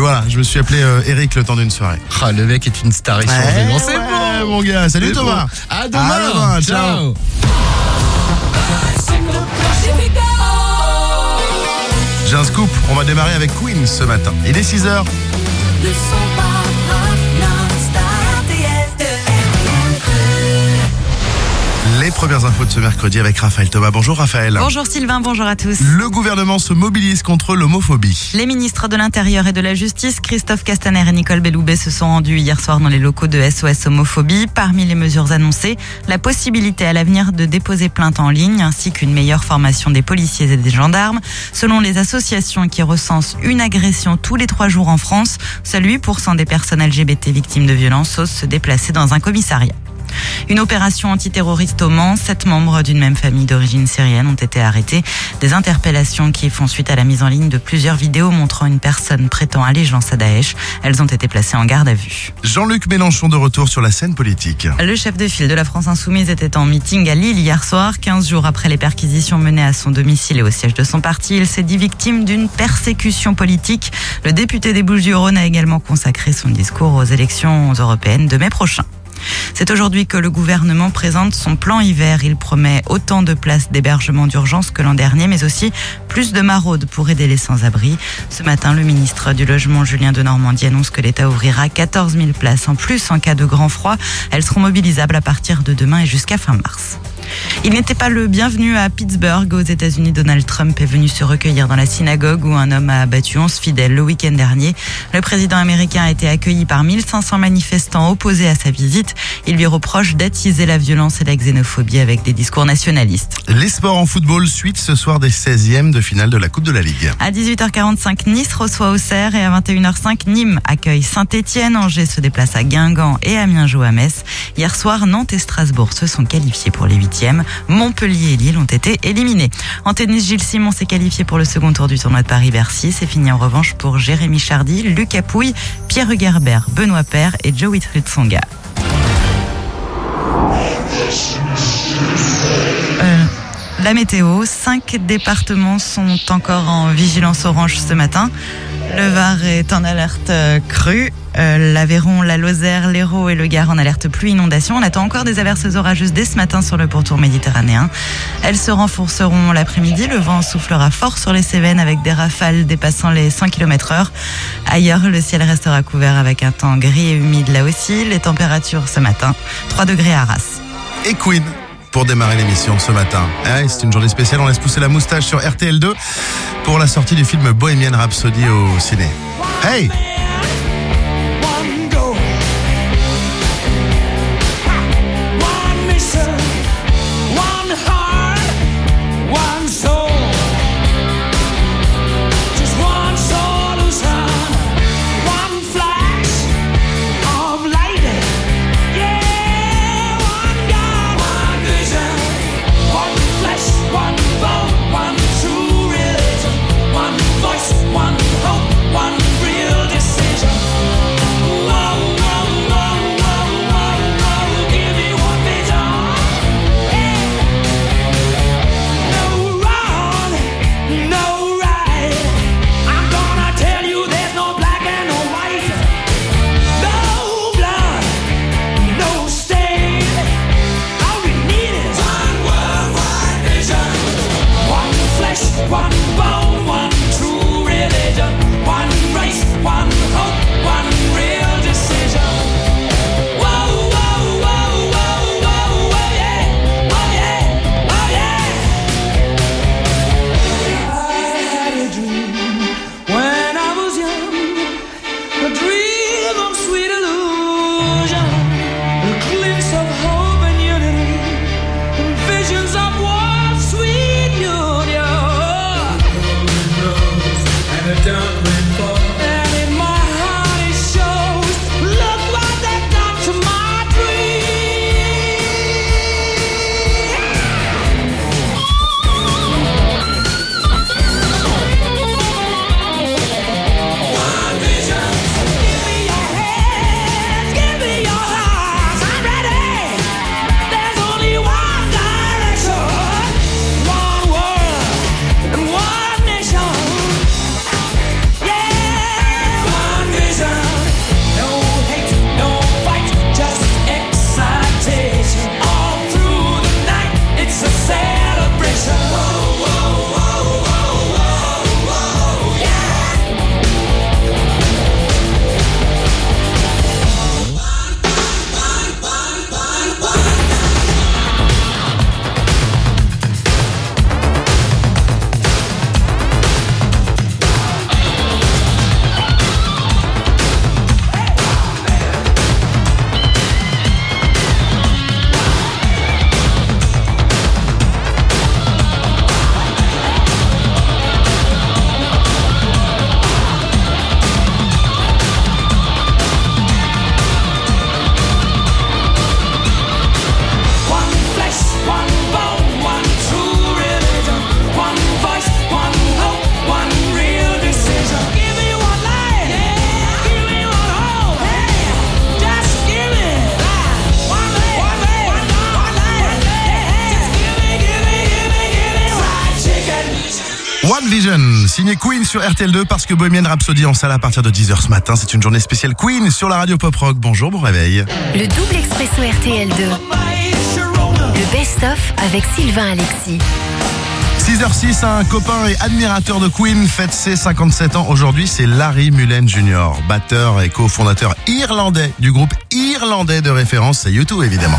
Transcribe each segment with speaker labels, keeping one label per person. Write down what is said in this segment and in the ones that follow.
Speaker 1: Voilà, je me suis appelé Eric le temps d'une soirée.
Speaker 2: Ah, le mec est une star échangée. Non, c'est bon,
Speaker 1: mon gars. Salut
Speaker 2: c'est
Speaker 1: Thomas.
Speaker 2: Bon. À demain.
Speaker 1: Ciao. J'ai un scoop, on va démarrer avec Queen ce matin. Il est 6h. Les premières infos de ce mercredi avec Raphaël Thomas. Bonjour Raphaël.
Speaker 3: Bonjour Sylvain, bonjour à tous.
Speaker 1: Le gouvernement se mobilise contre l'homophobie.
Speaker 3: Les ministres de l'Intérieur et de la Justice, Christophe Castaner et Nicole Belloubet, se sont rendus hier soir dans les locaux de SOS Homophobie. Parmi les mesures annoncées, la possibilité à l'avenir de déposer plainte en ligne, ainsi qu'une meilleure formation des policiers et des gendarmes. Selon les associations qui recensent une agression tous les 3 jours en France, seuls 8% des personnes LGBT victimes de violences osent se déplacer dans un commissariat. Une opération antiterroriste au Mans, 7 membres d'une même famille d'origine syrienne ont été arrêtés. Des interpellations qui font suite à la mise en ligne de plusieurs vidéos montrant une personne prêtant allégeance à Daesh. Elles ont été placées en garde à vue.
Speaker 1: Jean-Luc Mélenchon de retour sur la scène politique.
Speaker 3: Le chef de file de la France Insoumise était en meeting à Lille hier soir. 15 jours après les perquisitions menées à son domicile et au siège de son parti, il s'est dit victime d'une persécution politique. Le député des Bouches-du-Rhône a également consacré son discours aux élections européennes de mai prochain. C'est aujourd'hui que le gouvernement présente son plan hiver. Il promet autant de places d'hébergement d'urgence que l'an dernier, mais aussi plus de maraudes pour aider les sans-abri. Ce matin, le ministre du Logement, Julien Denormandie, annonce que l'État ouvrira 14 000 places en plus en cas de grand froid. Elles seront mobilisables à partir de demain et jusqu'à fin mars. Il n'était pas le bienvenu à Pittsburgh, aux États-Unis. Donald Trump est venu se recueillir dans la synagogue où un homme a abattu 11 fidèles le week-end dernier. Le président américain a été accueilli par 1500 manifestants opposés à sa visite. Il lui reproche d'attiser la violence et la xénophobie avec des discours nationalistes.
Speaker 1: Les sports en football, suite ce soir des 16e de finale de la Coupe de la Ligue.
Speaker 3: À 18h45, Nice reçoit Auxerre et à 21h05, Nîmes accueille Saint-Etienne. Angers se déplace à Guingamp et Amiens joue à Metz. Hier soir, Nantes et Strasbourg se sont qualifiés pour les 8e. Montpellier et Lille ont été éliminés. En tennis, Gilles Simon s'est qualifié pour le second tour du tournoi de Paris-Bercy. C'est fini en revanche pour Jérémy Chardy, Lucas Pouille, Pierre Hugerbert, Benoît Paire et Joe Wilfried Tsonga. La météo, 5 départements sont encore en vigilance orange ce matin. Le Var est en alerte crue. L'Aveyron, la Lozère, l'Hérault et le Gard en alerte pluie inondation. On attend encore des averses orageuses dès ce matin sur le pourtour méditerranéen. Elles se renforceront l'après-midi. Le vent soufflera fort sur les Cévennes avec des rafales dépassant les 100 km/h. Ailleurs, le ciel restera couvert avec un temps gris et humide là aussi. Les températures ce matin, 3 degrés à Arras.
Speaker 1: Et Queen pour démarrer l'émission ce matin. C'est une journée spéciale, on laisse pousser la moustache sur RTL2 pour la sortie du film Bohemian Rhapsody au ciné. Hey!
Speaker 4: One voice, one hope, one real desire.
Speaker 1: Vision, signé Queen sur RTL2 parce que Bohemian Rhapsody en salle à partir de 10h ce matin. C'est une journée spéciale Queen sur la radio Pop Rock. Bonjour, bon réveil.
Speaker 4: Le double expresso RTL2. Le best-of avec Sylvain Alexis.
Speaker 1: 6h06, un copain et admirateur de Queen fête ses 57 ans. Aujourd'hui, c'est Larry Mullen Jr., batteur et cofondateur irlandais du groupe irlandais de référence, c'est U2 évidemment.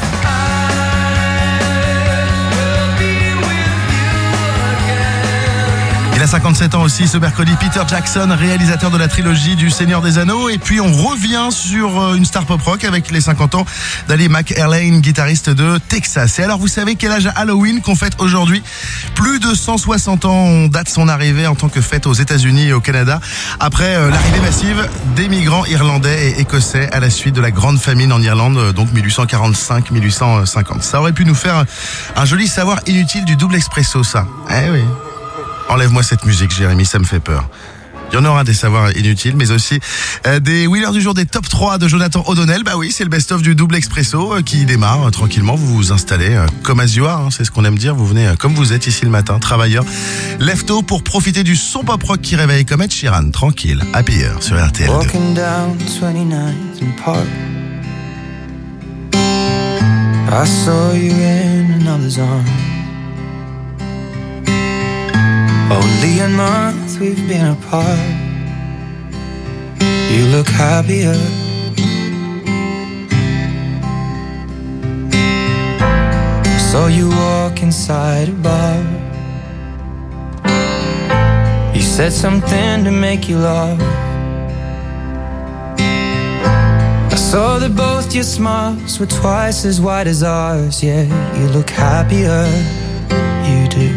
Speaker 1: Il a 57 ans aussi ce mercredi, Peter Jackson, réalisateur de la trilogie du Seigneur des Anneaux. Et puis on revient sur une star pop rock avec les 50 ans d'Ali McErlane, guitariste de Texas. Et alors vous savez quel âge a Halloween qu'on fête aujourd'hui? Plus de 160 ans, on date son arrivée en tant que fête aux États-Unis et au Canada. Après l'arrivée massive des migrants irlandais et écossais à la suite de la grande famine en Irlande, donc 1845-1850. Ça aurait pu nous faire un joli savoir inutile du double expresso, ça. Eh oui. Enlève-moi cette musique, Jérémy, ça me fait peur. Il y en aura des savoirs inutiles, mais aussi des Wheelers du jour, des top 3 de Jonathan O'Donnell. Bah oui, c'est le best-of du double expresso qui démarre tranquillement. Vous vous installez comme as you are, c'est ce qu'on aime dire. Vous venez comme vous êtes ici le matin, travailleur. Lève tôt pour profiter du son pop rock qui réveille comme Ed Sheeran. Tranquille, happy hour sur RTL2.
Speaker 5: Walking down 29th and Park, I saw you in another's arms. Only a month we've been apart. You look happier. Saw you walk inside a bar. You said something to make you laugh. I saw that both your smiles were twice as wide as ours. Yeah, you look happier, you do.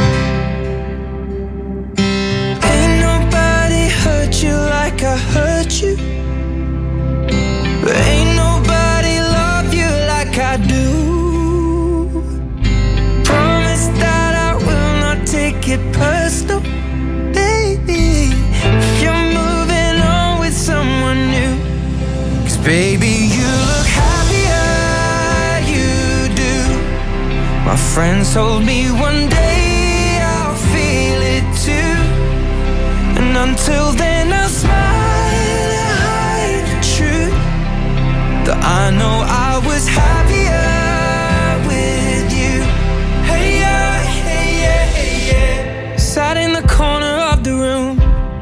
Speaker 5: I hurt you, but ain't nobody love you like I do. Promise that I will not take it personal, baby, if you're moving on with someone new. 'Cause baby, you look happier, you do. My friends told me one day I'll feel it too, and until then I'll smile and hide the truth, that I know I was happier with you. Hey yeah, hey yeah, hey yeah. Sat in the corner of the room,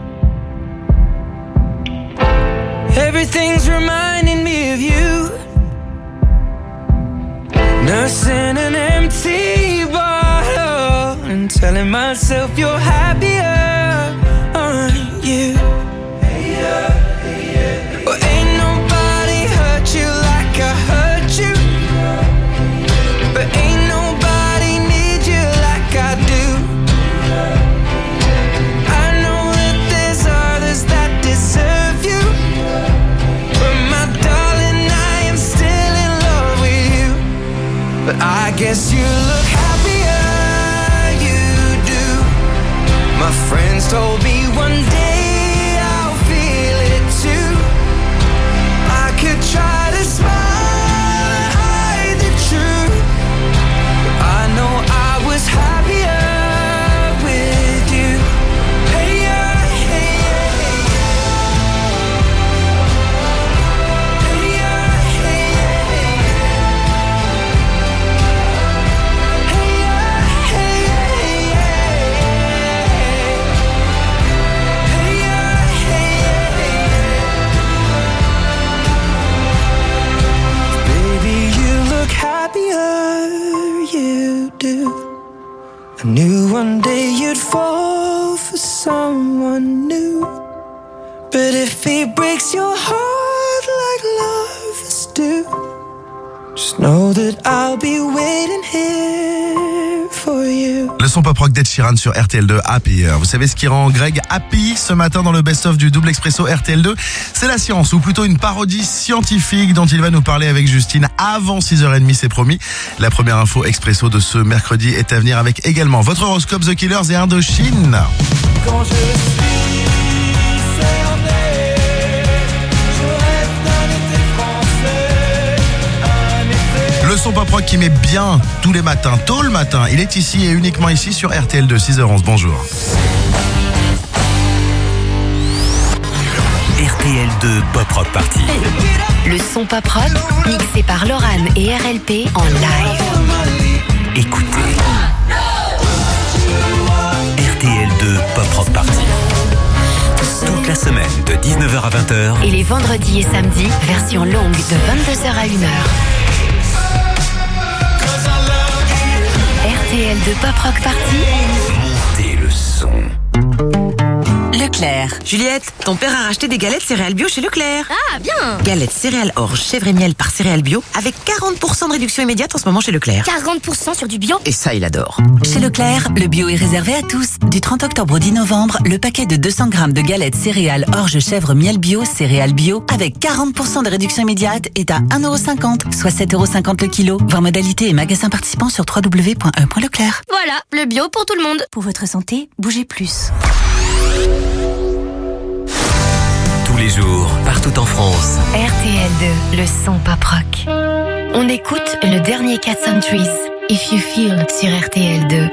Speaker 5: everything's reminding me of you. Nursing an empty bottle and telling myself you're happier, aren't you? Well, ain't nobody hurt you like I hurt you, but ain't nobody need you like I do. I know that there's others that deserve you, but my darling, I am still in love with you. But I guess you look happier, you do. My friends told me one day I'll feel it too. I could try to smile and hide the truth, but I know I was happier with you. Hey yeah, hey yeah, hey yeah. Hey yeah, hey yeah, hey yeah. Hey yeah, hey yeah, hey yeah. Hey yeah, hey yeah, hey yeah. Baby, you look happier, you do. I knew one day you'd fall for someone new, but if he breaks your heart like lovers do, just know that I'll be waiting here for you.
Speaker 1: Le son pop rock d'Ed Sheeran sur RTL2, Happy Hour. Vous savez ce qui rend Greg happy ce matin dans le best-of du double expresso RTL2? C'est la science, ou plutôt une parodie scientifique dont il va nous parler avec Justine avant 6h30, c'est promis. La première info expresso de ce mercredi est à venir avec également votre horoscope The Killers et Indochine.
Speaker 5: Quand je suis cerné, je rêve d'un été français, un été.
Speaker 1: Le son pop rock qui met bien tous les matins, tôt le matin. Il est ici et uniquement ici sur RTL2, 6h11. Bonjour.
Speaker 6: RTL2 Pop Rock Party.
Speaker 4: Le son pop rock, mixé par Lorane et RLP en live.
Speaker 6: Écoutez. RTL2 Pop Rock Party. Toute la semaine de 19h à 20h.
Speaker 4: Et les vendredis et samedis, version longue de 22h à 1h. RTL2 Pop Rock Party.
Speaker 6: Montez le son.
Speaker 7: Leclerc. Juliette, ton père a racheté des galettes céréales bio chez Leclerc.
Speaker 8: Ah, bien.
Speaker 7: Galettes céréales orge, chèvre et miel par céréales bio avec 40% de réduction immédiate en ce moment chez Leclerc.
Speaker 8: 40% sur du bio.
Speaker 7: Et ça, il adore.
Speaker 9: Chez Leclerc, le bio est réservé à tous. Du 30 octobre au 10 novembre, le paquet de 200 grammes de galettes céréales orge, chèvre, miel bio, céréales bio avec 40% de réduction immédiate est à 1,50€, soit 7,50€ le kilo. Voir modalité et magasins participants sur www.e.leclerc.
Speaker 8: Voilà, le bio pour tout le monde.
Speaker 9: Pour votre santé, bougez plus.
Speaker 6: Tous les jours, partout en France.
Speaker 4: RTL2, le son pop rock. On écoute le dernier Cat Centuries, If You Feel, sur RTL2.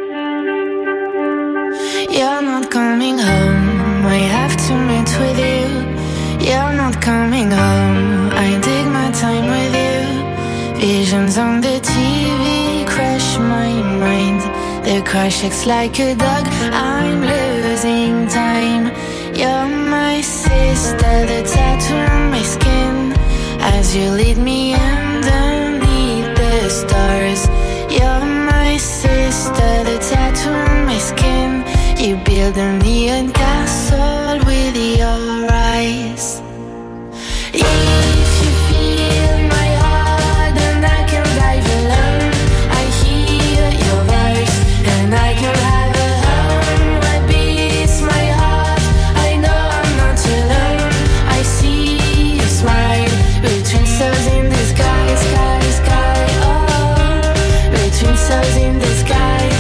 Speaker 5: You're not coming home, I have to meet with you. You're not coming home, I take my time with you. Visions on the TV crush my mind. The crush acts like a dog, I'm losing time. You're my sister, the tattoo on my skin. As you lead me underneath the stars. You're my sister, the tattoo on my skin. You build a neon castle with your eyes. If you feel my heart, then I can dive alone. I hear your voice, and I can have a home that beats my heart. I know I'm not alone. I see you smile between stars in the sky, sky, sky. Oh, between stars in the sky.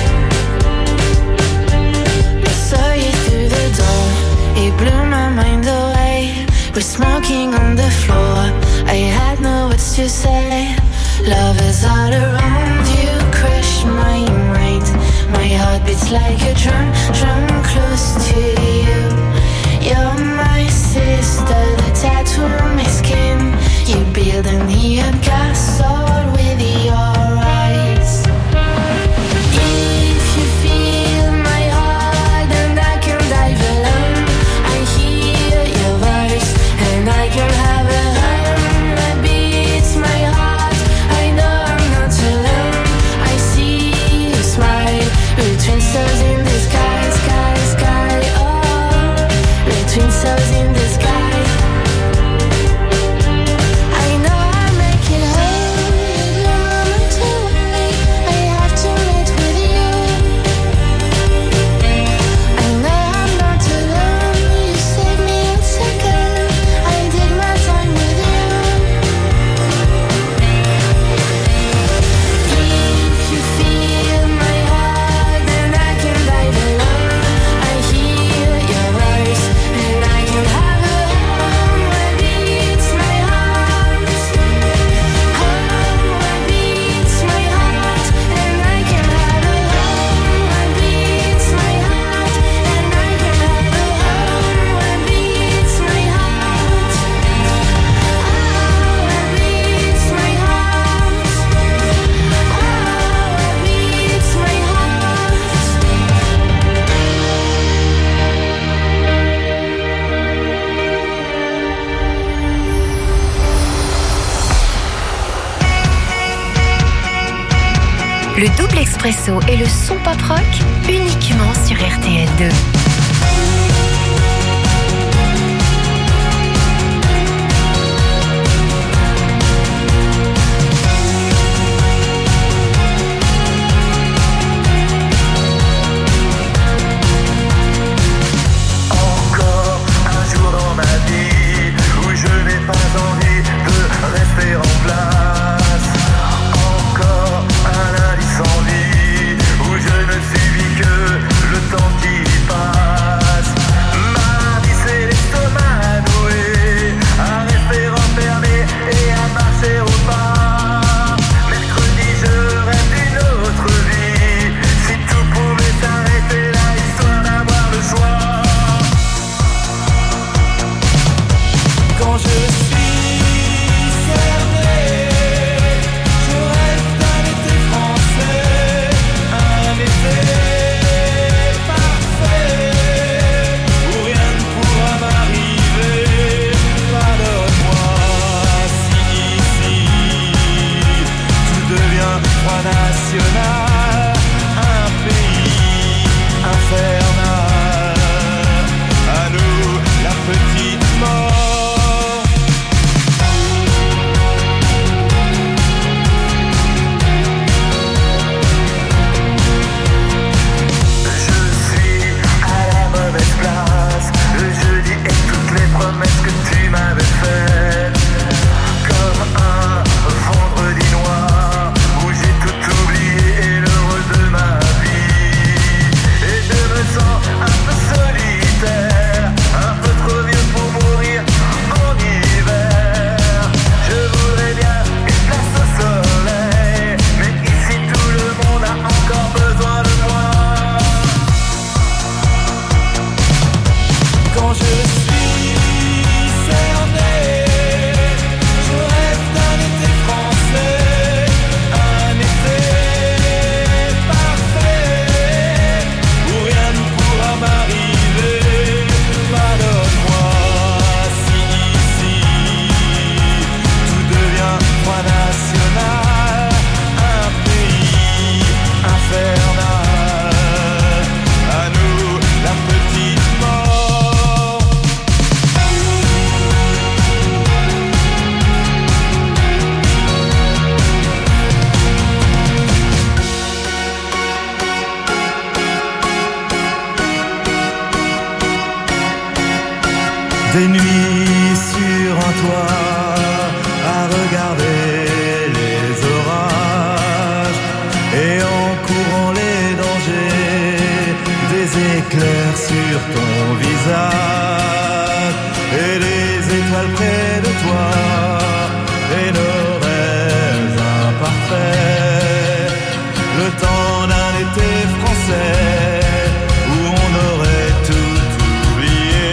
Speaker 5: I saw you through the door. It blew my mind away. We're smoking on the floor. I had no words to say. Love is all around you, crush my mind. My heart beats like a drum, drum close to you. You're my sister, the tattoo on my skin. You build a neon castle with your eyes. If you feel my heart, then I can dive alone. I hear your voice, and I can have a home that beats my heart. I know I'm not alone. I see you smile between stars in the sky, sky, sky. Oh, between stars in the sky. I know I make it home. No moment to worry. I have to meet with you. I know I'm not alone. You save me in second. I take my time with you. If you feel my heart, then I can dive alone. I hear your voice, and I can have a home that beats my heart. Home that beats my heart, and I can have a home that beats my heart, and I can have a home that beats my heart. Oh, that beats my heart. Oh, that beats my
Speaker 4: Le double expresso et le son pop rock, uniquement sur RTL2.
Speaker 5: Encore un jour dans ma vie où je n'ai pas envie de rester en place. Encore un lundi sans vie où je ne subis que le temps qui passe. Des nuits sur un toit à regarder les orages et en courant les dangers, des éclairs sur ton visage et les étoiles près de toi et nos rêves imparfaits. Le temps d'un été français où on aurait tout oublié.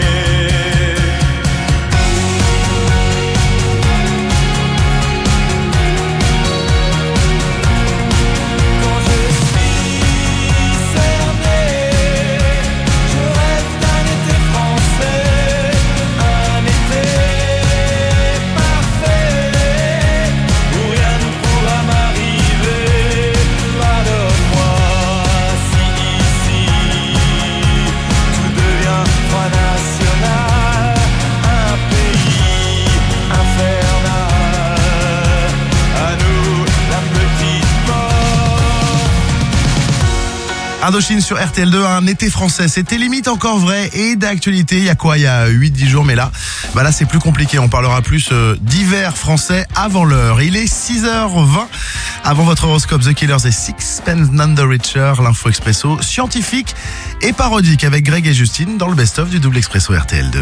Speaker 5: Quand je suis cerné, je rêve d'un été français, un été parfait où rien ne pourra m'arriver. Pardonne-moi si ici tout devient droit national, un pays infernal. À nous la petite mort.
Speaker 1: Indochine sur RTL2, un été français. C'était limite encore vrai et d'actualité. Il y a quoi? Il y a 8-10 jours, mais là c'est plus compliqué. On parlera plus d'hiver français avant l'heure. Il est 6h20. Avant votre horoscope, The Killers et Sixpence None the Richer, l'info expresso scientifique et parodique avec Greg et Justine dans le best-of du double expresso RTL2.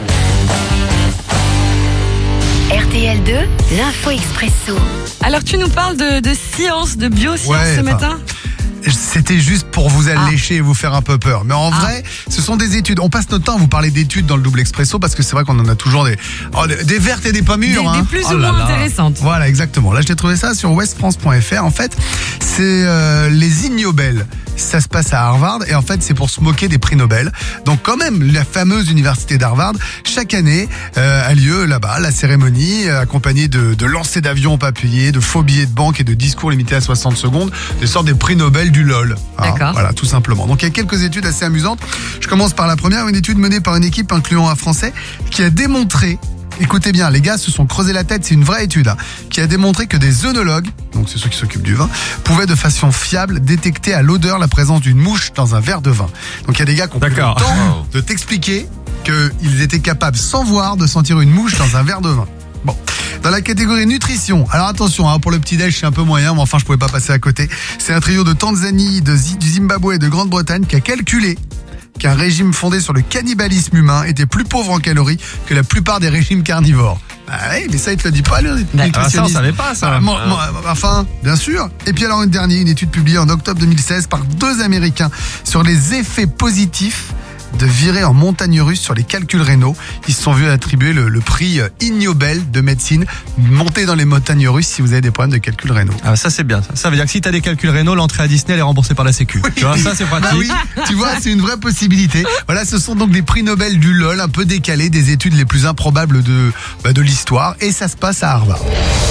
Speaker 4: RTL2, l'info expresso.
Speaker 3: Alors tu nous parles de science, de bioscience ce matin?
Speaker 2: C'était juste pour vous allécher et vous faire un peu peur. Mais en vrai, ce sont des études. On passe notre temps à vous parler d'études dans le double expresso parce que c'est vrai qu'on en a toujours des vertes et des pas mûres.
Speaker 3: Des plus ou moins intéressantes.
Speaker 2: Voilà, exactement. Là, j'ai trouvé ça sur westfrance.fr. En fait, c'est les Ig Nobel. Ça se passe à Harvard et en fait, c'est pour se moquer des prix Nobel. Donc quand même, la fameuse université d'Harvard, chaque année, a lieu là-bas la cérémonie accompagnée de lancers d'avions pas payés, de faux billets de banque et de discours limités à 60 secondes, des sortes des prix Nobel du LOL.
Speaker 3: D'accord.
Speaker 2: Voilà, tout simplement. Donc il y a quelques études assez amusantes. Je commence par la première, une étude menée par une équipe incluant un Français qui a démontré, écoutez bien, les gars se sont creusés la tête, c'est une vraie étude, qui a démontré que des œnologues, donc c'est ceux qui s'occupent du vin, pouvaient de façon fiable détecter à l'odeur la présence d'une mouche dans un verre de vin. Donc il y a des gars qui ont pris le temps de t'expliquer qu'ils étaient capables, sans voir, de sentir une mouche dans un verre de vin. Bon. Dans la catégorie nutrition, alors attention, pour le petit-déj, c'est un peu moyen, mais enfin, je pouvais pas passer à côté. C'est un trio de Tanzanie, du Zimbabwe et de Grande-Bretagne qui a calculé qu'un régime fondé sur le cannibalisme humain était plus pauvre en calories que la plupart des régimes carnivores. Ah oui, mais ça, il te le dit pas, le nutritionniste.
Speaker 10: Ça, on savait pas, ça.
Speaker 2: Enfin, bien sûr. Et puis alors, une dernière, une étude publiée en octobre 2016 par 2 Américains sur les effets positifs de virer en montagne russe sur les calculs rénaux. Ils se sont vus attribuer le prix Ig Nobel de médecine. Montez dans les montagnes russes si vous avez des problèmes de calculs rénaux.
Speaker 10: Ah, ça c'est bien. Ça veut dire que si t'as des calculs rénaux, l'entrée à Disney elle est remboursée par la Sécu.
Speaker 2: Oui.
Speaker 10: Tu vois, ça c'est pratique.
Speaker 2: Bah oui, tu vois, c'est une vraie possibilité. Voilà, ce sont donc des prix Nobel du LOL, un peu décalés, des études les plus improbables de l'histoire. Et ça se passe à Harvard.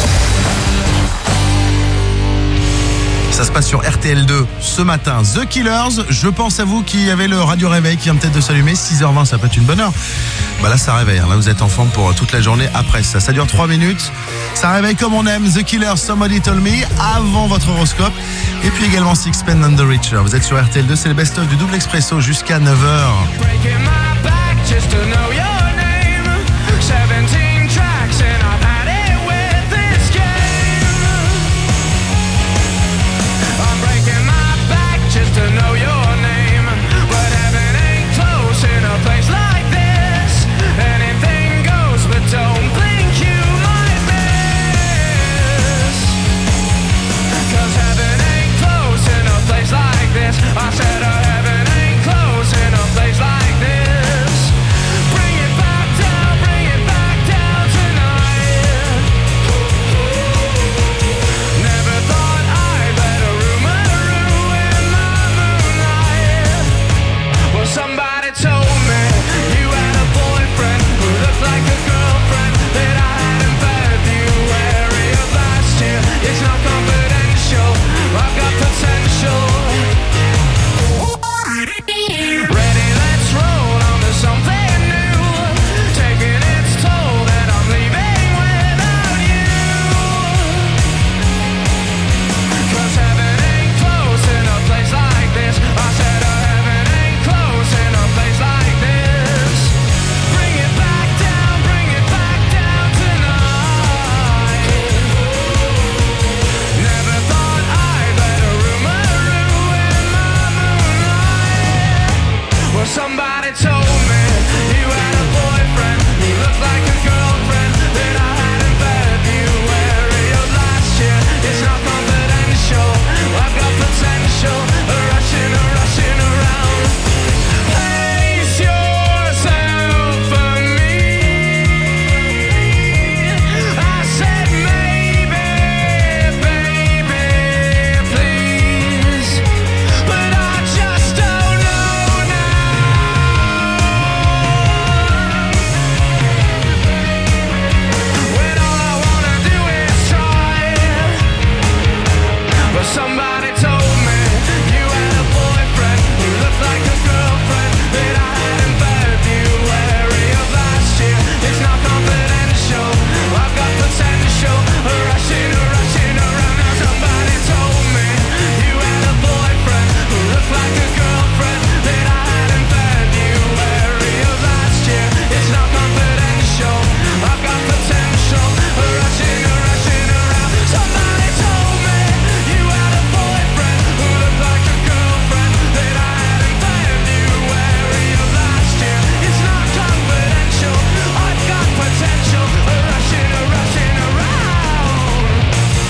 Speaker 1: Ça se passe sur RTL2 ce matin. The Killers, je pense à vous qui avez le radio réveil qui vient peut-être de s'allumer. 6h20, ça peut être une bonne heure. Là, ça réveille. Là, vous êtes en forme pour toute la journée après ça. Ça dure 3 minutes. Ça réveille comme on aime. The Killers, Somebody Told Me, avant votre horoscope. Et puis également Sixpence None the Richer. Vous êtes sur RTL2, c'est le best-of du double expresso jusqu'à 9h.
Speaker 5: I said heaven ain't close in a place like this. Bring it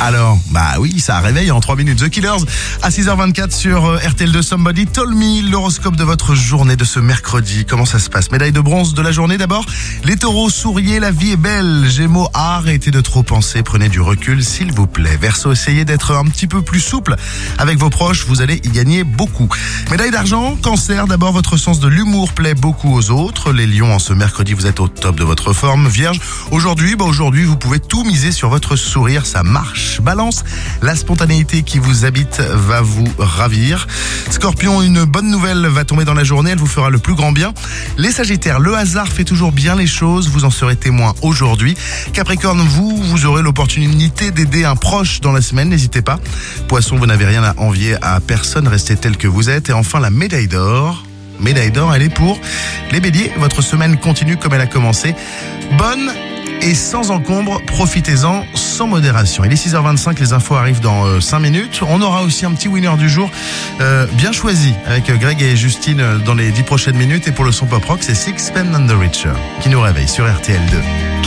Speaker 1: Alors, bah oui, ça réveille en 3 minutes. The Killers à 6h24 sur RTL2 Somebody Told Me, l'horoscope de votre journée de ce mercredi. Comment ça se passe? Médaille de bronze de la journée d'abord. Les taureaux, souriez, la vie est belle. Gémeaux, arrêtez de trop penser, prenez du recul s'il vous plaît. Verseau, essayez d'être un petit peu plus souple avec vos proches, vous allez y gagner beaucoup. Médaille d'argent, cancer, d'abord votre sens de l'humour plaît beaucoup aux autres. Les lions, en ce mercredi, vous êtes au top de votre forme. Vierge, aujourd'hui, vous pouvez tout miser sur votre sourire, ça marche. Balance, la spontanéité qui vous habite va vous ravir. Scorpion, une bonne nouvelle va tomber dans la journée, elle vous fera le plus grand bien. Les Sagittaires, le hasard fait toujours bien les choses, vous en serez témoin aujourd'hui. Capricorne, vous aurez l'opportunité d'aider un proche dans la semaine, n'hésitez pas. Poisson, vous n'avez rien à envier à personne, restez tel que vous êtes. Et enfin, la médaille d'or. Médaille d'or, elle est pour les Béliers. Votre semaine continue comme elle a commencé. Bonne et sans encombre, profitez-en sans modération. Il est 6h25, les infos arrivent dans 5 minutes. On aura aussi un petit winner du jour bien choisi avec Greg et Justine dans les 10 prochaines minutes. Et pour le son pop rock, c'est Sixpence None the Richer qui nous réveille sur RTL2.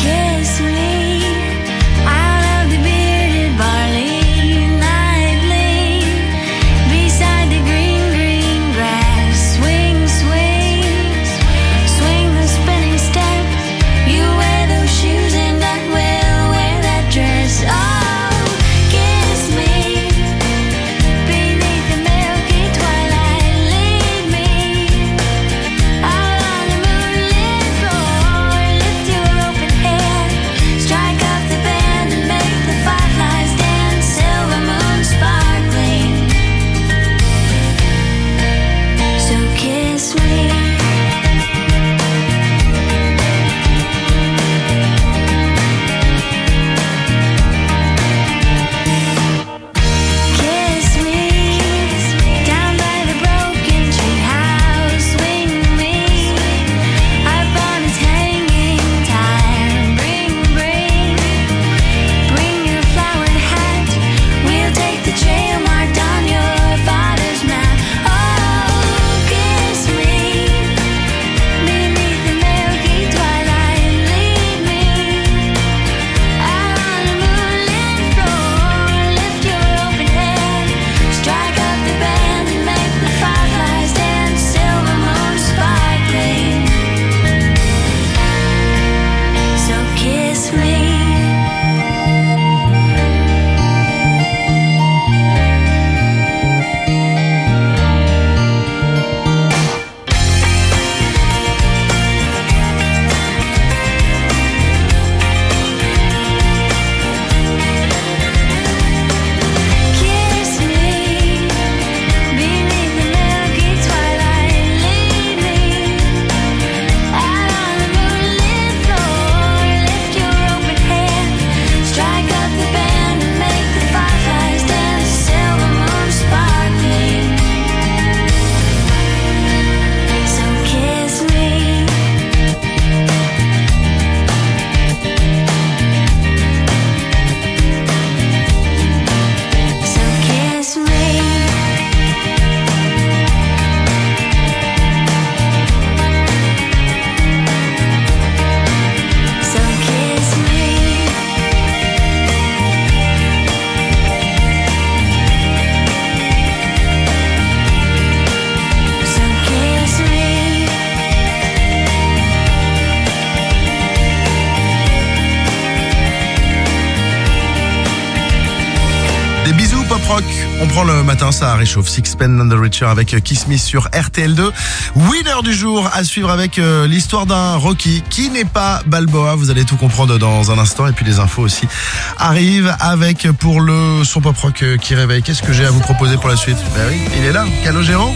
Speaker 1: On prend le matin, ça réchauffe. Sixpence None the Richer avec Kiss Me sur RTL2. Winner du jour à suivre avec l'histoire d'un Rocky qui n'est pas Balboa. Vous allez tout comprendre dans un instant. Et puis les infos aussi arrivent avec pour le son pop rock qui réveille. Qu'est-ce que j'ai à vous proposer pour la suite? Ben oui, il est là, Calogero.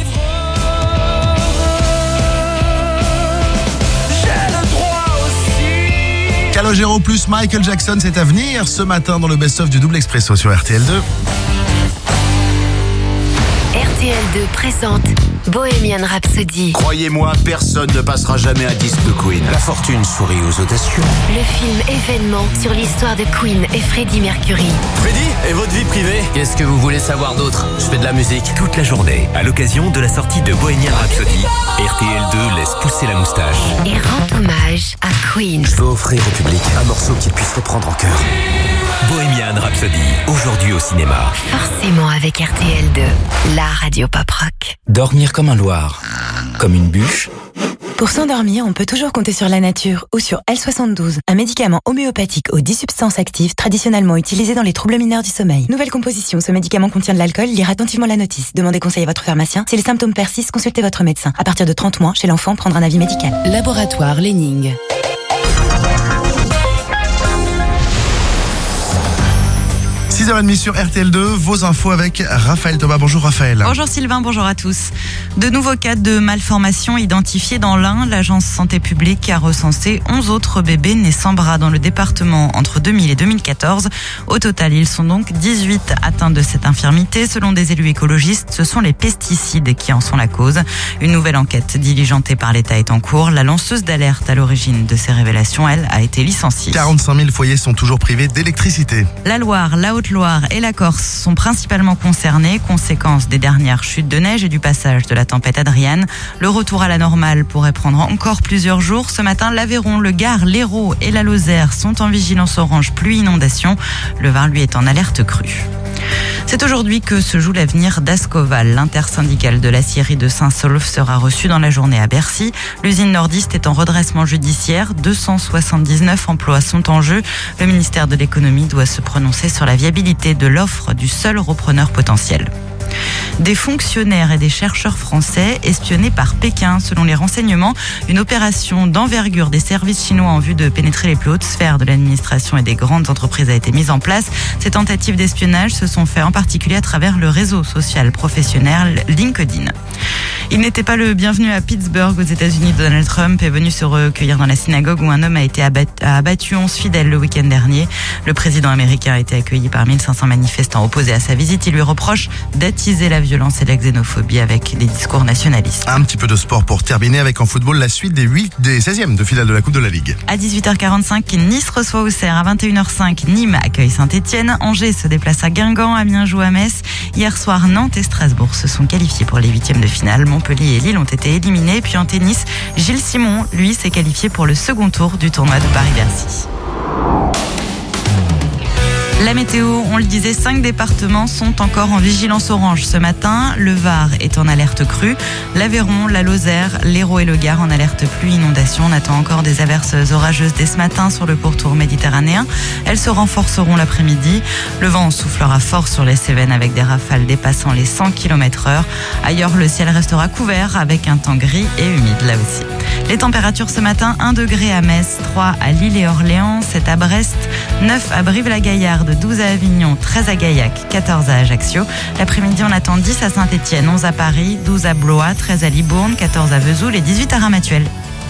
Speaker 1: Calogero plus Michael Jackson, c'est à venir ce matin dans le best-of du Double Expresso sur RTL2.
Speaker 4: RTL2 présente Bohemian Rhapsody.
Speaker 11: Croyez-moi, personne ne passera jamais un disque de Queen. La fortune sourit aux audacieux.
Speaker 4: Le film événement sur l'histoire de Queen et Freddie Mercury.
Speaker 12: Freddy, et votre vie privée? Qu'est-ce que vous voulez savoir d'autre? Je fais de la musique.
Speaker 6: Toute la journée, à l'occasion de la sortie de Bohemian Rhapsody, RTL2 laisse pousser la moustache.
Speaker 4: Et rend hommage à Queen.
Speaker 12: Je veux offrir au public un morceau qu'il puisse reprendre en cœur.
Speaker 6: Bohemian Rhapsody, aujourd'hui au cinéma.
Speaker 4: Forcément avec RTL2, la radio pop rock.
Speaker 12: Dormir comme un loir, comme une bûche.
Speaker 13: Pour s'endormir, on peut toujours compter sur la nature ou sur L72, un médicament homéopathique aux 10 substances actives traditionnellement utilisées dans les troubles mineurs du sommeil. Nouvelle composition, ce médicament contient de l'alcool, lire attentivement la notice. Demandez conseil à votre pharmacien. Si les symptômes persistent, consultez votre médecin. À partir de 30 mois, chez l'enfant, prendre un avis médical.
Speaker 14: Laboratoire Léning.
Speaker 1: 6h30 sur RTL2, vos infos avec Raphaël Thomas. Bonjour Raphaël.
Speaker 3: Bonjour Sylvain, bonjour à tous. De nouveaux cas de malformation identifiés dans l'Ain. L'agence Santé publique a recensé 11 autres bébés nés sans bras dans le département entre 2000 et 2014. Au total, ils sont donc 18 atteints de cette infirmité. Selon des élus écologistes, ce sont les pesticides qui en sont la cause. Une nouvelle enquête diligentée par l'État est en cours. La lanceuse d'alerte à l'origine de ces révélations, elle, a été licenciée.
Speaker 1: 45 000 foyers sont toujours privés d'électricité.
Speaker 3: La Loire, la Haute-Loire et la Corse sont principalement concernés, conséquence des dernières chutes de neige et du passage de la tempête Adriane. Le retour à la normale pourrait prendre encore plusieurs jours. Ce matin, l'Aveyron, le Gard, l'Hérault et la Lozère sont en vigilance orange pluie-inondation. Le Var, lui, est en alerte crue. C'est aujourd'hui que se joue l'avenir d'Ascoval. L'intersyndicale de l'acierie de Saint-Saulve sera reçue dans la journée à Bercy. L'usine nordiste est en redressement judiciaire. 279 emplois sont en jeu. Le ministère de l'économie doit se prononcer sur la viabilité de l'offre du seul repreneur potentiel. Des fonctionnaires et des chercheurs français espionnés par Pékin. Selon les renseignements, une opération d'envergure des services chinois en vue de pénétrer les plus hautes sphères de l'administration et des grandes entreprises a été mise en place. Ces tentatives d'espionnage se sont faites en particulier à travers le réseau social professionnel LinkedIn. Il n'était pas le bienvenu à Pittsburgh aux États-Unis. Donald Trump est venu se recueillir dans la synagogue où un homme a été abattu 11 fidèles le week-end dernier. Le président américain a été accueilli par 1500 manifestants opposés à sa visite. Il lui reproche d'attiser la violence et la xénophobie avec des discours nationalistes.
Speaker 1: Un petit peu de sport pour terminer avec en football la suite des 16e de finale de la Coupe de la Ligue.
Speaker 3: À 18h45, Nice reçoit Auxerre. À 21h05, Nîmes accueille Saint-Etienne. Angers se déplace à Guingamp. Amiens joue à Metz. Hier soir, Nantes et Strasbourg se sont qualifiés pour les 8e de finale. Montpellier et Lille ont été éliminés. Puis en tennis, Gilles Simon, lui, s'est qualifié pour le second tour du tournoi de Paris-Bercy. La météo, on le disait, 5 départements sont encore en vigilance orange ce matin. Le Var est en alerte crue. L'Aveyron, la Lozère, l'Hérault et le Gard en alerte pluie-inondation. On attend encore des averses orageuses dès ce matin sur le pourtour méditerranéen. Elles se renforceront l'après-midi. Le vent soufflera fort sur les Cévennes avec des rafales dépassant les 100 km/h. Ailleurs, le ciel restera couvert avec un temps gris et humide là aussi. Les températures ce matin, 1 degré à Metz, 3 à Lille et Orléans, 7 à Brest, 9 à Brive-la-Gaillarde, 12 à Avignon, 13 à Gaillac, 14 à Ajaccio. L'après-midi, on attend 10 à Saint-Etienne, 11 à Paris, 12 à Blois, 13 à Libourne, 14 à Vesoul et 18 à Ramatuelle.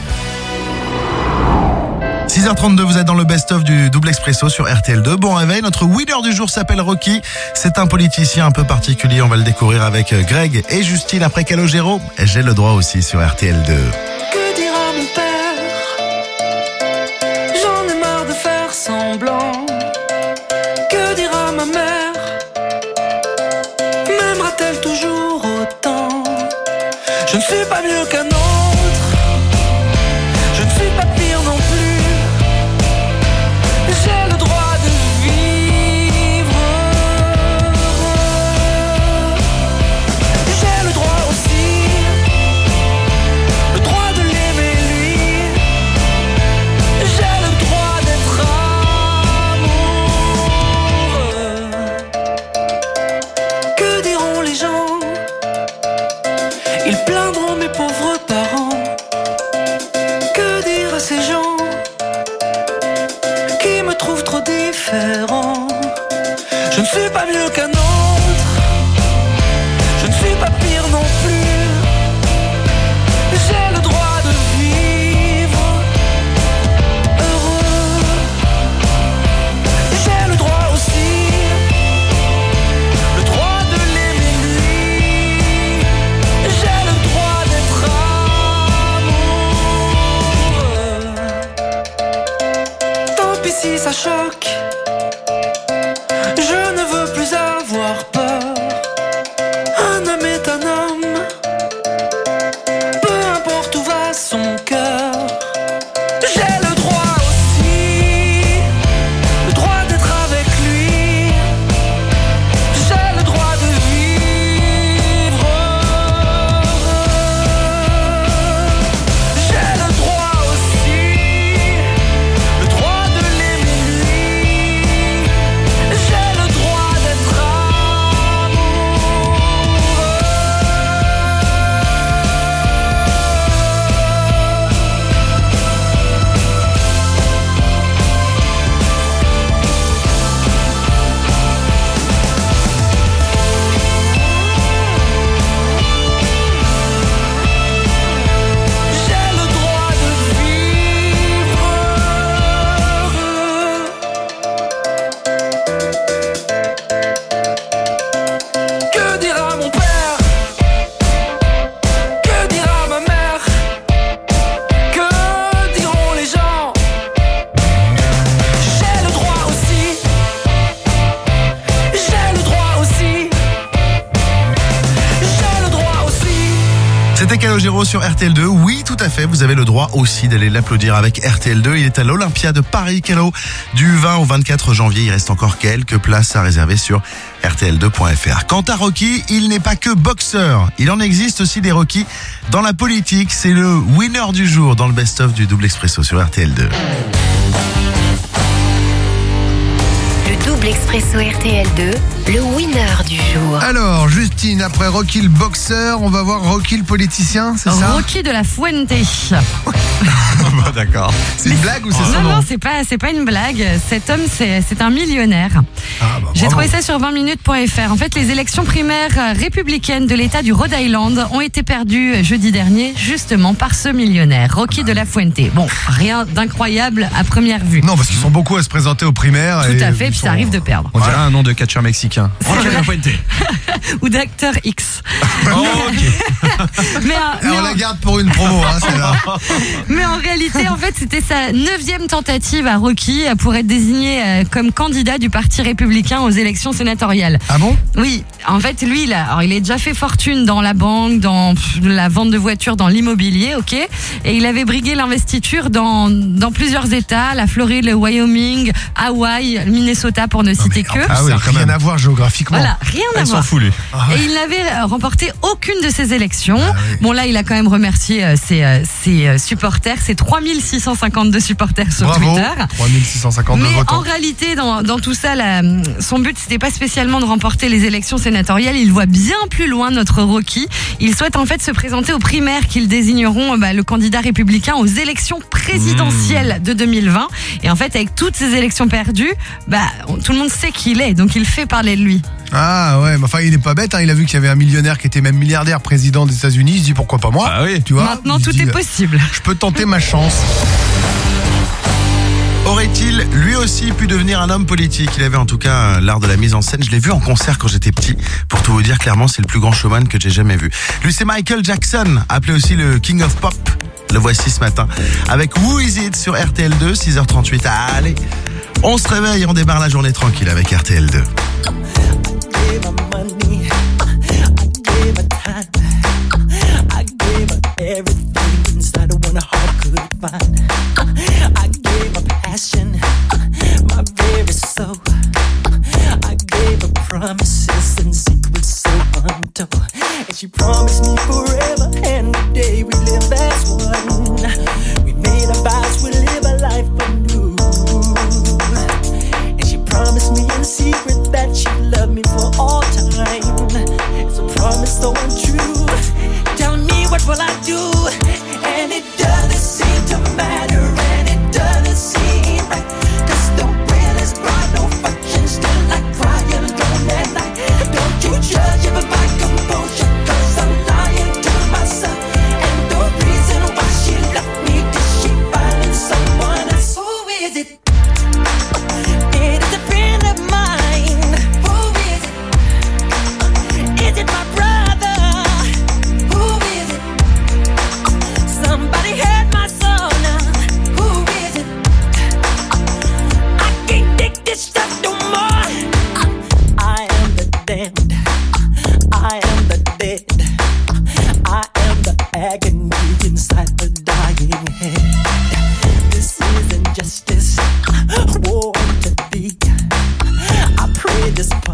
Speaker 1: 6h32, vous êtes dans le best-of du double expresso sur RTL2. Bon réveil, notre winner du jour s'appelle Rocky. C'est un politicien un peu particulier, on va le découvrir avec Greg et Justine après Calogero. J'ai le droit aussi sur RTL2.
Speaker 5: Que dira mon père? J'en ai marre de faire semblant. Que dira ma mère? M'aimera-t-elle toujours autant? Je ne suis pas mieux qu'un autre. Je ne suis pas pire non plus. J'ai le droit de vivre. J'ai le droit aussi. Le droit de l'aimer lui. J'ai le droit d'être amoureux. Que diront les gens? Ils plaindront mes pauvres parents. Que dire à ces gens qui me trouvent trop différent? Je ne suis pas mieux qu'un autre. Je ne suis pas pire non plus. J'ai le droit de vivre heureux. J'ai le droit aussi. Le droit de l'aimer lui. J'ai le droit. puis si ça choque, je ne veux plus avoir peur. Un homme est un homme, peu importe où va son cœur. J'ai le droit aussi, le droit d'être avec lui. J'ai le droit de vivre heureux. J'ai le droit aussi, le droit de l'aimer lui. J'ai le droit d'être
Speaker 1: C'était Calogero sur RTL2. Oui, tout à fait, vous avez le droit aussi d'aller l'applaudir avec RTL2. Il est à l'Olympia de Paris, Calo, du 20 au 24 janvier. Il reste encore quelques places à réserver sur RTL2.fr. Quant à Rocky, il n'est pas que boxeur. Il en existe aussi des Rocky dans la politique. C'est le winner du jour dans le best-of du Double Expresso sur RTL2.
Speaker 4: Le Double Expresso RTL2, le winner du jour.
Speaker 2: Alors, Justine, après Rocky le boxeur, on va voir Rocky le politicien, c'est ça?
Speaker 3: Rocky de la Fuente.
Speaker 10: Bah, d'accord.
Speaker 2: C'est une blague ou c'est son nom?
Speaker 3: Non, c'est pas une blague. Cet homme, c'est un millionnaire. J'ai trouvé ça sur 20minutes.fr. En fait, les élections primaires républicaines de l'État du Rhode Island ont été perdues jeudi dernier, justement par ce millionnaire, Rocky de la Fuente. Bon, rien d'incroyable à première vue.
Speaker 2: Non, parce qu'ils sont beaucoup à se présenter aux primaires.
Speaker 3: Tout à fait, puis ça arrive de perdre.
Speaker 10: On dirait un nom de catcheur mexicain.
Speaker 3: Ou d'acteur X.
Speaker 10: Oh, ok.
Speaker 2: On la garde pour une promo, hein, celle-là.
Speaker 3: Mais en réalité, en fait, c'était sa 9e tentative à Rocky pour être désigné comme candidat du Parti républicain aux élections sénatoriales.
Speaker 2: Ah bon?
Speaker 3: Oui. En fait, lui, il a déjà fait fortune dans la banque, dans la vente de voitures, dans l'immobilier, ok? Et il avait brigué l'investiture dans plusieurs États, la Floride, le Wyoming, Hawaï, le Minnesota, pour ne citer que.
Speaker 2: Ah oui, rien à voir géographiquement.
Speaker 3: Voilà, rien à voir.
Speaker 10: s'en fout, lui.
Speaker 3: Et il n'avait remporté aucune de ces élections. Bon, là, il a quand même remercié ses supporters, ses 3652 supporters sur Twitter.
Speaker 2: 3652
Speaker 3: Mais
Speaker 2: votants.
Speaker 3: en réalité, dans tout ça, son but, c'était pas spécialement de remporter les élections sénatoriales. Il voit bien plus loin notre Rocky. Il souhaite en fait se présenter aux primaires qu'ils désigneront le candidat républicain aux élections présidentielles de 2020. Et en fait, avec toutes ces élections perdues, tout le monde sait qui il est. Donc, il fait parler de lui.
Speaker 2: Ah ouais, mais enfin il est pas bête, hein. Il a vu qu'il y avait un millionnaire qui était même milliardaire président des États-Unis, il se dit pourquoi pas moi?
Speaker 10: Ah oui.
Speaker 2: Tu vois.
Speaker 3: Maintenant tout est possible.
Speaker 2: Je peux tenter ma chance.
Speaker 1: Aurait-il lui aussi pu devenir un homme politique? Il avait en tout cas l'art de la mise en scène. Je l'ai vu en concert quand j'étais petit. Pour tout vous dire, clairement, c'est le plus grand showman que j'ai jamais vu. Lui, c'est Michael Jackson, appelé aussi le King of Pop. Le voici ce matin avec Who Is It sur RTL2, 6h38. Allez, on se réveille, on démarre la journée tranquille avec RTL2.
Speaker 5: Everything inside of what a heart could find. I gave my passion, my very soul. I gave her promises and secrets so untold. And she promised me forever and the day we live as one. We made a vows, we live a life anew. And she promised me in secret that she'd love me for all time. It's a promise so untrue. Tell me what will I do? And it doesn't seem to matter, and it doesn't seem right. 'Cause the will is gone, no function, still I cry alone at night.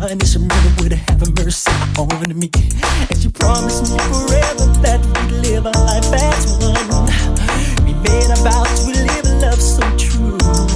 Speaker 14: honey, some woman would have mercy on me. And she promised me forever that we'd live a life as one. We made a vow to live a love so true.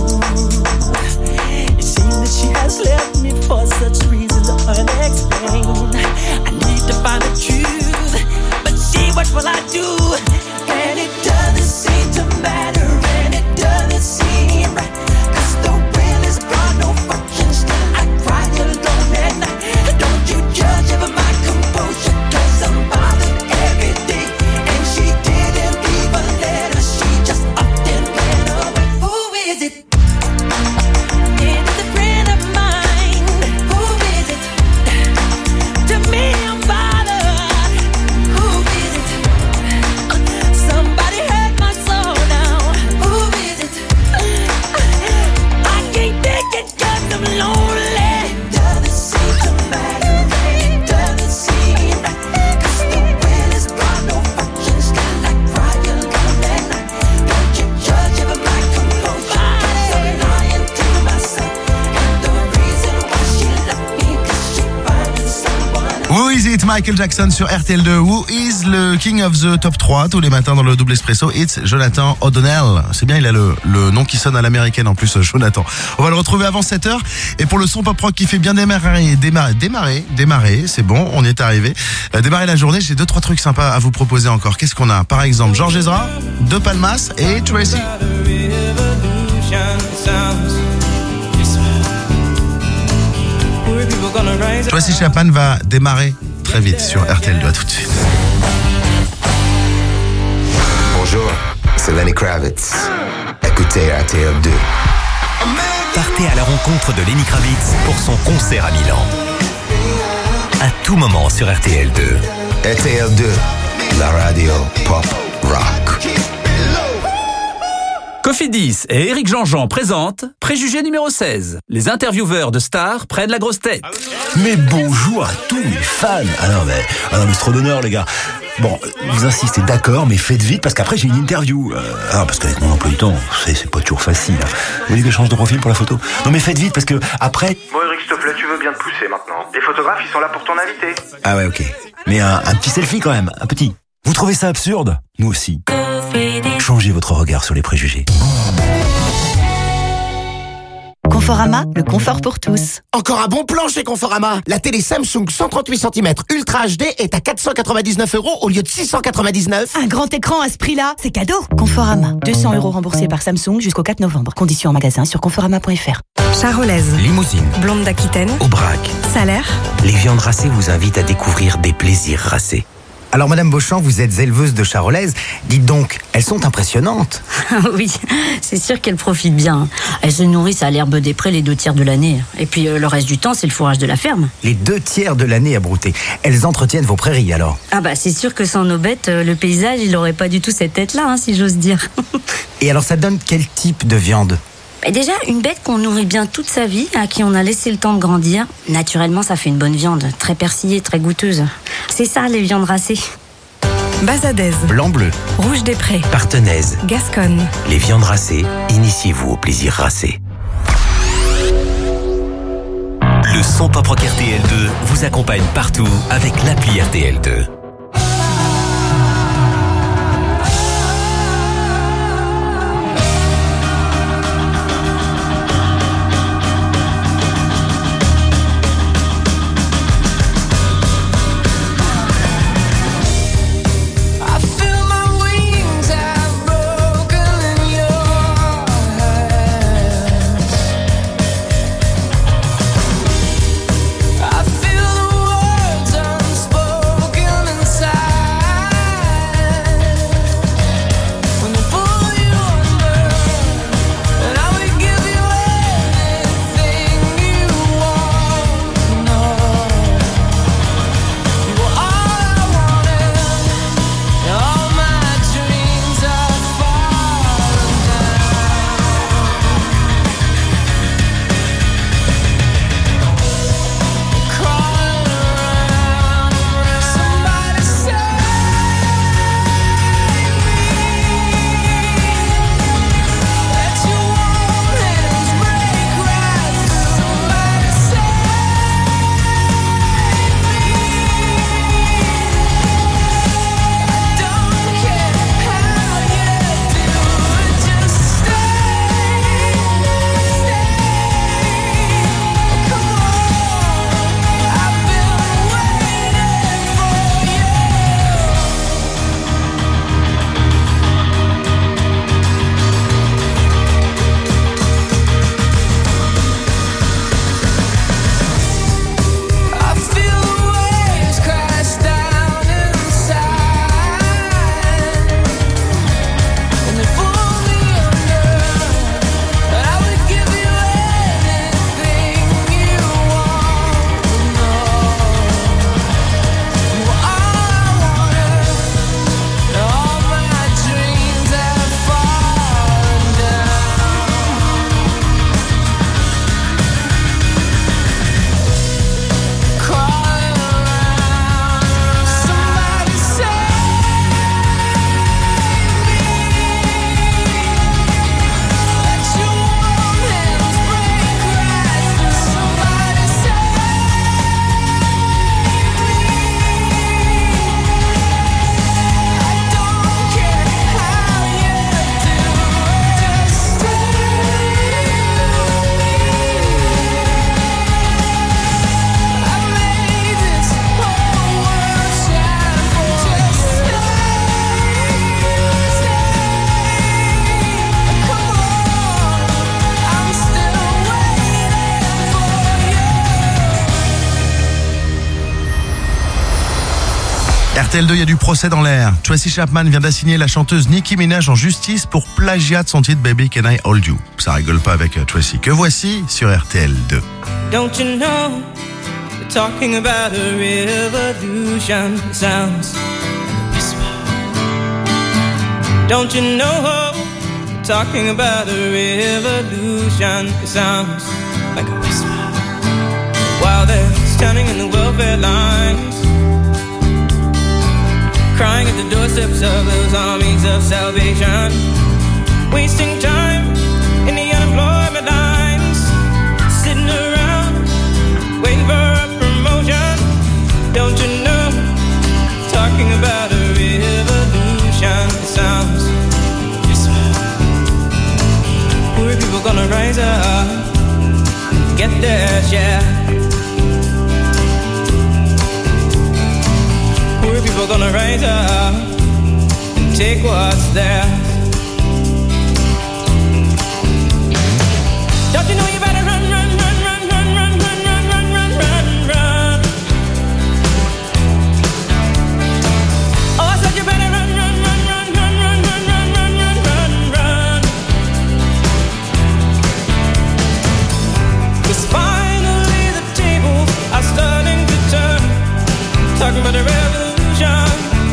Speaker 14: It seems that she has left me for such reasons unexplained. I need to find the truth, but see, what will I do? And it doesn't seem to matter, and it doesn't seem right. 'Cause the will is gone, no function, still I cry alone at night. Don't you judge over my composure, 'cause I'm bothered every day. And she didn't leave a letter, she just upped and ran away. Who is it? It is a friend of mine. Who is it? To me I'm bothered. Who is it? Somebody hurt my soul now. Who is it? I can't take it 'cause I'm lonely. It doesn't seem to matter, and it doesn't seem right. 'Cause the will is gone, no function, still I cry alone at night. Don't you judge over my composure, 'cause I'm lying to myself. And the reason why she left me, 'cause she finding someone.
Speaker 1: Who is it? Michael Jackson sur RTL2. Who is le king of the top 3 tous les matins dans le double espresso? It's Jonathan O'Donnell. C'est bien, il a le nom qui sonne à l'américaine en plus, Jonathan. On va le retrouver avant 7h. Et pour le son pop rock qui fait bien démarrer, c'est bon, on y est arrivé. Démarrer la journée, j'ai 2-3 trucs sympas à vous proposer encore. Qu'est-ce qu'on a? Par exemple, Georges Ezra, De Palmas et Tracy. Tracy Chapman va démarrer très vite sur RTL2. À tout de suite.
Speaker 15: Bonjour, c'est Lenny Kravitz. Écoutez RTL2.
Speaker 6: Partez à la rencontre de Lenny Kravitz pour son concert à Milan. À tout moment sur RTL2.
Speaker 15: RTL2, la radio pop rock.
Speaker 12: Cofidis et Éric Jean-Jean présentent Préjugé numéro 16. Les intervieweurs de stars prennent la grosse tête.
Speaker 16: Mais bonjour à tous les fans. Ah non mais c'est trop d'honneur les gars. Bon, vous insistez, d'accord, mais faites vite parce qu'après j'ai une interview. Parce qu'avec mon emploi du temps, c'est pas toujours facile. Vous voulez que je change de profil pour la photo? Non mais faites vite parce que après...
Speaker 17: Bon Eric, s'il te plaît, tu veux bien te pousser maintenant. Les photographes, ils sont là pour ton invité.
Speaker 16: Ah ouais, ok. Mais un petit selfie quand même, un petit. Vous trouvez ça absurde? Nous aussi. Changez votre regard sur les préjugés.
Speaker 18: Conforama, le confort pour tous.
Speaker 7: Encore un bon plan chez Conforama. La télé Samsung 138 cm Ultra HD est à 499 € au lieu de 699.
Speaker 18: Un grand écran à ce prix-là, c'est cadeau. Conforama, 200 € remboursés par Samsung jusqu'au 4 novembre. Conditions en magasin sur conforama.fr.
Speaker 19: Charolaise,
Speaker 6: Limousine,
Speaker 19: blonde d'Aquitaine,
Speaker 6: Aubrac,
Speaker 19: Salaire.
Speaker 6: Les viandes racées vous invitent à découvrir des plaisirs racés.
Speaker 20: Alors Madame Beauchamp, vous êtes éleveuse de charolaises. Dites donc, elles sont impressionnantes.
Speaker 21: Oui, c'est sûr qu'elles profitent bien. Elles se nourrissent à l'herbe des prés les 2 tiers de l'année. Et puis le reste du temps, c'est le fourrage de la ferme.
Speaker 20: Les 2 tiers de l'année à brouter. Elles entretiennent vos prairies alors?
Speaker 21: Ah bah c'est sûr que sans nos bêtes, le paysage, il aurait pas du tout cette tête-là, si j'ose dire.
Speaker 20: Et alors ça donne quel type de viande?
Speaker 21: Déjà, une bête qu'on nourrit bien toute sa vie, à qui on a laissé le temps de grandir, naturellement, ça fait une bonne viande, très persillée, très goûteuse. C'est ça, les viandes racées.
Speaker 19: Bazadaise,
Speaker 20: Blanc-bleu,
Speaker 19: Rouge des Prés,
Speaker 6: Partenaise,
Speaker 19: Gasconne.
Speaker 6: Les viandes racées, initiez-vous au plaisir racé. Le son pop rock RTL2 vous accompagne partout avec l'appli RTL2.
Speaker 5: I feel the words unspoken.
Speaker 1: RTL2, il y a du procès dans l'air. Tracy Chapman vient d'assigner la chanteuse Nicki Minaj en justice pour plagiat de son titre Baby Can I Hold You. Ça rigole pas avec Tracy. Que voici sur RTL2.
Speaker 5: Don't you know, we're talking about a revolution. It sounds like a whisper. Don't you know, we're talking about a revolution. It sounds like a whisper. While they're standing in the welfare lines, crying at the doorsteps of those armies of salvation, wasting time in the unemployment lines, sitting around waiting for a promotion. Don't you know, talking about a revolution. It sounds whisper. Poor people gonna rise up, get their share. Poor people gonna rise up and take what's theirs. Don't you know you better run, run, run, run, run, run, run, run, run, run, run, run. Oh, I said you better run, run, run, run, run, run, run, run, run, run, run, run. 'Cause finally the tables are starting to turn. Talking about a revolution.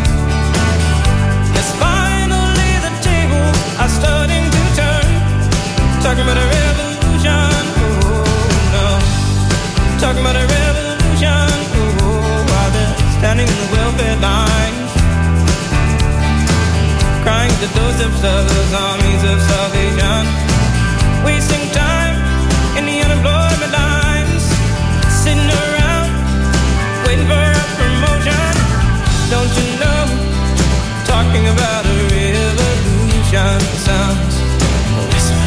Speaker 5: Yes, finally the tables are starting to turn. Talking about a revolution. Oh no. Talking about a revolution. Oh, while they're standing in the welfare lines, crying at the doorsteps of those armies of salvation, wasting time in the unemployment lines, sitting around waiting for a promotion. Don't you know, talking about a revolution sounds a whisper.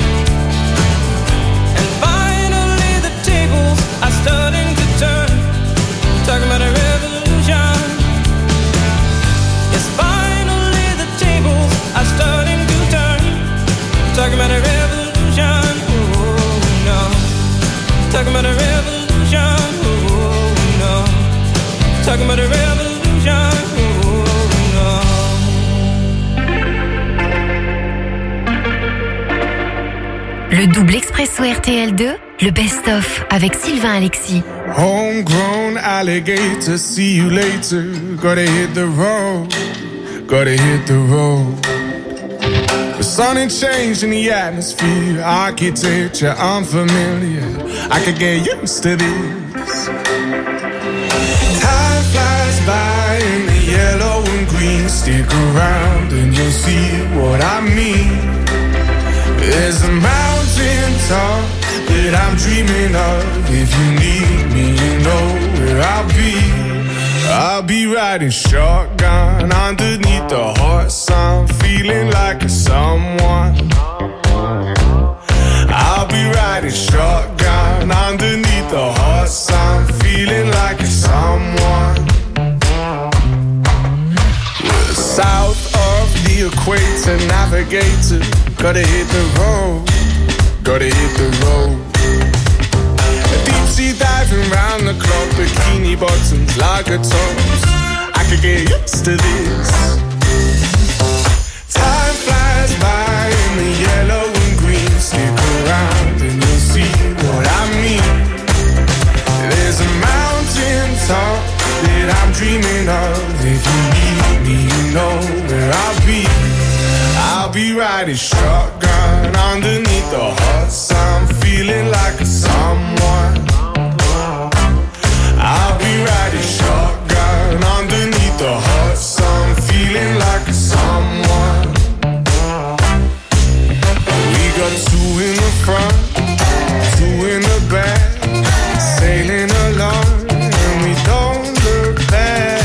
Speaker 5: And finally the tables are starting to turn. Talking about a revolution. Yes, finally the tables are starting to turn. Talking about a revolution. Oh no. Talking about a revolution. Oh no. Talking about a revolution. Oh no.
Speaker 4: Le double expresso RTL2, le best-of avec Sylvain Alexis.
Speaker 8: Homegrown alligator, see you later. Gotta hit the road, gotta hit the road. The sun ain't changed in the atmosphere, architecture unfamiliar. I could get used to this. Time flies by in the yellow and green. Stick around and you'll see what I mean. There's a mountain top that I'm dreaming of. If you need me, you know where I'll be. I'll be riding shotgun underneath the hot sun, feeling like a someone. I'll be riding shotgun underneath the hot sun, feeling like a someone. We're south of the equator, navigator. Gotta hit the road, gotta hit the road. Deep sea diving round the clock, bikini bottoms, lager tops. I could get used to this. Time flies by in the yellow and green. Stick around and you'll see what I mean. There's a mountain top that I'm dreaming of. If you need me, you know where I'll be. I'll be riding shotgun underneath the hot sun, feeling like a someone. I'll be riding shotgun underneath the hot sun, feeling like a someone. We got two in the front, two in the back, sailing along, and we don't look back.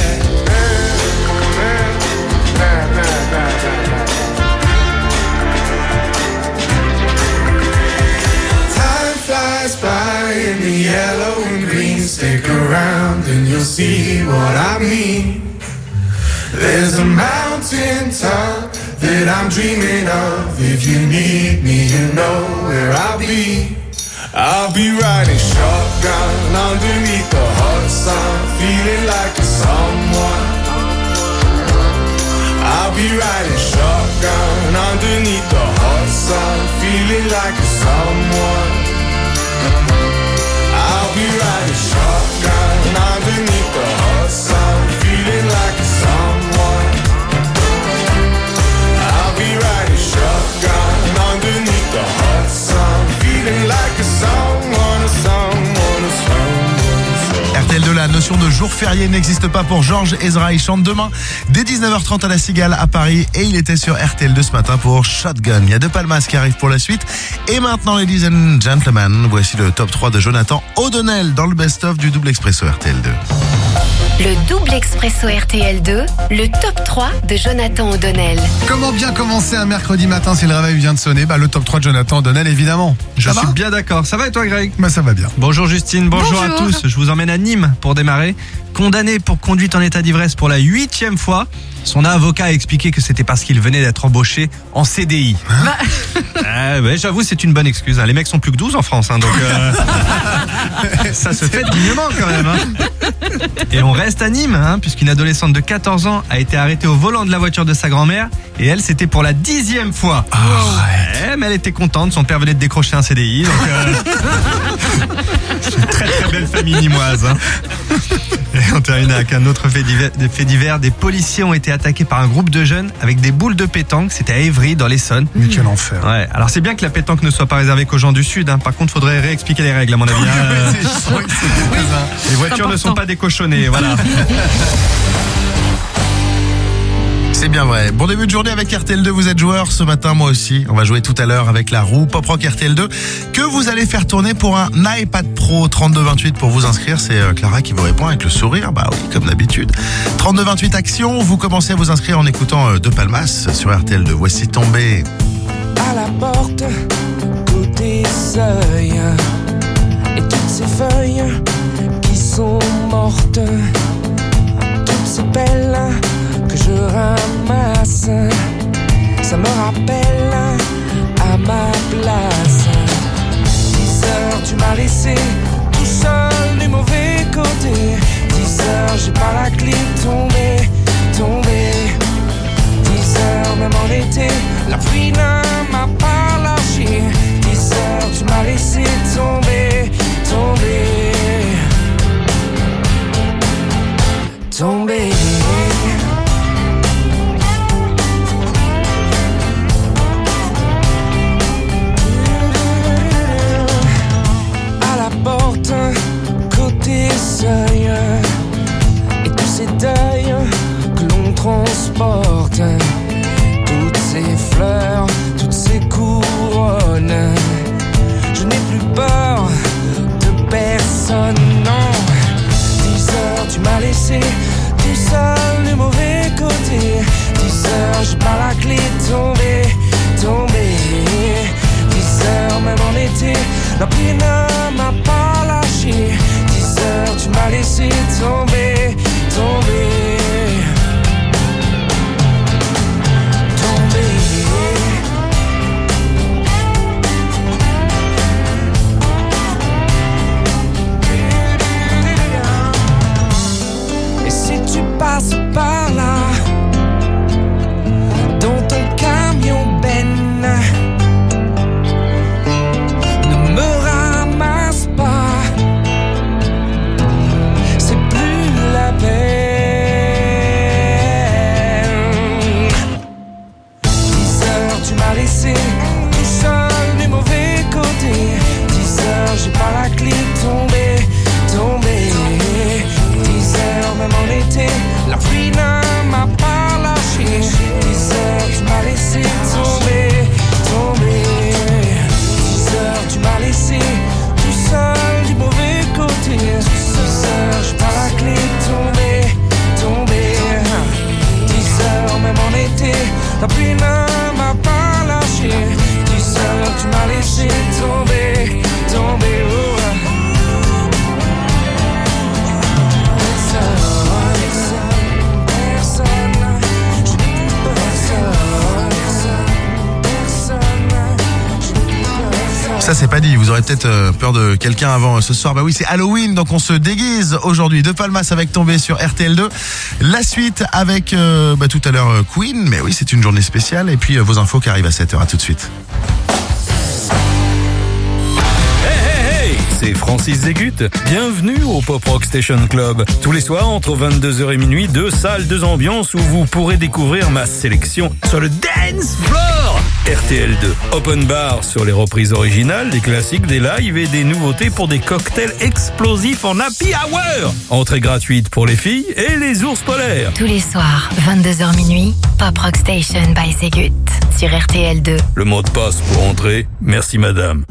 Speaker 8: By in the yellow and green, stick around and you'll see what I mean. There's a mountain top that I'm dreaming of. If you need me, you know where I'll be. I'll be riding shotgun underneath the hot sun, feeling like a someone. I'll be riding shotgun underneath the hot sun, feeling like a someone. I'll be riding shotgun underneath the hot sun, feeling like a someone. I'll be riding shotgun underneath the hot sun, feeling like a someone, a someone, a someone.
Speaker 1: RTL2, la notion de jour férié n'existe pas pour Georges Ezra. Il chante demain dès 19h30 à la Cigale à Paris et il était sur RTL2 ce matin pour Shotgun. Il y a De Palmas qui arrive pour la suite. Et maintenant, ladies and gentlemen, voici le top 3 de Jonathan O'Donnell dans le best-of du Double Expresso RTL2.
Speaker 4: Le Double Expresso RTL2, le top 3 de Jonathan O'Donnell.
Speaker 2: Comment bien commencer un mercredi matin si le réveil vient de sonner? Le top 3 de Jonathan O'Donnell, évidemment.
Speaker 10: Je suis bien d'accord. Ça va et toi, Greg?
Speaker 2: Ça va bien.
Speaker 10: Bonjour Justine, bonjour à tous. Je vous emmène à Nîmes pour démarrer. Condamné pour conduite en état d'ivresse pour la 8e fois, son avocat a expliqué que c'était parce qu'il venait d'être embauché en CDI. J'avoue, c'est une bonne excuse. Les mecs sont plus que 12 en France, donc ça se fait dignement quand même. Et on reste à Nîmes, puisqu'une adolescente de 14 ans a été arrêtée au volant de la voiture de sa grand-mère. Et elle, c'était pour la 10e fois. Mais elle était contente, son père venait de décrocher un CDI. Donc c'est une très très belle famille nîmoise. Et on termine avec un autre fait divers. Des policiers ont été attaqués par un groupe de jeunes avec des boules de pétanque. C'était à Évry, dans l'Essonne.
Speaker 2: Mais quel enfer.
Speaker 10: Ouais. Alors c'est bien que la pétanque ne soit pas réservée qu'aux gens du Sud. Par contre, faudrait réexpliquer les règles à mon avis. Les voitures ne sont pas décochonnées. Voilà.
Speaker 1: C'est bien vrai. Bon début de journée avec RTL2, vous êtes joueurs ce matin, moi aussi. On va jouer tout à l'heure avec la roue Pop Rock RTL2 que vous allez faire tourner pour un iPad Pro. 3228 pour vous inscrire, c'est Clara qui vous répond avec le sourire, oui, comme d'habitude. 3228 action, vous commencez à vous inscrire en écoutant De Palmas sur RTL2. Voici Tombé.
Speaker 5: À la porte, côté seuil, et toutes ces feuilles qui sont mortes, toutes ces belles que je ramasse, ça me rappelle à ma place. 10 heures tu m'as laissé tout seul du mauvais côté. 10 heures j'ai pas la clé, tombé. 10 heures même en été, la pluie ne m'a pas lâché. 10 heures tu m'as laissé tomber. À la porte, côté seuil, et tous ces deuils que l'on transporte, toutes ces fleurs, toutes ces couronnes. Je n'ai plus peur de personne, non. 10 heures tu m'as laissé tout seul du mauvais côté. 10 heures j'ai pas la clé, tombé. 10 heures même en été, la pluie ne m'a pas lâché. 10 heures tu m'as laissé tomber. Et si tu passes par là, dans ton camion Ben, ne me ramasse pas, c'est plus la peine.
Speaker 1: Ça c'est pas dit, vous aurez peut-être peur de quelqu'un avant ce soir. Bah oui, c'est Halloween, donc on se déguise aujourd'hui. De Palmas avec Tombé sur RTL2. La suite avec tout à l'heure Queen, mais oui, c'est une journée spéciale. Et puis vos infos qui arrivent à 7h, à tout de suite.
Speaker 9: C'est Francis Zégut. Bienvenue au Pop Rock Station Club. Tous les soirs, entre 22h et minuit, 2 salles, 2 ambiances où vous pourrez découvrir ma sélection sur le dance floor. RTL2. Open bar sur les reprises originales, des classiques, des lives et des nouveautés pour des cocktails explosifs en happy hour. Entrée gratuite pour les filles et les ours polaires.
Speaker 4: Tous les soirs, 22h minuit, Pop Rock Station by Zégut sur RTL2.
Speaker 9: Le mot de passe pour entrer. Merci madame.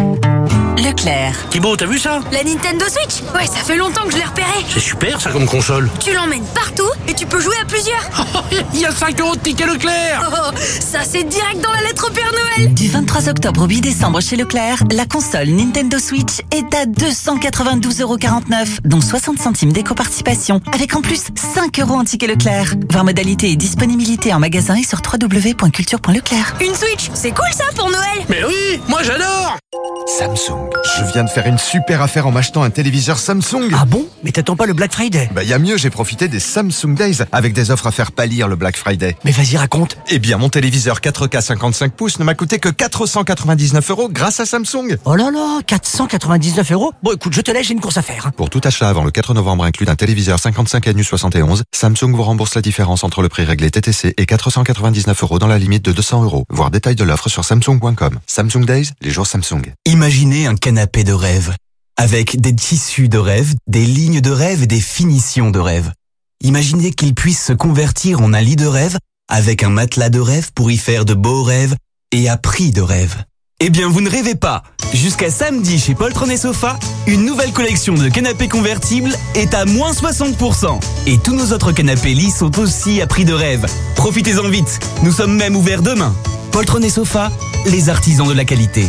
Speaker 22: Leclerc.
Speaker 23: Thibaut, t'as vu ça?
Speaker 22: La Nintendo Switch? Ouais, ça fait longtemps que je l'ai repérée.
Speaker 23: C'est super ça comme console.
Speaker 22: Tu l'emmènes partout et tu peux jouer à plusieurs.
Speaker 23: Il y a 5 € de ticket Leclerc.
Speaker 22: Oh, ça c'est direct dans la lettre au Père Noël.
Speaker 24: Du 23 octobre au 8 décembre chez Leclerc, la console Nintendo Switch est à 292,49 €, dont 60 centimes d'éco-participation, avec en plus 5 € en ticket Leclerc. Voir modalité et disponibilité en magasin et sur www.culture.leclerc.
Speaker 22: Une Switch, c'est cool ça pour Noël.
Speaker 23: Mais oui, moi j'adore.
Speaker 25: Samsung. Je viens de faire une super affaire en m'achetant un téléviseur Samsung.
Speaker 23: Ah bon? Mais t'attends pas le Black Friday?
Speaker 25: Y a mieux, j'ai profité des Samsung Days avec des offres à faire pâlir le Black Friday.
Speaker 23: Mais vas-y, raconte.
Speaker 25: Eh bien, mon téléviseur 4K 55 pouces ne m'a coûté que 499 € grâce à Samsung.
Speaker 23: Oh là là, 499 €. Bon écoute, je te laisse, j'ai une course à faire.
Speaker 25: Pour tout achat avant le 4 novembre inclus d'un téléviseur 55 Anus 71, Samsung vous rembourse la différence entre le prix réglé TTC et 499 € dans la limite de 200 €. Voir détail de l'offre sur Samsung.com. Samsung Days, les jours Samsung.
Speaker 26: Imaginez un canapé de rêve, avec des tissus de rêve, des lignes de rêve et des finitions de rêve. Imaginez qu'il puisse se convertir en un lit de rêve, avec un matelas de rêve pour y faire de beaux rêves et à prix de rêve. Eh bien, vous ne rêvez pas. Jusqu'à samedi chez Poltron et Sofa, une nouvelle collection de canapés convertibles est à moins 60%. Et tous nos autres canapés lits sont aussi à prix de rêve. Profitez-en vite. Nous sommes même ouverts demain. Poltron et Sofa, les artisans de la qualité.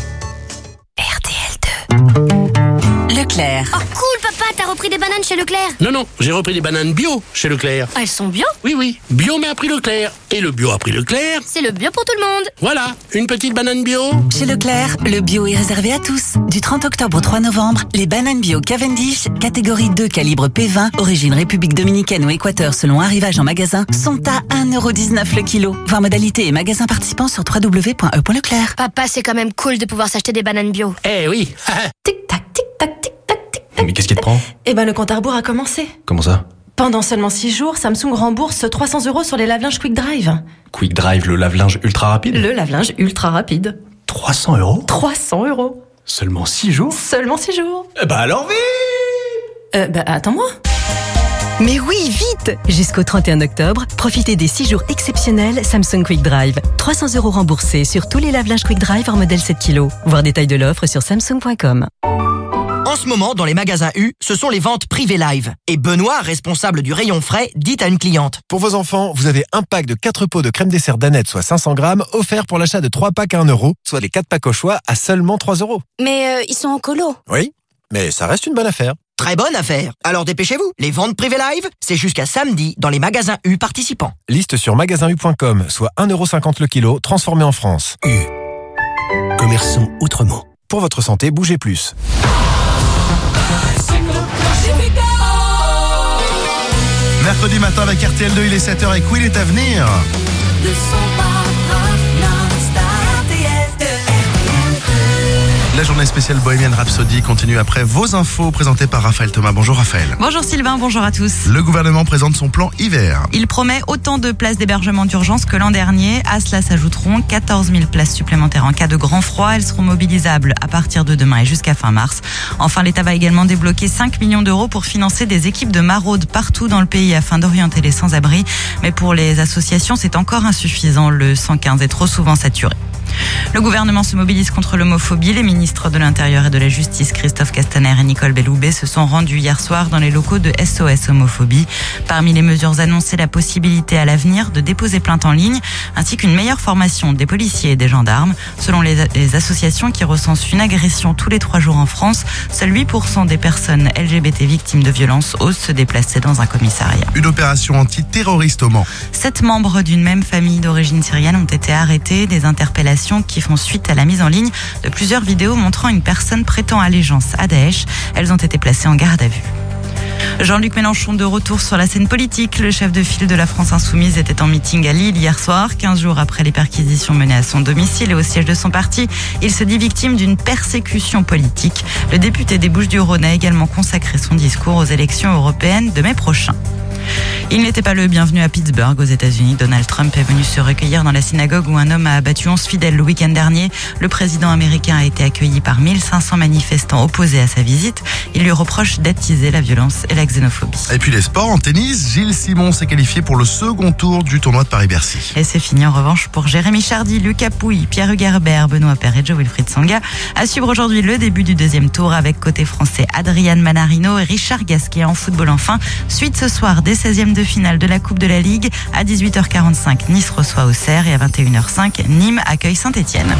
Speaker 22: Leclerc.
Speaker 21: Oh cool papa, t'as repris des bananes chez Leclerc?
Speaker 23: Non, j'ai repris des bananes bio chez Leclerc.
Speaker 21: Elles sont bio?
Speaker 23: Oui, bio mais à prix Leclerc. Et le bio à prix Leclerc,
Speaker 21: c'est le bio pour tout le monde.
Speaker 23: Voilà, une petite banane bio.
Speaker 24: Chez Leclerc, le bio est réservé à tous. Du 30 octobre au 3 novembre, les bananes bio Cavendish, catégorie 2 calibre P20, origine République Dominicaine ou Équateur selon arrivage en magasin, sont à 1,19 € le kilo. Voir modalité et magasin participants sur www.e.leclerc.
Speaker 21: Papa, c'est quand même cool de pouvoir s'acheter des bananes bio.
Speaker 23: Eh oui.
Speaker 18: Tic-tac, tic-tac, tic-tac, tic-tac.
Speaker 25: Mais qu'est-ce qui te prend?
Speaker 18: Eh ben, le compte à rebours a commencé.
Speaker 25: Comment ça?
Speaker 18: Pendant seulement 6 jours, Samsung rembourse 300 € sur les lave-linges Quick Drive.
Speaker 25: Quick Drive, le lave-linge ultra rapide?
Speaker 18: Le lave-linge ultra rapide.
Speaker 25: 300 €?
Speaker 18: 300 €.
Speaker 25: Seulement 6 jours?
Speaker 18: Seulement 6 jours.
Speaker 25: Alors vite!
Speaker 18: Attends-moi.
Speaker 27: Mais oui, vite! Jusqu'au 31 octobre, profitez des 6 jours exceptionnels Samsung Quick Drive. 300 € remboursés sur tous les lave-linges Quick Drive hors modèle 7 kg. Voir détail de l'offre sur samsung.com.
Speaker 28: En ce moment, dans les magasins U, ce sont les ventes privées live. Et Benoît, responsable du rayon frais, dit à une cliente:
Speaker 29: pour vos enfants, vous avez un pack de 4 pots de crème dessert Danette, soit 500 grammes, offert pour l'achat de 3 packs à 1 €, soit les 4 packs au choix à seulement 3 €.
Speaker 21: Mais ils sont en colo.
Speaker 29: Oui, mais ça reste une bonne affaire.
Speaker 28: Très bonne affaire. Alors dépêchez-vous. Les ventes privées live, c'est jusqu'à samedi dans les magasins U participants.
Speaker 29: Liste sur magasin-u.com, soit 1,50 € le kilo, transformé en France.
Speaker 23: U. Commerçons autrement.
Speaker 29: Pour votre santé, bougez plus.
Speaker 1: Mercredi matin avec RTL2, il est 7h et Queen est à venir. La journée spéciale Bohemian Rhapsody continue après vos infos présentées par Raphaël Thomas. Bonjour Raphaël.
Speaker 3: Bonjour Sylvain, bonjour à tous.
Speaker 1: Le gouvernement présente son plan hiver.
Speaker 3: Il promet autant de places d'hébergement d'urgence que l'an dernier. À cela s'ajouteront 14 000 places supplémentaires en cas de grand froid. Elles seront mobilisables à partir de demain et jusqu'à fin mars. Enfin, l'État va également débloquer 5 millions d'euros pour financer des équipes de maraude partout dans le pays afin d'orienter les sans-abri. Mais pour les associations, c'est encore insuffisant. Le 115 est trop souvent saturé. Le gouvernement se mobilise contre l'homophobie. Les ministres de l'Intérieur et de la Justice, Christophe Castaner et Nicole Belloubet, se sont rendus hier soir dans les locaux de SOS Homophobie. Parmi les mesures annoncées, la possibilité à l'avenir de déposer plainte en ligne, ainsi qu'une meilleure formation des policiers et des gendarmes. Selon les associations qui recensent une agression tous les 3 jours en France, seuls 8% des personnes LGBT victimes de violences osent se déplacer dans un commissariat.
Speaker 1: Une opération antiterroriste au Mans.
Speaker 3: 7 membres d'une même famille d'origine syrienne ont été arrêtés. Des interpellations accusations qui font suite à la mise en ligne de plusieurs vidéos montrant une personne prêtant allégeance à Daesh. Elles ont été placées en garde à vue. Jean-Luc Mélenchon de retour sur la scène politique. Le chef de file de la France Insoumise était en meeting à Lille hier soir, 15 jours après les perquisitions menées à son domicile et au siège de son parti. Il se dit victime d'une persécution politique. Le député des Bouches-du-Rhône a également consacré son discours aux élections européennes de mai prochain. Il n'était pas le bienvenu à Pittsburgh, aux États-Unis. Donald Trump est venu se recueillir dans la synagogue où un homme a abattu 11 fidèles le week-end dernier. Le président américain a été accueilli par 1500 manifestants opposés à sa visite. Il lui reproche d'attiser la violence et la xénophobie.
Speaker 1: Et puis les sports, en tennis, Gilles Simon s'est qualifié pour le second tour du tournoi de Paris-Bercy.
Speaker 3: Et c'est fini en revanche pour Jérémy Chardy, Lucas Pouille, Pierre Hugerbert, Benoît Paire et Joe-Wilfried Tsonga. À suivre aujourd'hui le début du deuxième tour avec côté français Adrian Manarino et Richard Gasquet en football enfin. Suite ce soir des 16e de finale de la Coupe de la Ligue. À 18h45, Nice reçoit Auxerre et à 21h05, Nîmes accueille Saint-Etienne.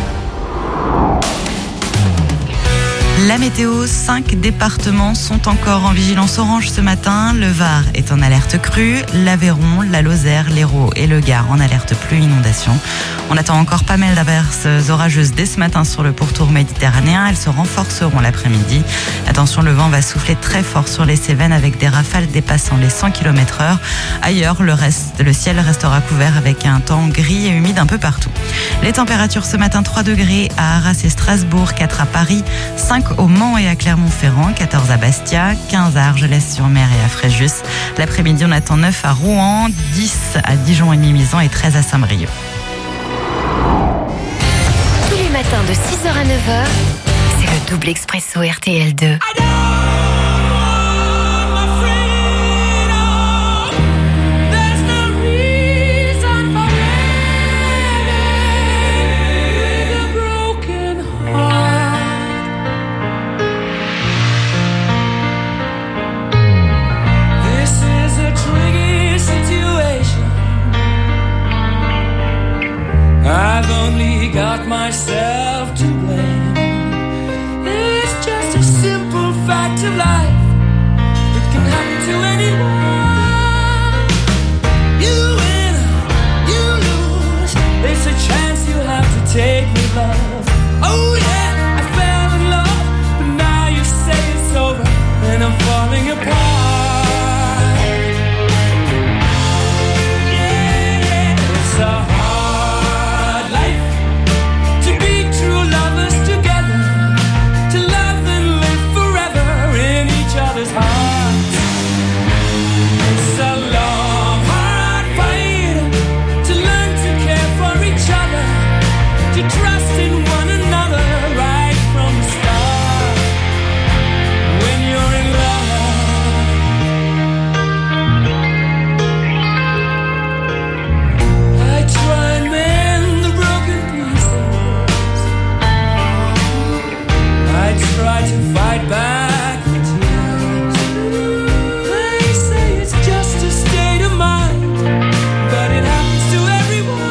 Speaker 3: La météo, 5 départements sont encore en vigilance orange ce matin. Le Var est en alerte crue, l'Aveyron, la Lozère, l'Hérault et le Gard en alerte pluie inondation. On attend encore pas mal d'averses orageuses dès ce matin sur le pourtour méditerranéen. Elles se renforceront l'après-midi. Attention, le vent va souffler très fort sur les Cévennes avec des rafales dépassant les 100 km/h. Ailleurs, le ciel restera couvert avec un temps gris et humide un peu partout. Les températures ce matin, 3 degrés à Arras et Strasbourg, 4 à Paris, 5 au Mans et à Clermont-Ferrand, 14 à Bastia, 15 à Argelès-sur-Mer et à Fréjus. L'après-midi, on attend 9 à Rouen, 10 à Dijon et Mimizan et 13 à Saint-Brieuc.
Speaker 4: Tous les matins de 6h à 9h, c'est le double expresso RTL2.
Speaker 5: I've only got myself to blame. It's just a simple fact of life. It can happen to anyone. You win, you lose. It's a chance you have to take with love. Oh yeah, I fell in love, but now you say it's over and I'm falling apart. Yeah, it's a trust in one another right from the start. When you're in love, I try and mend the broken pieces. I try to fight back the tears. They say it's just a state of mind, but it happens to everyone.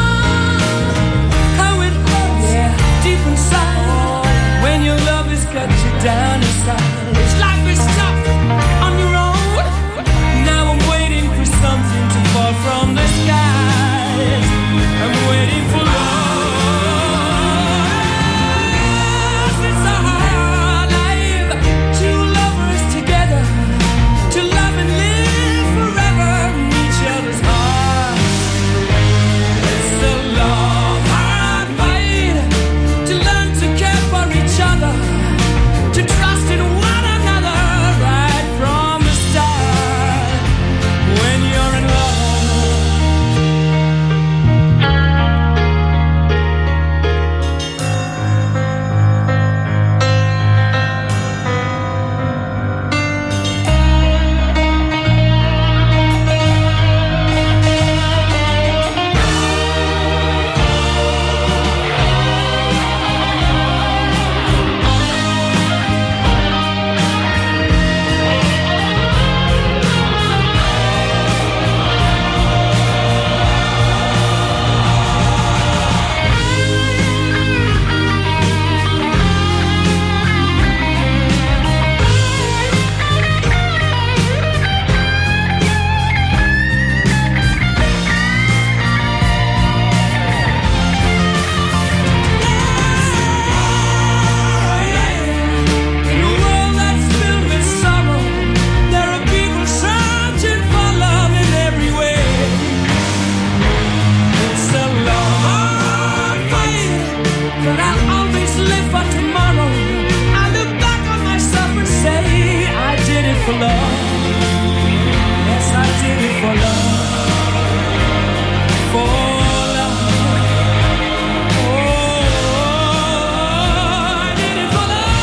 Speaker 5: When your love has got you down inside, this life is tough on your own. Now I'm waiting for something to fall from the skies. I'm waiting for love. It's a hard life. Two lovers together, to love and live forever in each other's hearts. It's a long, hard fight to learn to care for each other, to trust in one for love. Yes, I did it for love. For love. Oh, I did it for love.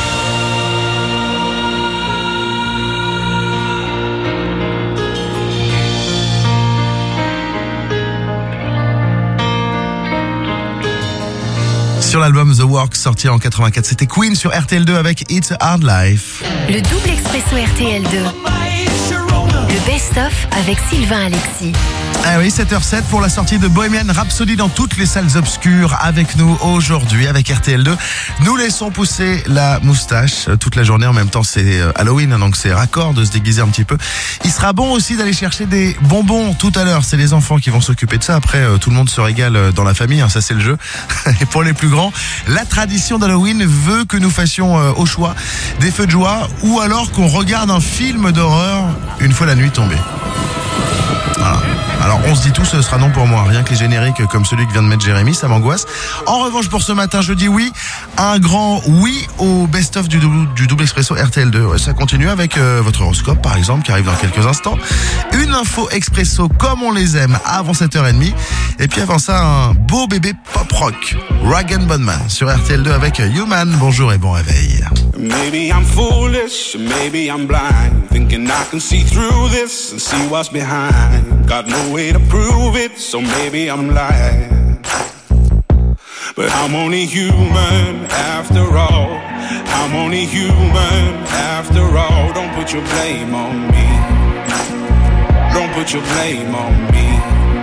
Speaker 1: Sur l'album The Work sorti en 84, c'était Queen sur RTL2 avec It's a Hard Life.
Speaker 4: Le double expresso RTL2. Le best-of avec Sylvain Alexis.
Speaker 1: Ah oui, 7h07 pour la sortie de Bohemian Rhapsody dans toutes les salles obscures. Avec nous aujourd'hui, avec RTL2, nous laissons pousser la moustache toute la journée. En même temps, c'est Halloween, donc c'est raccord de se déguiser un petit peu. Il sera bon aussi d'aller chercher des bonbons tout à l'heure. C'est les enfants qui vont s'occuper de ça. Après, tout le monde se régale dans la famille, ça c'est le jeu. Et pour les plus grands, la tradition d'Halloween veut que nous fassions au choix des feux de joie ou alors qu'on regarde un film d'horreur une fois la nuit tombée. Voilà. Alors on se dit tous, ce sera non pour moi. Rien que les génériques comme celui que vient de mettre Jérémy, ça m'angoisse. En revanche, pour ce matin, je dis oui. Un grand oui au best-of du double expresso RTL2. Ouais, ça continue avec votre horoscope, par exemple, qui arrive dans quelques instants. Une info expresso comme on les aime avant 7h30. Et puis avant ça, un beau bébé pop-rock. Rag & Bone Man sur RTL2 avec Human. Bonjour et bon réveil.
Speaker 8: Maybe I'm foolish, maybe I'm blind, thinking I can see through this and see what's behind. Got no way to prove it, so maybe I'm lying. But I'm only human after all. I'm only human after all. Don't put your blame on me. Don't put your blame on me.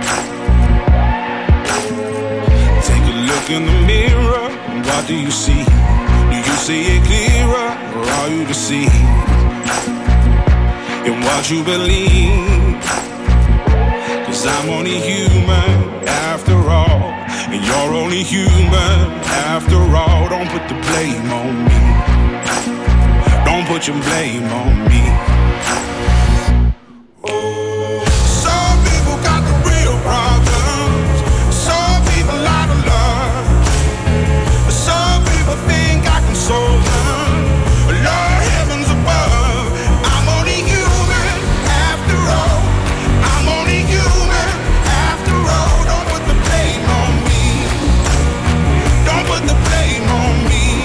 Speaker 8: Take a look in the mirror, what do you see? Do you see it clearer, or are you deceived in what you believe? 'Cause I'm only human after all, and you're only human after all. Don't put the blame on me. Don't put your blame on me. Some people got the real problems. Some people out of love. Some people think I can solve them. Lord, heavens above, I'm only human after all. I'm only human after all. Don't put the blame on me. Don't put the blame on me.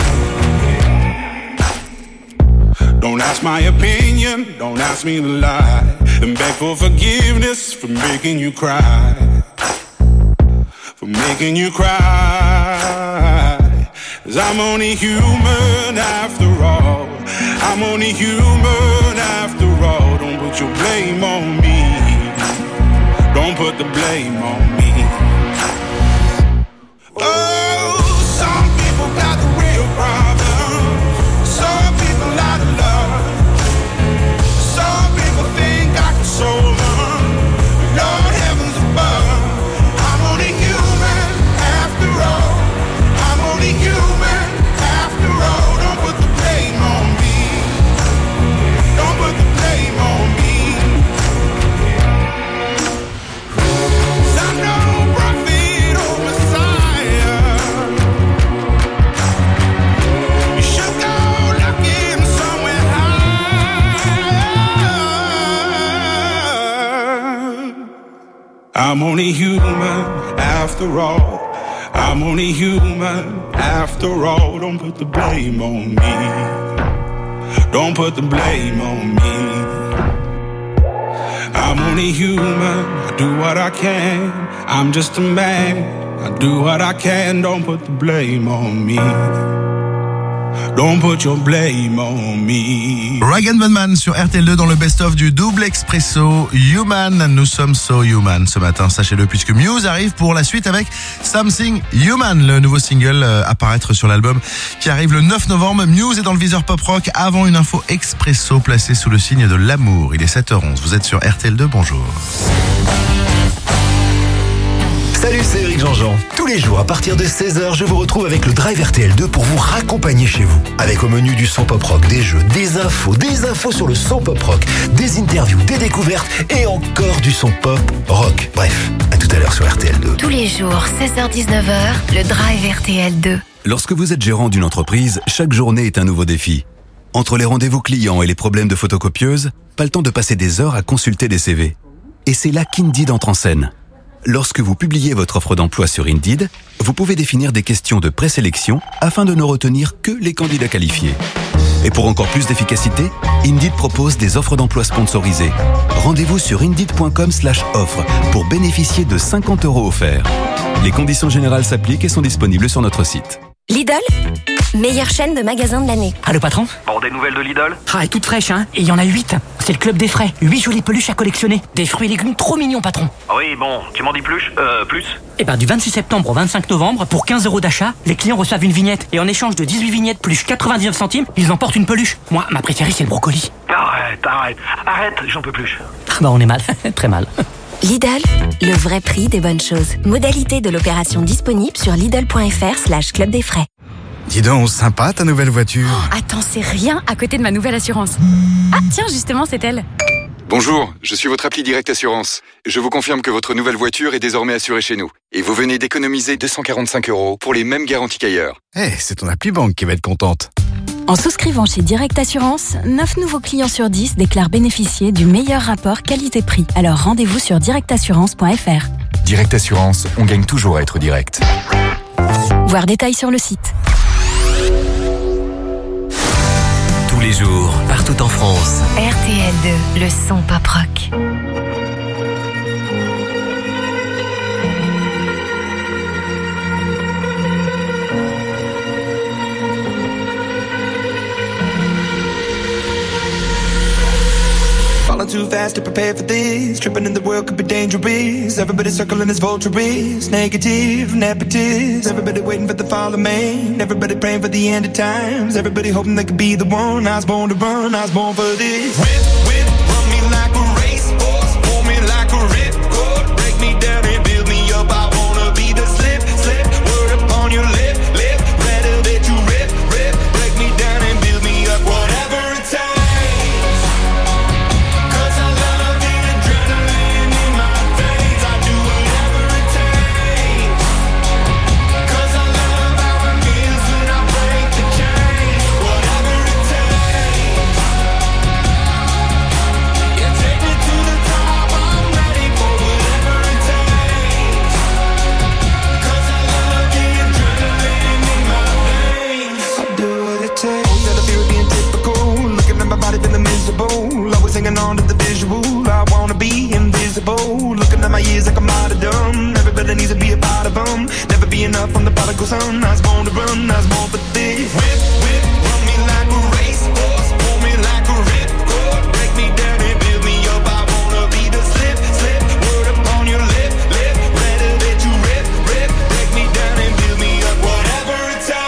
Speaker 8: Don't ask my opinion, don't ask me to lie, and beg for forgiveness for making you cry. For making you cry. 'Cause I'm only human after all. I'm only human after all. Don't put your blame on me. Don't put the blame on me. Oh, some people got the real problems. Some people out of love. Some people think I can solve them. Lord, heavens above, I'm only human after all. I'm only human after all. Don't put the blame on me. Don't put the blame on me. 'Cause I'm no prophet or Messiah. You should go looking somewhere high. I'm only human after all. I'm only human after all. Don't put the blame on me. Don't put the blame on me. I'm only human. I do what I can. I'm just a man. I do what I can. Don't put the blame on me. Don't put your blame on me.
Speaker 1: Rag & Bone Man sur RTL2 dans le best-of du double expresso Human. Nous sommes so human ce matin, sachez-le, puisque Muse arrive pour la suite avec Something Human, le nouveau single à paraître sur l'album qui arrive le 9 novembre. Muse est dans le viseur pop rock avant une info expresso placée sous le signe de l'amour. Il est 7h11, vous êtes sur RTL2, bonjour.
Speaker 6: Salut, c'est Eric Jean-Jean. Tous les jours, à partir de 16h, je vous retrouve avec le Drive RTL2 pour vous raccompagner chez vous. Avec au menu du son pop rock, des jeux, des infos sur le son pop rock, des interviews, des découvertes et encore du son pop rock. Bref, à tout à l'heure sur RTL2.
Speaker 4: Tous les jours, 16h-19h, le Drive RTL2.
Speaker 7: Lorsque vous êtes gérant d'une entreprise, chaque journée est un nouveau défi. Entre les rendez-vous clients et les problèmes de photocopieuse, pas le temps de passer des heures à consulter des CV. Et c'est là qu'Indeed entre en scène. Lorsque vous publiez votre offre d'emploi sur Indeed, vous pouvez définir des questions de présélection afin de ne retenir que les candidats qualifiés. Et pour encore plus d'efficacité, Indeed propose des offres d'emploi sponsorisées. Rendez-vous sur indeed.com/offre pour bénéficier de 50 € offerts. Les conditions générales s'appliquent et sont disponibles sur notre site.
Speaker 4: Lidl, meilleure chaîne de magasins de l'année.
Speaker 11: Ah, le patron?
Speaker 12: Bon, des nouvelles de Lidl?
Speaker 11: Ah, elle est toute fraîche, hein. Et il y en a 8. C'est le club des frais. 8 jolies peluches à collectionner. Des fruits et légumes trop mignons, patron.
Speaker 12: Oui, bon, tu m'en dis plus? Plus?
Speaker 11: Eh ben, du 26 septembre au 25 novembre, pour 15 € d'achat, les clients reçoivent une vignette. Et en échange de 18 vignettes plus 99 centimes, ils emportent une peluche. Moi, ma préférée, c'est le brocoli.
Speaker 12: Arrête, j'en peux plus.
Speaker 11: Ah bah, on est mal. Très mal.
Speaker 4: Lidl, le vrai prix des bonnes choses. Modalité de l'opération disponible sur lidl.fr/club des frais.
Speaker 13: Dis donc, sympa ta nouvelle voiture.
Speaker 14: Oh, attends, c'est rien à côté de ma nouvelle assurance. Ah, tiens, justement, c'est elle.
Speaker 15: Bonjour, je suis votre appli Direct Assurance. Je vous confirme que votre nouvelle voiture est désormais assurée chez nous. Et vous venez d'économiser 245 € pour les mêmes garanties qu'ailleurs.
Speaker 13: C'est ton appli banque qui va être contente.
Speaker 14: En souscrivant chez Direct Assurance, 9 nouveaux clients sur 10 déclarent bénéficier du meilleur rapport qualité-prix. Alors rendez-vous sur directassurance.fr.
Speaker 15: Direct Assurance, on gagne toujours à être direct.
Speaker 14: Voir détails sur le site.
Speaker 22: Tous les jours, partout en France.
Speaker 4: RTL2, le son pop rock.
Speaker 5: Falling too fast to prepare for this. Tripping in the world could be dangerous. Everybody circling as vultures. Negative, nepotist. Everybody waiting for the fall of man. Everybody praying for the end of times. Everybody hoping they could be the one. I was born to run, I was born for this. Whip, run me like a racehorse. Pull me like a ripcord. Break me down and build me up. I wanna be the slip. Word upon your lip. Rather that you rip. Break me down and build me up. Whatever it takes. Hanging on to the visual, I wanna be invisible. Looking at my years like I'm out of dumb. Everybody needs to be a part of them. Never be enough from the prodigal son. I was born to run, I was born for this. Whip, run me like a racehorse. Pull me like a ripcord. Break me down and build me up. I wanna be the slip. Word upon your lip. Rather that you rip. Break me down and build me up. Whatever it takes.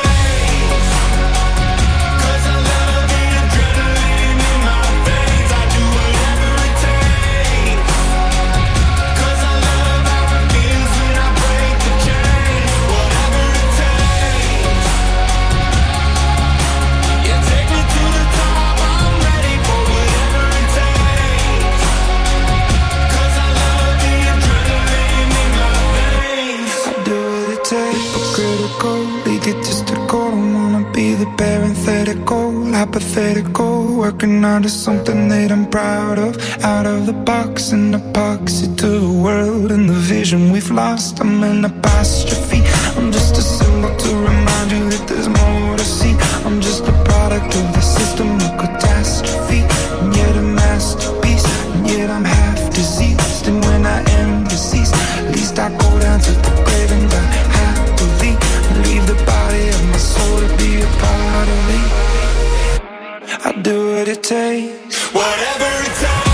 Speaker 5: Hypothetical, working out of something that I'm proud of. Out of the box, an epoxy to the world and the vision we've lost. I'm an apostrophe. I'm just a symbol to remind you that there's more to see. I'm just a product of the system of catastrophe, and yet a masterpiece. And yet I'm half diseased, and when I am deceased, at least I go down to the grave and die happily. Leave the body of my soul to be a part of me. I do what it takes, whatever it takes.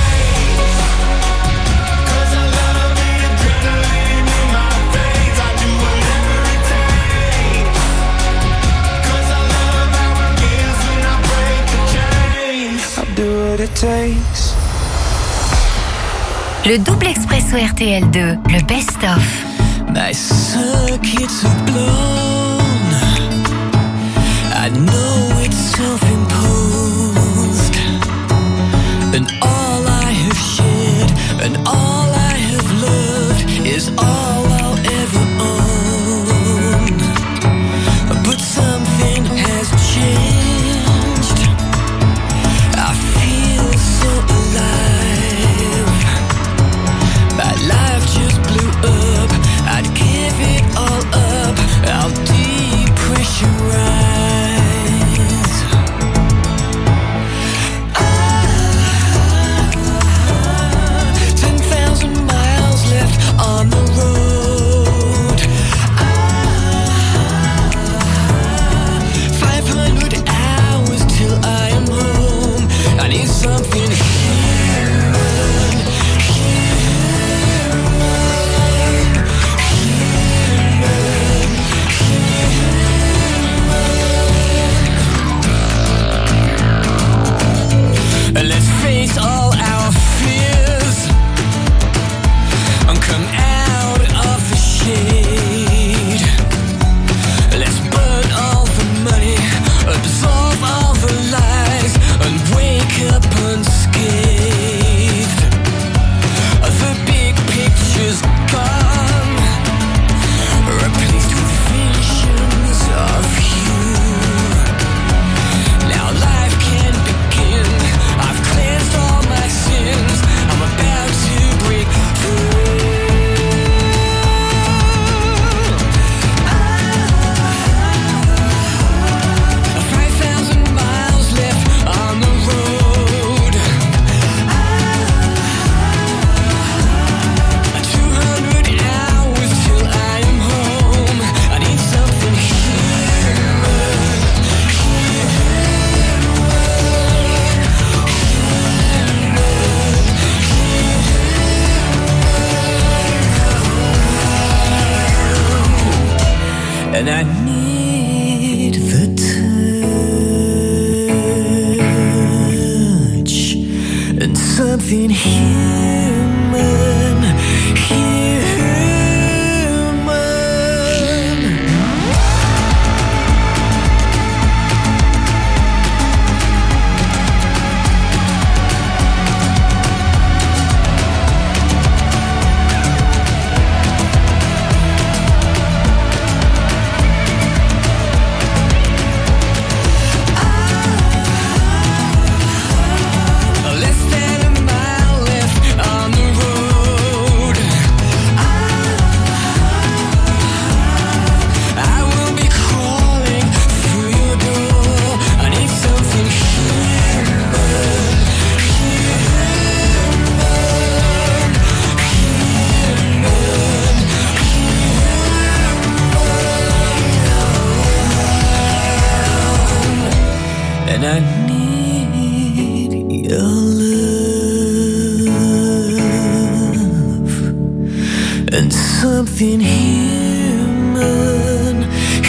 Speaker 5: Cause I love the adrenaline in my veins. I do whatever it takes. Cause I love how it feels when I break the chains. I do what it takes.
Speaker 4: Le double expresso RTL2, le best-of.
Speaker 22: My circuits are blown. I know it's self-imposed, and all I have shared and all I have loved is all I'll ever own. But something has changed. something human, human. Less than a mile left on the road. I will be crawling through your door. I need something human, human. And I need your love and something human,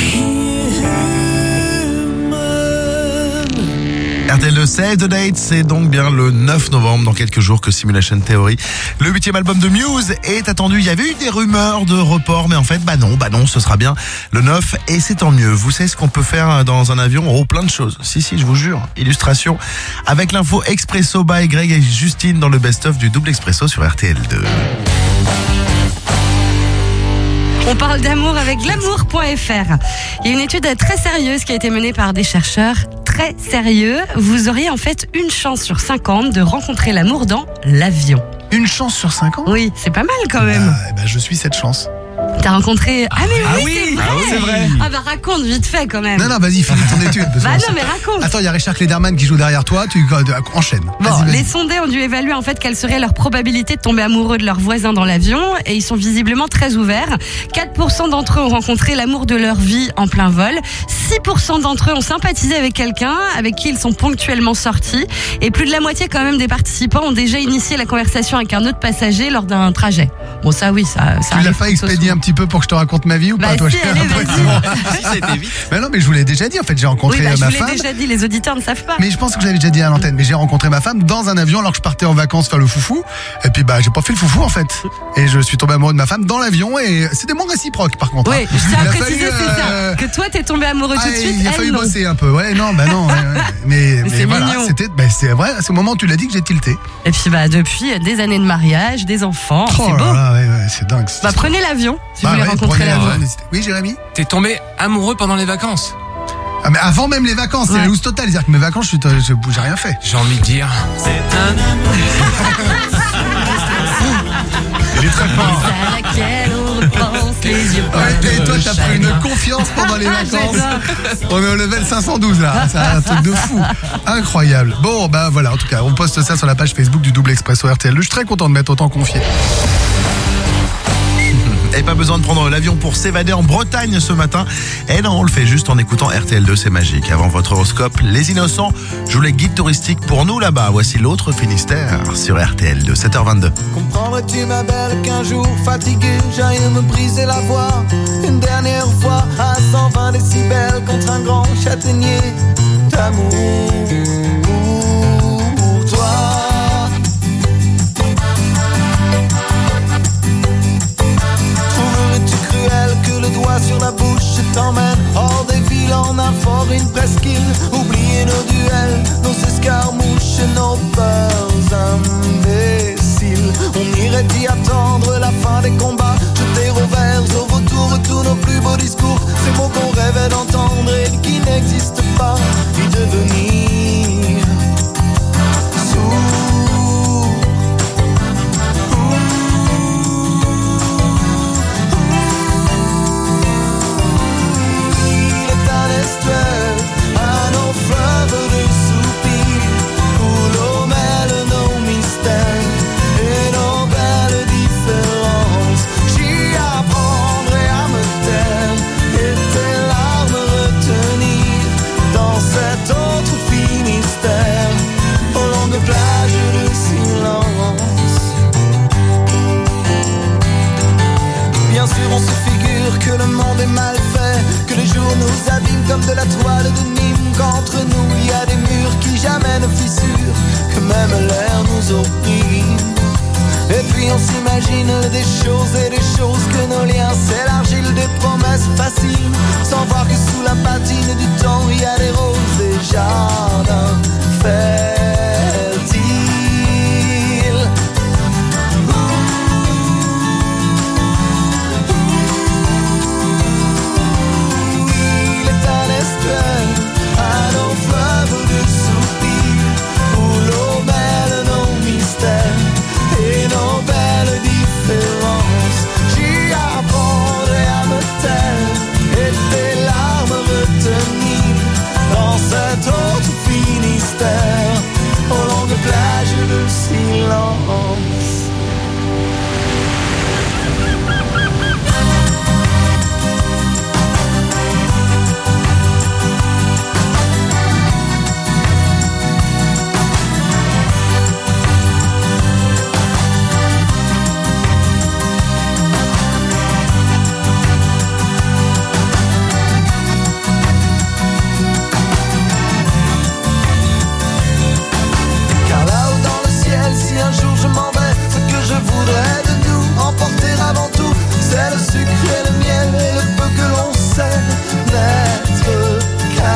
Speaker 22: human.
Speaker 1: RTL2 Save the Date, c'est donc bien le 9 novembre, dans quelques jours, que Simulation Theory, le 8e album de Muse, est attendu. Il y avait eu des rumeurs de report, mais en fait, bah non, ce sera bien le 9, et c'est tant mieux. Vous savez ce qu'on peut faire dans un avion? Oh, plein de choses. Si, je vous jure. Illustration avec l'info Expresso by Greg et Justine dans le best-of du Double Expresso sur RTL2.
Speaker 2: On parle d'amour avec glamour.fr. Il y a une étude très sérieuse qui a été menée par des chercheurs très sérieux. Vous auriez en fait une chance sur 50 de rencontrer l'amour dans l'avion.
Speaker 9: Une chance sur 50?
Speaker 2: Oui, c'est pas mal quand même.
Speaker 9: Je suis cette chance.
Speaker 2: T'as rencontré... Ah mais
Speaker 9: oui,
Speaker 2: c'est vrai. Ah bah raconte vite fait quand même.
Speaker 9: Non, vas-y, finis ton étude.
Speaker 2: Bah non, mais raconte.
Speaker 9: Attends, il y a Richard Klederman qui joue derrière toi, tu enchaînes.
Speaker 2: Bon,
Speaker 9: Vas-y.
Speaker 2: les sondés ont dû évaluer en fait quelle serait leur probabilité de tomber amoureux de leurs voisins dans l'avion, et ils sont visiblement très ouverts. 4% d'entre eux ont rencontré l'amour de leur vie en plein vol. 6% d'entre eux ont sympathisé avec quelqu'un avec qui ils sont ponctuellement sortis, et plus de la moitié quand même des participants ont déjà initié la conversation avec un autre passager lors d'un trajet. Bon, ça oui, ça
Speaker 9: Tu l'as pas expédié un petit peu pour que je te raconte ma vie ou pas?
Speaker 2: Toi, si, allez,
Speaker 9: Si, ça a été vite. Mais non, mais je vous l'ai déjà dit, en fait, j'ai rencontré ma femme.
Speaker 2: Je vous l'ai déjà dit, les auditeurs ne savent pas.
Speaker 9: Mais je pense que je l'avais déjà dit à l'antenne, mais j'ai rencontré ma femme dans un avion alors que je partais en vacances faire le foufou, et puis j'ai pas fait le foufou en fait, et je suis tombé amoureux de ma femme dans l'avion, et c'était mon réciproque par contre.
Speaker 2: Oui, je tiens à préciser, c'est ça, que toi t'es tombé amoureux tout de suite,
Speaker 9: il a fallu bosser un peu, non, mais
Speaker 2: c'est
Speaker 9: voilà,
Speaker 2: mignon.
Speaker 9: c'est vrai, à ce moment où tu l'as dit que j'ai tilté.
Speaker 2: Et puis depuis des années de mariage, des enfants, c'est beau.
Speaker 9: C'est dingue.
Speaker 2: Prenez l'avion si vous voulez rencontrer l'amour.
Speaker 9: Oui, Jérémy?
Speaker 10: T'es tombé amoureux pendant les vacances?
Speaker 9: Ah, mais avant même les vacances, c'est la loose totale. C'est-à-dire que mes vacances, j'ai rien fait.
Speaker 10: J'ai envie de dire, c'est un amour.
Speaker 9: Il est très fort.
Speaker 2: À laquelle on repense les yeux.
Speaker 9: Et toi, t'as pris une confiance pendant les vacances. On est au level 512 là. C'est un truc de fou. Incroyable. Bon, voilà, en tout cas, on poste ça sur la page Facebook du Double Expresso RTL2. Je suis très content de m'être autant confié.
Speaker 1: Et pas besoin de prendre l'avion pour s'évader en Bretagne ce matin. Et non, on le fait juste en écoutant RTL2, c'est magique. Avant votre horoscope, les innocents jouent les guides touristiques pour nous là-bas. Voici l'autre Finistère sur RTL2, 7h22.
Speaker 5: Comprendrais-tu ma belle qu'un jour fatigué j'aille me briser la voix une dernière fois à 120 décibels contre un grand châtaignier d'amour pour toi. Trouverais-tu cruel que le doigt sur la bouche t'emmène hors des villes en un fort, une presqu'île? Oublier nos duels, nos escarmouches et nos peurs imbéciles. On irait y attendre la fin des combats, jeter au vert, au vautour tous nos plus beaux discours, ces mots qu'on rêvait d'entendre et qui n'existent pas, y devenir sourd. Il est un estuaire, à nos fleuves de soupirs, où l'eau mêle nos mystères et nos belles différences. J'y apprendrai à me taire et tes larmes retenir dans cet autre Finistère, aux longues plages de silence. Bien sûr on se figure que le monde est mal fait, que les jours nous abîment comme de la toile de Nîmes, qu'entre nous il y a des murs qui jamais ne fissurent, que même l'air nous opprime. puis on s'imagine des choses et des choses que nos liens, c'est l'argile des promesses faciles, sans voir que sous la patine du temps il y a des roses, des jardins fertiles. Il est un estuaire à nos fleuves de soupirs, où l'eau mêle nos mystères et nos belles différences. J'y apprendrai à me taire et tes larmes retenir dans cette eau du Finistère, aux longues plages de silence. Car là-haut dans le ciel, si un jour je m'en vais, ce que je voudrais de nous emporter avant tout, c'est le sucre et le miel et le peu que l'on sait n'être qu'à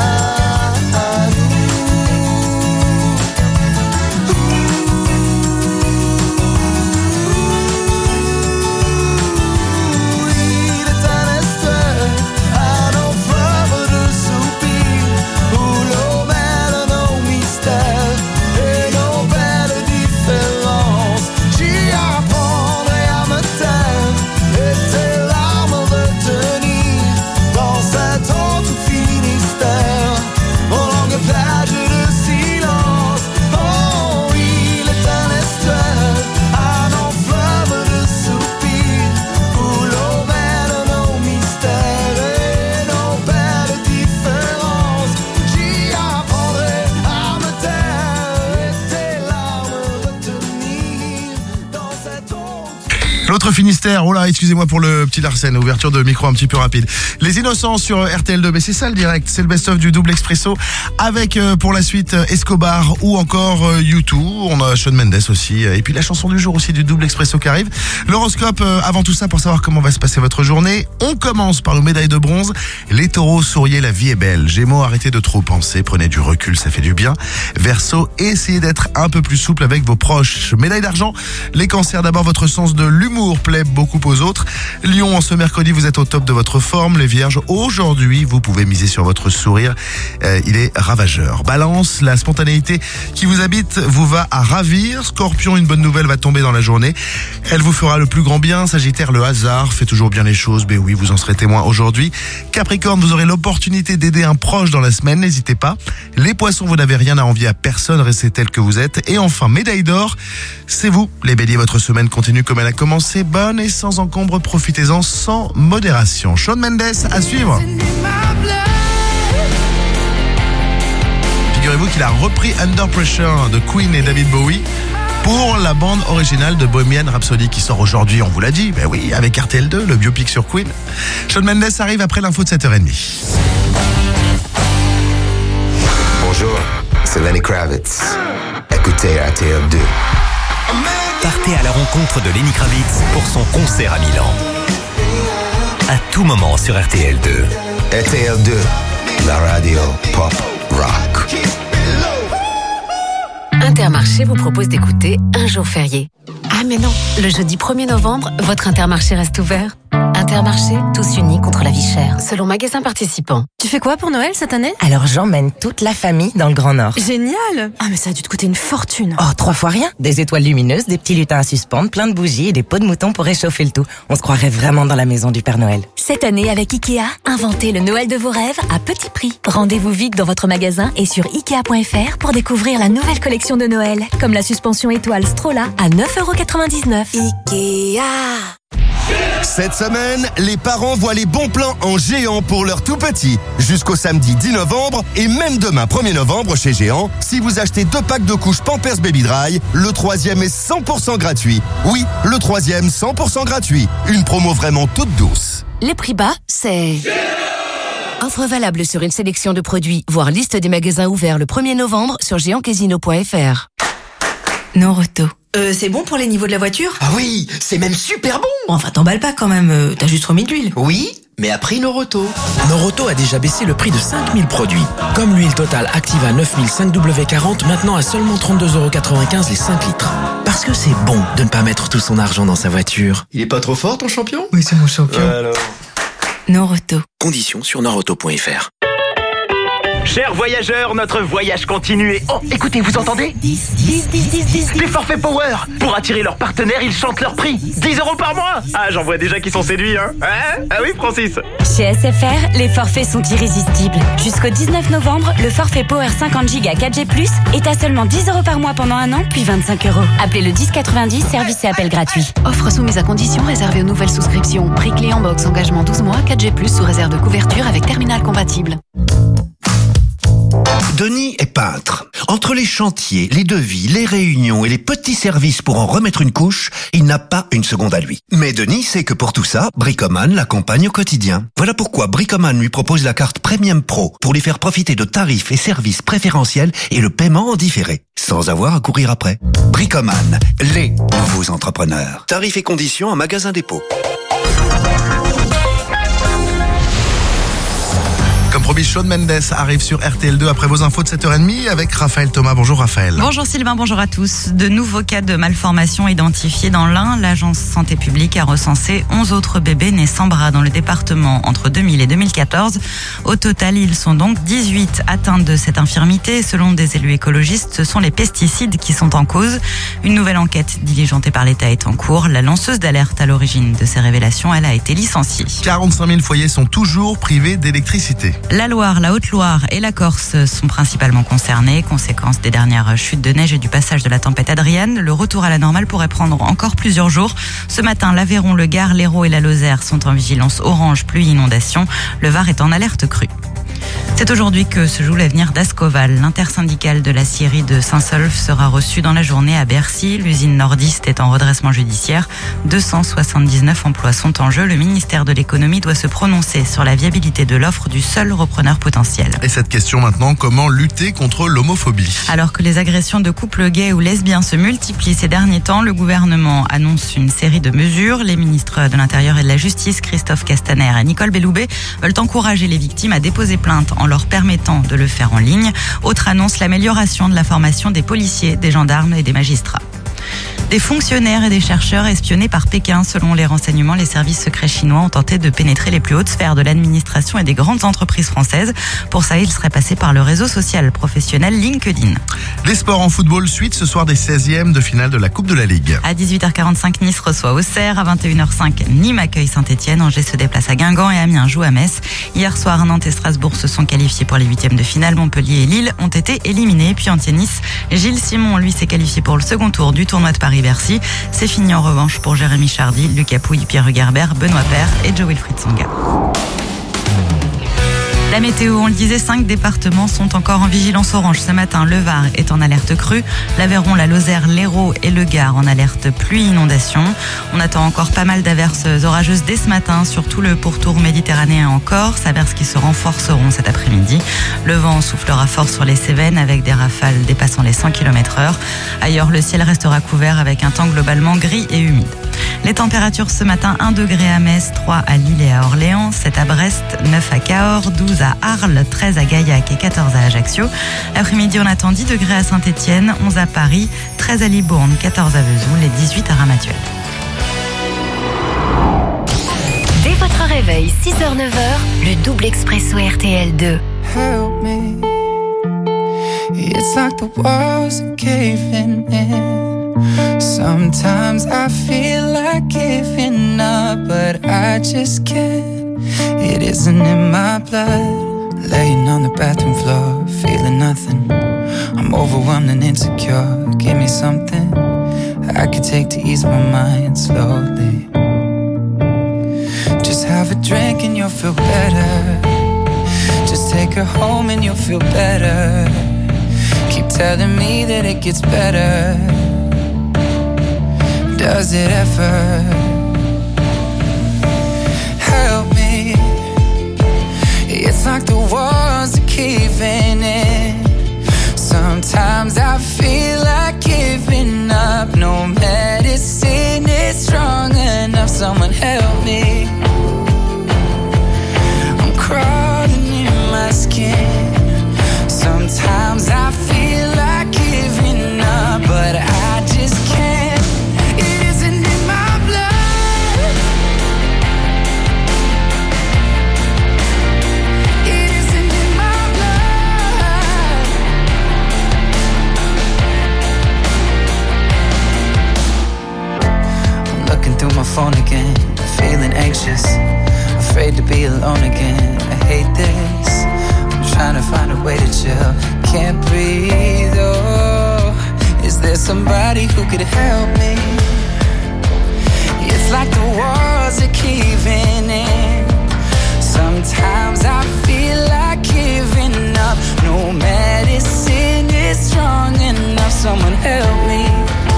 Speaker 5: nous. Il est un estuaire à nos fleuves de soupirs, où l'eau mêle nos mystères et nos belles différences. J'y apprendrai à me taire et tes larmes retenir dans cette eau du Finistère, aux longues plages de silence. Oh, il est un estuaire à nos fleuves de soupirs, où l'eau mêle nos mystères et nos belles différences. J'y apprendrai à me taire et tes larmes retenir dans cette eau.
Speaker 1: L'autre Finistère, oh là, excusez-moi pour le petit Larsen, ouverture de micro un petit peu rapide. Les Innocents sur RTL2, mais c'est ça le direct, c'est le best-of du double expresso avec pour la suite Escobar ou encore U2, on a Shawn Mendes aussi, et puis la chanson du jour aussi du double expresso qui arrive. L'horoscope, avant tout ça, pour savoir comment va se passer votre journée, on commence par nos médailles de bronze. Les taureaux, souriez, la vie est belle. Gémeaux, arrêtez de trop penser, prenez du recul, ça fait du bien. Verseau, essayez d'être un peu plus souple avec vos proches. Médaille d'argent, les cancers, d'abord votre sens de l'humour plaît beaucoup aux autres. Lion, en ce mercredi, vous êtes au top de votre forme. Les vierges, aujourd'hui, vous pouvez miser sur votre sourire. Il est ravageur. Balance, la spontanéité qui vous habite vous va à ravir. Scorpion, une bonne nouvelle va tomber dans la journée. Elle vous fera le plus grand bien. Sagittaire, le hasard fait toujours bien les choses. Ben oui, vous en serez témoin aujourd'hui. Capricorne, vous aurez l'opportunité d'aider un proche dans la semaine. N'hésitez pas. Les poissons, vous n'avez rien à envier à personne. Restez tel que vous êtes. Et enfin, médaille d'or, c'est vous. Les béliers, votre semaine continue comme elle a commencé. Bonne et sans encombre. Profitez-en sans modération. Shawn Mendes à suivre. Figurez-vous qu'il a repris Under Pressure de Queen et David Bowie pour la bande originale de Bohemian Rhapsody qui sort aujourd'hui, on vous l'a dit, ben oui, avec RTL2, le biopic sur Queen. Shawn Mendes arrive après l'info de 7h30.
Speaker 16: Bonjour, c'est Lenny Kravitz. Écoutez RTL2.
Speaker 17: Partez à la rencontre de Lenny Kravitz pour son concert à Milan. À tout moment sur RTL2.
Speaker 16: RTL2, la radio pop rock.
Speaker 4: Intermarché vous propose d'écouter un jour férié. Ah mais non, le jeudi 1er novembre, votre Intermarché reste ouvert. Intermarché, tous unis contre la vie chère, selon magasin participant.
Speaker 18: Tu fais quoi pour Noël cette année?
Speaker 19: Alors j'emmène toute la famille dans le Grand Nord.
Speaker 18: Génial! Ah mais ça a dû te coûter une fortune.
Speaker 19: Oh, 3 fois rien. Des étoiles lumineuses, des petits lutins à suspendre, plein de bougies et des pots de mouton pour réchauffer le tout. On se croirait vraiment dans la maison du Père Noël.
Speaker 14: Cette année avec Ikea, inventez le Noël de vos rêves à petit prix. Rendez-vous vite dans votre magasin et sur Ikea.fr pour découvrir la nouvelle collection de Noël, comme la suspension étoile Strola à 9,99 €.
Speaker 21: Ikea.
Speaker 20: Cette semaine, les parents voient les bons plans en géant pour leurs tout petits. Jusqu'au samedi 10 novembre et même demain 1er novembre chez Géant, si vous achetez 2 packs de couches Pampers Baby Dry, le 3e est 100% gratuit. Oui, le 3e 100% gratuit. Une promo vraiment toute douce.
Speaker 4: Les prix bas, c'est... Offre valable sur une sélection de produits, voire liste des magasins ouverts le 1er novembre sur géantcasino.fr.
Speaker 3: Noroto.
Speaker 8: C'est bon pour les niveaux de la voiture?
Speaker 23: Ah oui, c'est même super bon.
Speaker 8: Enfin, t'emballes pas quand même, t'as juste remis de l'huile.
Speaker 23: Oui, mais à prix Noroto. Noroto a déjà baissé le prix de 5000 produits. Comme l'huile Total Activa 9000 5W40, maintenant à seulement 32,95€ les 5 litres. Parce que c'est bon de ne pas mettre tout son argent dans sa voiture. Il est pas trop fort ton champion?
Speaker 3: Oui, c'est mon champion.
Speaker 23: Alors...
Speaker 3: Noroto.
Speaker 23: Conditions sur noroto.fr.
Speaker 12: Chers voyageurs, notre voyage continue et... Oh, écoutez, vous entendez? 10. Les forfaits Power. Pour attirer leurs partenaires, ils chantent leur prix. 10€ par mois. Ah, j'en vois déjà qui sont séduits, hein. Ah oui, Francis.
Speaker 24: Chez SFR, les forfaits sont irrésistibles. Jusqu'au 19 novembre, le forfait Power 50Go 4G+, est à seulement 10€ par mois pendant un an, puis 25€. Appelez le 1090, service et appel gratuit.
Speaker 25: Offre soumise à conditions réservée aux nouvelles souscriptions. Prix clé en box, engagement 12 mois, 4G+, sous réserve de couverture avec terminal compatible.
Speaker 26: Denis est peintre. Entre les chantiers, les devis, les réunions et les petits services pour en remettre une couche, il n'a pas une seconde à lui. Mais Denis sait que pour tout ça, Bricoman l'accompagne au quotidien. Voilà pourquoi Bricoman lui propose la carte Premium Pro pour lui faire profiter de tarifs et services préférentiels et le paiement en différé, sans avoir à courir après. Bricoman, les nouveaux entrepreneurs. Tarifs et conditions en magasin dépôt.
Speaker 1: Comme promis, Shawn Mendes arrive sur RTL2 après vos infos de 7h30 avec Raphaël Thomas. Bonjour Raphaël.
Speaker 27: Bonjour Sylvain, bonjour à tous. De nouveaux cas de malformation identifiés dans l'Ain. L'agence Santé publique a recensé 11 autres bébés nés sans bras dans le département entre 2000 et 2014. Au total, ils sont donc 18 atteints de cette infirmité. Selon des élus écologistes, ce sont les pesticides qui sont en cause. Une nouvelle enquête diligentée par l'État est en cours. La lanceuse d'alerte à l'origine de ces révélations, elle a été licenciée.
Speaker 1: 45 000 foyers sont toujours privés d'électricité.
Speaker 27: La Loire, la Haute-Loire et la Corse sont principalement concernés. Conséquence des dernières chutes de neige et du passage de la tempête Adriane, le retour à la normale pourrait prendre encore plusieurs jours. Ce matin, l'Aveyron, le Gard, l'Hérault et la Lozère sont en vigilance orange pluie inondation. Le Var est en alerte crue. C'est aujourd'hui que se joue l'avenir d'Ascoval. L'intersyndicale de l'acierie de Saint-Saulve sera reçue dans la journée à Bercy. L'usine nordiste est en redressement judiciaire. 279 emplois sont en jeu. Le ministère de l'économie doit se prononcer sur la viabilité de l'offre du seul repreneur potentiel.
Speaker 1: Et cette question maintenant, comment lutter contre l'homophobie?
Speaker 27: Alors que les agressions de couples gays ou lesbiens se multiplient ces derniers temps, le gouvernement annonce une série de mesures. Les ministres de l'Intérieur et de la Justice, Christophe Castaner et Nicole Belloubet, veulent encourager les victimes à déposer plainte en leur permettant de le faire en ligne. Autre annonce, l'amélioration de la formation des policiers, des gendarmes et des magistrats. Des fonctionnaires et des chercheurs espionnés par Pékin. Selon les renseignements, les services secrets chinois ont tenté de pénétrer les plus hautes sphères de l'administration et des grandes entreprises françaises. Pour ça, ils seraient passés par le réseau social professionnel LinkedIn.
Speaker 1: Les sports en football, suite ce soir des 16e de finale de la Coupe de la Ligue.
Speaker 27: À 18h45, Nice reçoit Auxerre. À 21h05, Nîmes accueille Saint-Etienne. Angers se déplace à Guingamp et Amiens joue à Metz. Hier soir, Nantes et Strasbourg se sont qualifiés pour les 8e de finale. Montpellier et Lille ont été éliminés. Puis en tennis, Gilles Simon, lui, s'est qualifié pour le second tour du tournoi de Paris-Bercy. C'est fini en revanche pour Jérémy Chardy, Lucas Pouille, Pierre Hugerbert, Benoît Paire et Joe Wilfried Tsonga. La météo, on le disait, 5 départements sont encore en vigilance orange ce matin. Le Var est en alerte crue, l'Aveyron, la Lozère, l'Hérault et le Gard en alerte pluie-inondation. On attend encore pas mal d'averses orageuses dès ce matin, surtout le pourtour méditerranéen en Corse, averses qui se renforceront cet après-midi. Le vent soufflera fort sur les Cévennes avec des rafales dépassant les 100 km/h. Ailleurs, le ciel restera couvert avec un temps globalement gris et humide. Les températures ce matin, 1 degré à Metz, 3 à Lille et à Orléans, 7 à Brest, 9 à Cahors, 12 à Arles, 13 à Gaillac et 14 à Ajaccio. L'après-midi, on attend 10 degrés à Saint-Etienne, 11 à Paris, 13 à Libourne, 14 à Vesoul et 18 à Ramatuelle.
Speaker 14: Dès votre réveil, 6h-9h, le double expresso RTL2.
Speaker 5: Help me. It's like the walls are caving in. Sometimes I feel like giving up, but I just can't. It isn't in my blood. Laying on the bathroom floor, feeling nothing. I'm overwhelmed and insecure. Give me something I could take to ease my mind slowly. Just have a drink and you'll feel better. Just take her home and you'll feel better. Keep telling me that it gets better. Does it ever? Help me. It's like the walls are caving in. Sometimes I feel like giving up. help me. I'm crawling in my skin. Sometimes I feel like giving up, but I just can't. It isn't in my blood. It isn't in my blood. I'm looking through my phone again, feeling anxious, afraid to be alone again. I hate this. Trying to find a way to chill, can't breathe, oh. Is there somebody who could help me? It's like the walls are caving in. Sometimes I feel like giving up. No medicine is strong enough. Someone help me.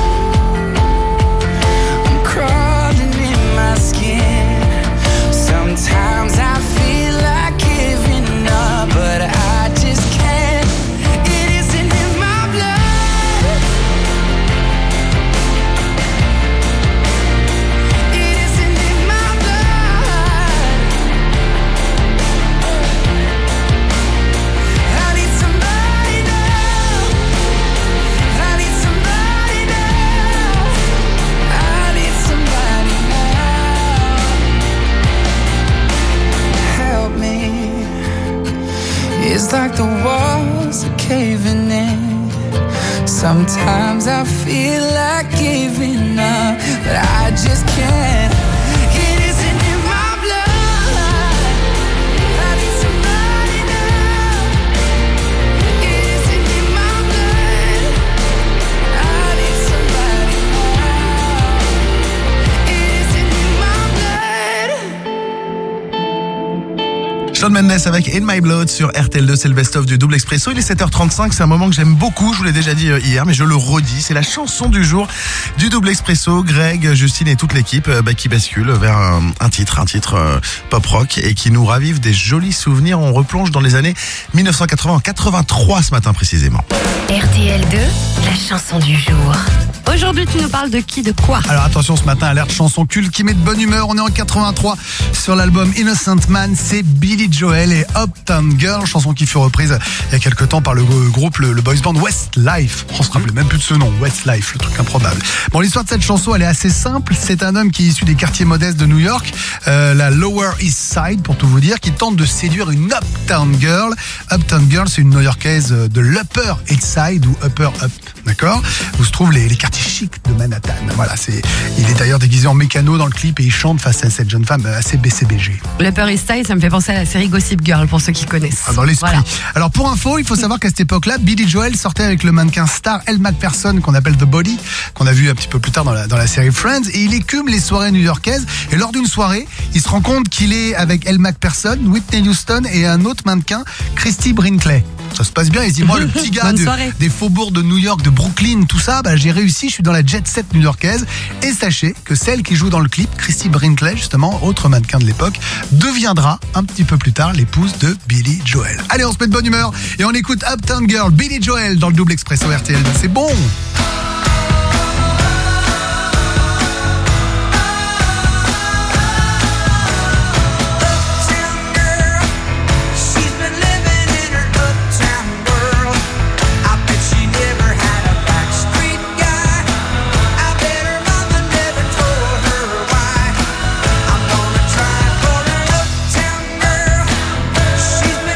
Speaker 5: I'm crawling in my skin. Sometimes I feel like giving up, but I just can't. It isn't in my blood. It isn't in my blood. I need somebody now. I need somebody now. I need somebody now. Help me. It's like the walls are caving in. Sometimes I feel like giving up, but I just can't. It isn't in my blood. I need somebody now. It isn't in my blood. I need somebody now. It isn't in my blood.
Speaker 1: Shawn Mendes avec In My Blood sur RTL2, c'est le best-of du Double Expresso. Il est 7h35, c'est un moment que j'aime beaucoup, je vous l'ai déjà dit hier, mais je le redis, c'est la chanson du jour du Double Expresso. Greg, Justine et toute l'équipe qui bascule vers un titre pop-rock et qui nous ravive des jolis souvenirs. On replonge dans les années 1980-83 ce matin précisément.
Speaker 4: RTL2, la chanson du jour.
Speaker 2: Aujourd'hui, tu nous parles de qui, de quoi?
Speaker 9: Alors attention, ce matin, alerte chanson culte qui met de bonne humeur. On est en 83 sur l'album Innocent Man. C'est Billy Joel et Uptown Girl, chanson qui fut reprise il y a quelques temps par le groupe, le boys band Westlife. On se rappelait même plus de ce nom, Westlife, le truc improbable. Bon, l'histoire de cette chanson, elle est assez simple. C'est un homme qui est issu des quartiers modestes de New York, la Lower East Side pour tout vous dire, qui tente de séduire une Uptown Girl. Uptown Girl, c'est une New-Yorkaise de l'Upper East Side ou Upper Up, d'accord, où se trouvent les quartiers chics de Manhattan. Voilà, il est d'ailleurs déguisé en mécano dans le clip et il chante face à cette jeune femme assez BCBG.
Speaker 2: L'Upper East Side, ça me fait penser à la série Gossip Girl pour ceux qui connaissent.
Speaker 9: Dans l'esprit.
Speaker 2: Voilà.
Speaker 9: Alors pour info, il faut savoir qu'à cette époque-là, Billy Joel sortait avec le mannequin star Elle Macpherson qu'on appelle The Body, qu'on a vu un petit peu plus tard dans la série Friends, et il écume les soirées new-yorkaises. Et lors d'une soirée, il se rend compte qu'il est avec Elle Macpherson, Whitney Houston et un autre mannequin, Christy Brinkley. Ça se passe bien, il se dit, moi le petit gars des faubourgs de New York, de Brooklyn, tout ça, j'ai réussi, je suis dans la jet set new-yorkaise. Et sachez que celle qui joue dans le clip, Christy Brinkley, justement, autre mannequin de l'époque, deviendra un petit peu plus tard l'épouse de Billy Joel. Allez, on se met de bonne humeur et on écoute Uptown Girl, Billy Joel dans le Double Expresso RTL. C'est bon!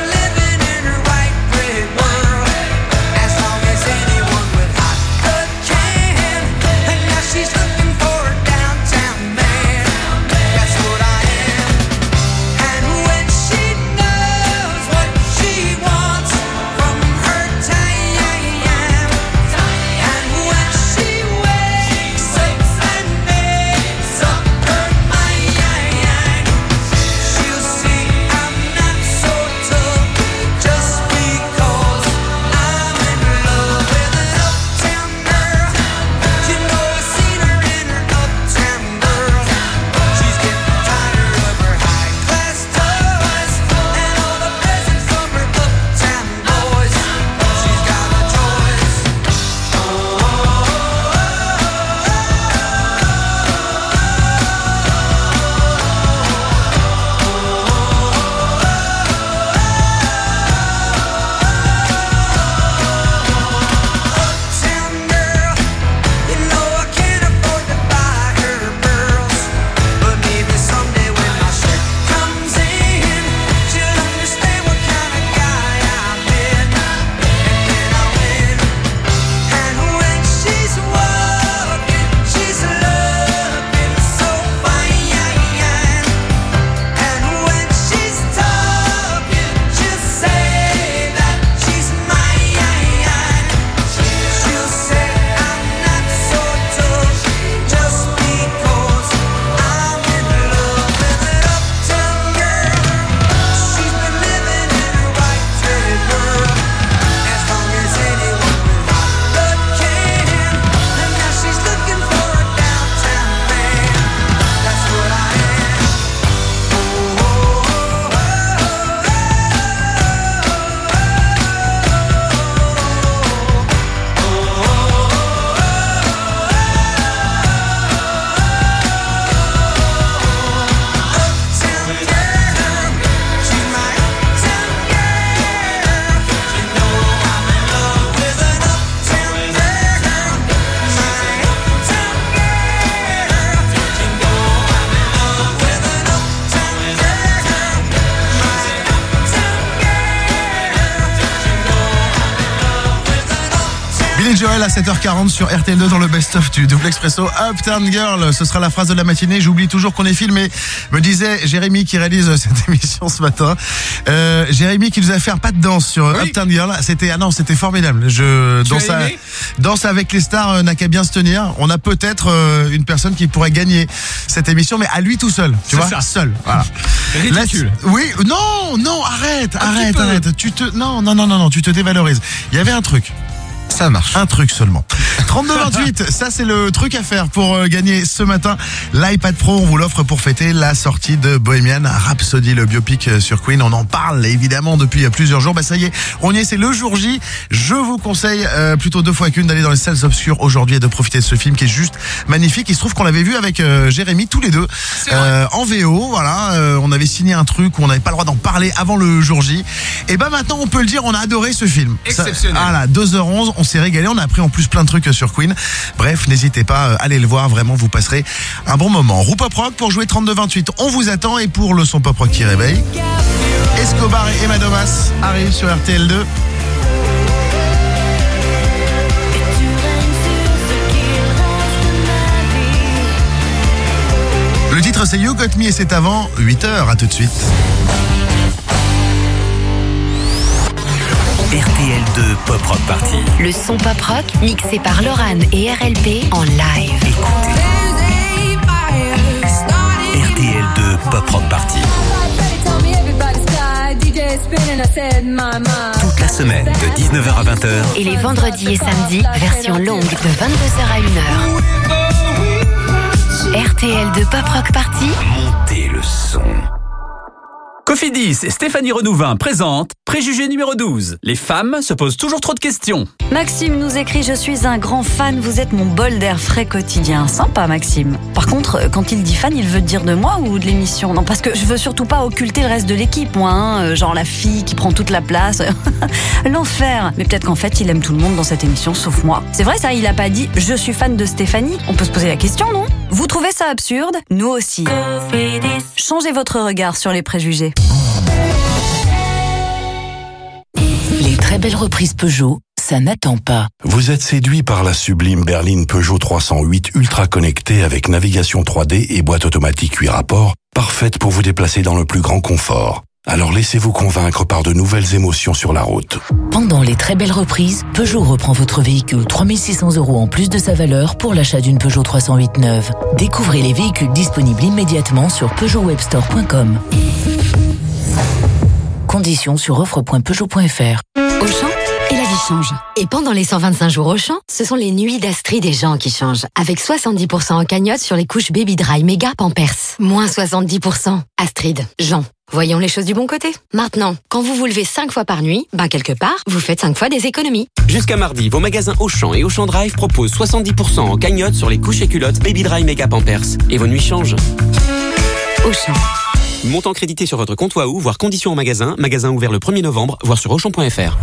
Speaker 5: As long as anyone with hot
Speaker 1: Joel à 7h40 sur RTL2 dans le best-of du Double Expresso. Uptown Girl, ce sera la phrase de la matinée. J'oublie toujours qu'on est filmé, me disait Jérémy qui réalise cette émission ce matin. Jérémy qui nous a fait un pas de danse sur Uptown Girl. C'était formidable. Danse avec les stars n'a qu'à bien se tenir. On a peut-être une personne qui pourrait gagner cette émission, mais à lui tout seul. Tu vois, seul. Voilà.
Speaker 6: Ridicule.
Speaker 1: Oui, non, arrête. Tu te dévalorises. Il y avait un truc.
Speaker 9: Ça marche.
Speaker 1: Un truc seulement. 32-28, ça c'est le truc à faire pour gagner ce matin. L'iPad Pro, on vous l'offre pour fêter la sortie de Bohemian Rhapsody, le biopic sur Queen. On en parle évidemment depuis plusieurs jours. Ça y est, on y est, c'est le jour J. Je vous conseille plutôt 2 fois qu'une d'aller dans les salles obscures aujourd'hui et de profiter de ce film qui est juste magnifique. Il se trouve qu'on l'avait vu avec Jérémy tous les deux en VO. Voilà, on avait signé un truc où on n'avait pas le droit d'en parler avant le jour J. Et maintenant on peut le dire, on a adoré ce film.
Speaker 6: Exceptionnel.
Speaker 1: Voilà, 2h11. On s'est régalé, on a appris en plus plein de trucs sur Queen. Bref, n'hésitez pas, allez le voir, vraiment vous passerez un bon moment. Roue Pop Rock pour jouer 32-28, on vous attend. Et pour le son Pop Rock qui réveille, Escobar et Emma Domas arrivent sur RTL2. Le titre c'est You Got Me et c'est avant 8h, à tout de suite.
Speaker 17: RTL2 Pop Rock Party.
Speaker 24: Le son pop rock mixé par Loran et RLP en live.
Speaker 17: RTL2 Pop Rock Party. Toute la semaine de 19h à 20h.
Speaker 24: Et les vendredis et samedis, version longue de 22h à 1h. RTL2 Pop Rock Party.
Speaker 17: Montez le son.
Speaker 6: Cofidis et Stéphanie Renouvin présentent Préjugé numéro 12. Les femmes se posent toujours trop de questions.
Speaker 7: Maxime nous écrit: je suis un grand fan, vous êtes mon bol d'air frais quotidien. Sympa Maxime. Par contre, quand il dit fan, il veut dire de moi ou de l'émission? Non, parce que je veux surtout pas occulter le reste de l'équipe, moi, hein, genre la fille qui prend toute la place. L'enfer. Mais peut-être qu'en fait, il aime tout le monde dans cette émission, sauf moi. C'est vrai ça, il a pas dit je suis fan de Stéphanie? On peut se poser la question, non? Vous trouvez ça absurde? Nous aussi. Changez votre regard sur les préjugés.
Speaker 10: Les très belles reprises Peugeot, ça n'attend pas.
Speaker 11: Vous êtes séduit par la sublime berline Peugeot 308 ultra connectée avec navigation 3D et boîte automatique 8 rapports, parfaite pour vous déplacer dans le plus grand confort. Alors laissez-vous convaincre par de nouvelles émotions sur la route.
Speaker 10: Pendant les très belles reprises, Peugeot reprend votre véhicule 3 600 € en plus de sa valeur pour l'achat d'une Peugeot 308 neuve. Découvrez les véhicules disponibles immédiatement sur peugeotwebstore.com. Conditions sur offre.peugeot.fr.
Speaker 4: Auchan, et la vie change. Et pendant les 125 jours Auchan, ce sont les nuits d'Astrid et Jean qui changent. Avec 70% en cagnotte sur les couches Baby Dry Méga Pampers. Moins 70%. Astrid, Jean. Voyons les choses du bon côté. Maintenant, quand vous vous levez 5 fois par nuit, quelque part, vous faites 5 fois des économies.
Speaker 13: Jusqu'à mardi, vos magasins Auchan et Auchan Drive proposent 70% en cagnotte sur les couches et culottes Baby Dry Méga Pampers. Et vos nuits changent.
Speaker 4: Auchan.
Speaker 13: Montant crédité sur votre compte Wahoo, voire conditions en magasin. Magasin ouvert le 1er novembre, voire sur Auchan.fr.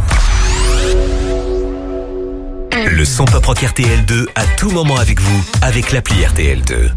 Speaker 17: Le son Pop Rock RTL2 à tout moment avec vous, avec l'appli RTL2.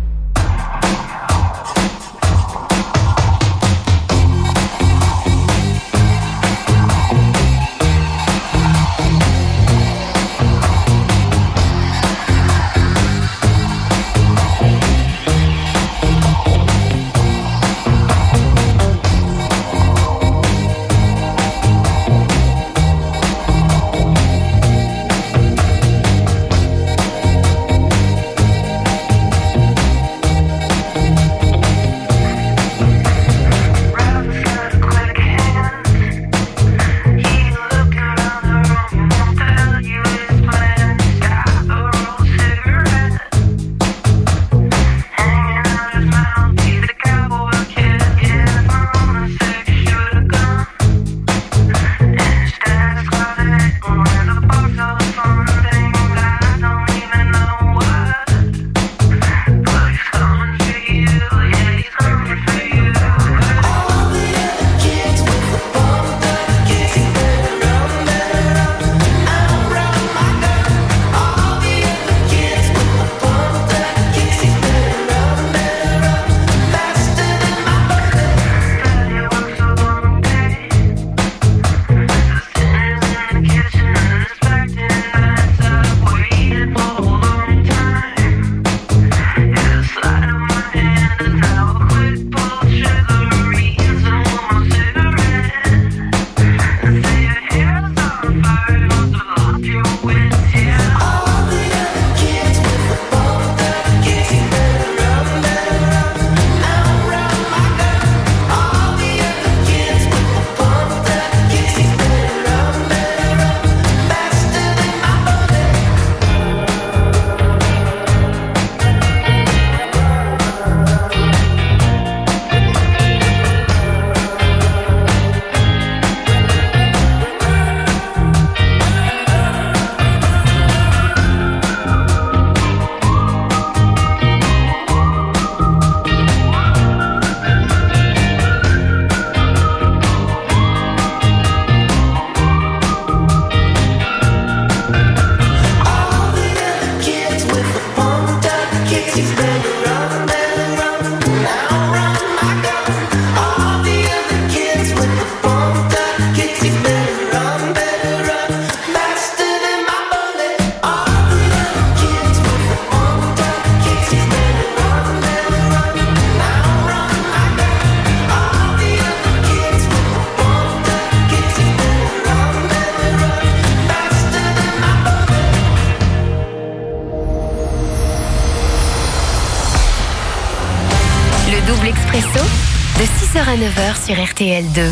Speaker 14: Expresso, de 6h à 9h sur RTL2.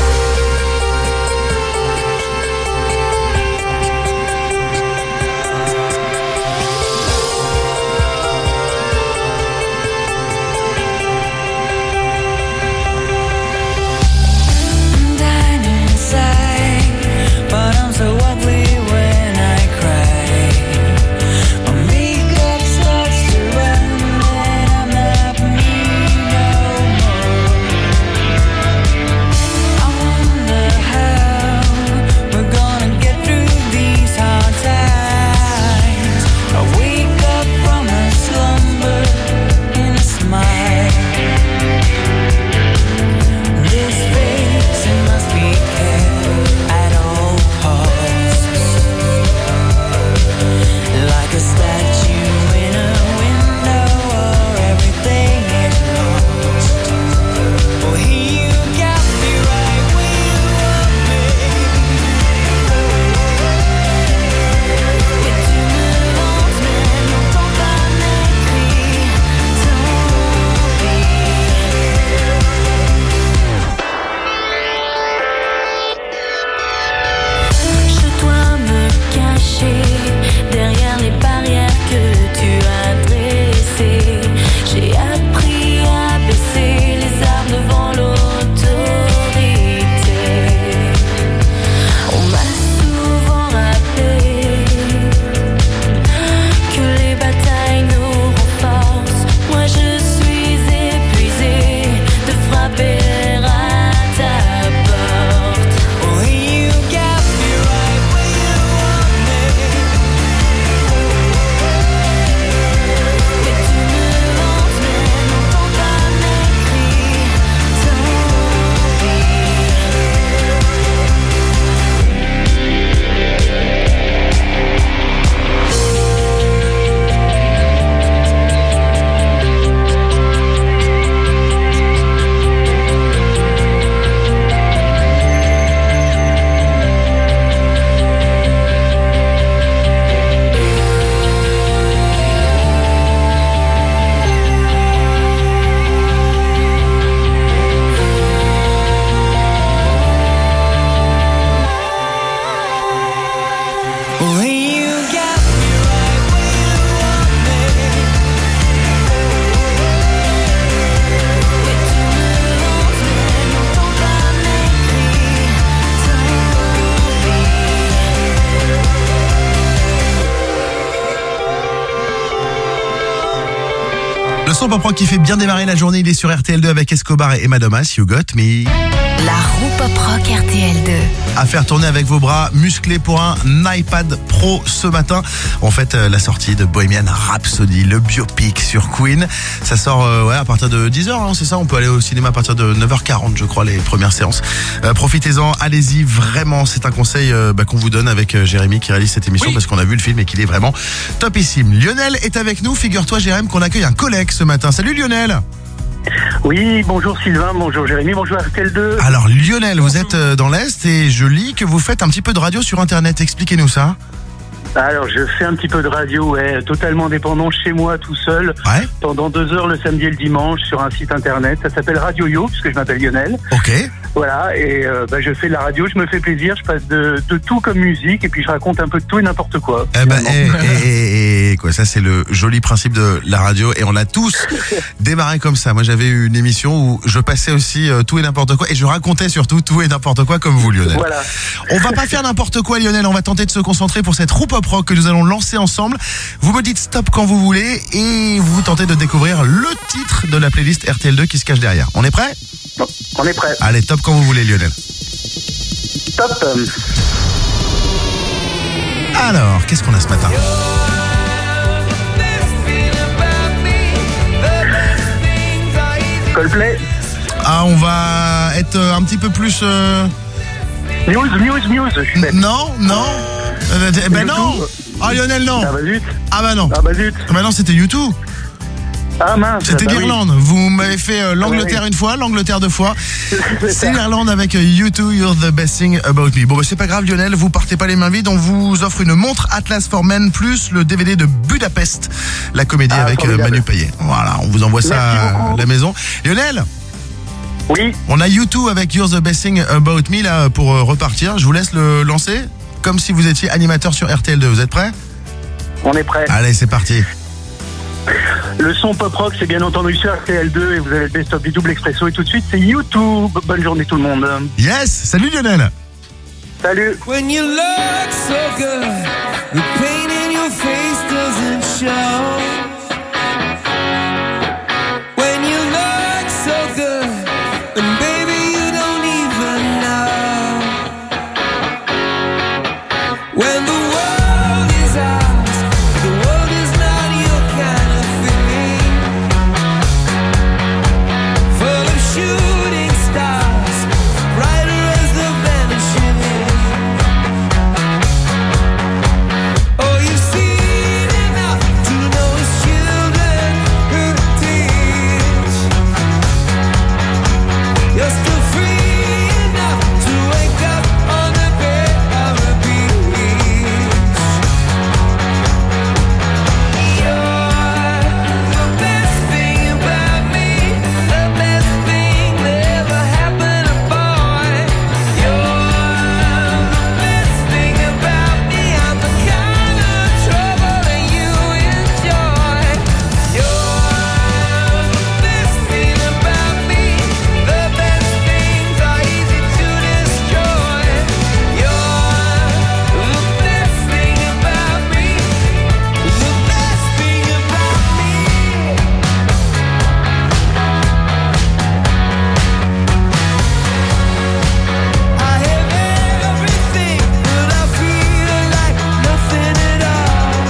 Speaker 1: Le son pop rock qui fait bien démarrer la journée, il est sur RTL2 avec Escobar et Emma Domas, You Got Me.
Speaker 14: La roue pop rock RTL2.
Speaker 1: À faire tourner avec vos bras musclés pour un iPad Pro ce matin. On fête la sortie de Bohemian Rhapsody, le biopic sur Queen. Ça sort à partir de 10h, hein, c'est ça. On peut aller au cinéma à partir de 9h40, je crois, les premières séances. Profitez-en, allez-y, vraiment. C'est un conseil qu'on vous donne avec Jérémy qui réalise cette émission parce qu'on a vu le film et qu'il est vraiment topissime. Lionel est avec nous. Figure-toi, Jérémy, qu'on accueille un collègue ce matin. Salut Lionel.
Speaker 15: Oui, bonjour Sylvain, bonjour Jérémy, bonjour RTL2.
Speaker 1: Alors Lionel, vous êtes dans l'Est et je lis que vous faites un petit peu de radio sur Internet. Expliquez-nous ça.
Speaker 15: Alors je fais un petit peu de radio, totalement indépendant chez moi tout seul, pendant 2 heures le samedi et le dimanche sur un site internet. Ça s'appelle Radio Yo, puisque je m'appelle Lionel.
Speaker 1: Ok.
Speaker 15: Voilà, et je fais de la radio, je me fais plaisir, je passe de tout comme musique et puis je raconte un peu de tout et n'importe quoi.
Speaker 1: Quoi, ça c'est le joli principe de la radio et on a tous démarré comme ça. Moi j'avais eu une émission où je passais aussi tout et n'importe quoi et je racontais surtout tout et n'importe quoi comme vous Lionel.
Speaker 15: Voilà.
Speaker 1: On va pas faire n'importe quoi Lionel, on va tenter de se concentrer pour cette roue pop rock que nous allons lancer ensemble. Vous me dites stop quand vous voulez et vous tentez de découvrir le titre de la playlist RTL2 qui se cache derrière. On est prêt ?
Speaker 15: On est prêt.
Speaker 1: Allez, top quand vous voulez Lionel.
Speaker 15: Top.
Speaker 1: Alors, qu'est-ce qu'on a ce matin ?
Speaker 15: Coldplay.
Speaker 1: Ah, on va être un petit peu plus...
Speaker 15: Muse, je suis bête.
Speaker 1: Non. Ben non. Ah Lionel, non.
Speaker 15: Ah bah zut.
Speaker 1: Ah bah non.
Speaker 15: Ah bah zut.
Speaker 1: Ah bah non, c'était U2.
Speaker 15: Ah mince.
Speaker 1: C'était
Speaker 15: bah
Speaker 1: l'Irlande.
Speaker 15: oui.
Speaker 1: Vous m'avez fait l'Angleterre une fois, l'Angleterre 2 fois. C'est l'Irlande avec U2, You're the Best Thing About Me. Bon, bah, c'est pas grave, Lionel, vous partez pas les mains vides. On vous offre une montre Atlas for Men plus le DVD de Budapest, la comédie avec Manu Payet. Voilà, on vous envoie ça à la maison. Lionel?
Speaker 15: Oui.
Speaker 1: On a U2 avec You're the Best Thing About Me là pour repartir. Je vous laisse le lancer comme si vous étiez animateur sur RTL2. Vous êtes prêts?
Speaker 15: On est prêts.
Speaker 1: Allez, c'est parti.
Speaker 15: Le son pop rock, c'est bien entendu sur RTL2 et vous avez le best-of du double expresso. Et tout de suite, c'est U2. Bonne journée tout le monde.
Speaker 1: Yes, salut Lionel.
Speaker 15: Salut.
Speaker 5: When you look so good, the pain in your face doesn't show. When you look so good, and baby you don't even know. When the world is ours, the world is not your kind of thing. Full of shooting stars, brighter as the vanishing end. Oh, you've seen enough to know it's children who teach. You're still free enough to wake up on the bed of a beach. You're the best thing about me, the best thing that ever happened to boy. You're the best thing about me, I'm the kind of trouble that you enjoy. You're the best thing about me, the best things are easy to destroy. You're the best thing about me, the best thing about me. I have everything, but I feel like nothing at all.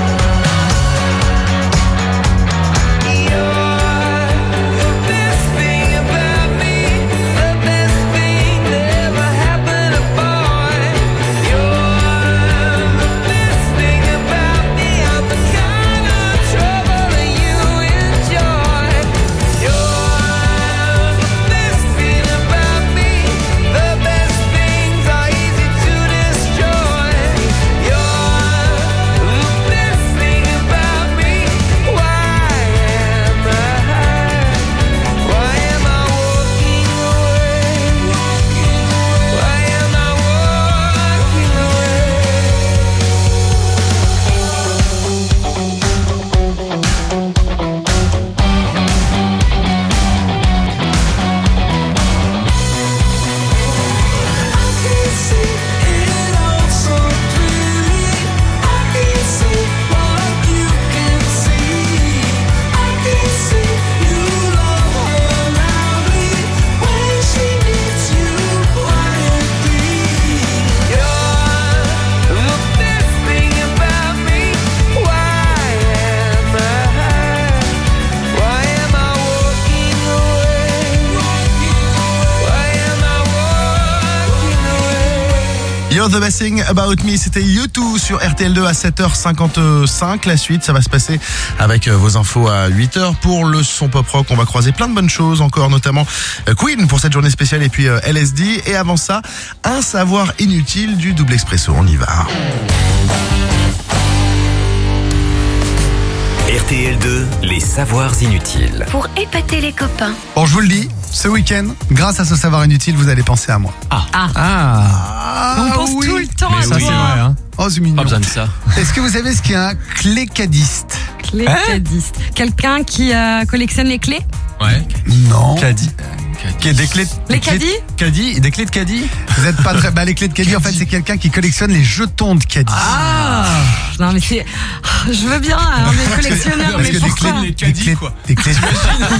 Speaker 5: You're the best thing about me, the best thing that ever happened to boy. You're the best thing about me, I'm the kind of trouble that you enjoy. You're the best thing about me, the best things are easy to destroy. You're the best thing about me. Why am I walking away? Why am I walking away? I can see it all so clearly. I can see what you can see. I can see you love her loudly when she needs you quietly. You're the best thing about me. Why am I walking away? Why am I walking away?
Speaker 1: You're the best thing about me, c'était U2 sur RTL2 à 7h55. La suite, ça va se passer avec vos infos à 8h. Pour le son pop rock, on va croiser plein de bonnes choses encore, notamment Queen pour cette journée spéciale et puis LSD. Et avant ça, un savoir inutile du double expresso. On y va.
Speaker 17: RTL2, les savoirs inutiles.
Speaker 14: Pour épater les copains.
Speaker 9: Bon, je vous le dis, ce week-end, grâce à ce savoir inutile, vous allez penser à moi.
Speaker 2: On pense tout le temps à
Speaker 9: ça,
Speaker 2: toi.
Speaker 9: c'est vrai, hein. Oh, c'est mignon.
Speaker 8: Pas besoin de ça.
Speaker 9: Est-ce que vous savez ce qu'est un clécadiste?
Speaker 2: Clécadiste. Quelqu'un qui collectionne les clés?
Speaker 8: Ouais.
Speaker 9: Non.
Speaker 8: Caddie. Qui est des clés.
Speaker 2: Les caddies?
Speaker 8: Caddie, des clés de caddie.
Speaker 9: Vous êtes pas très. Bah, les clés de caddie, en fait, c'est quelqu'un qui collectionne les jetons de caddie.
Speaker 2: Non, mais c'est. Je veux bien, hein, des collectionneurs,
Speaker 9: Parce
Speaker 2: mais
Speaker 9: que
Speaker 2: pourquoi?
Speaker 8: Les caddies, quoi.
Speaker 9: Des clés de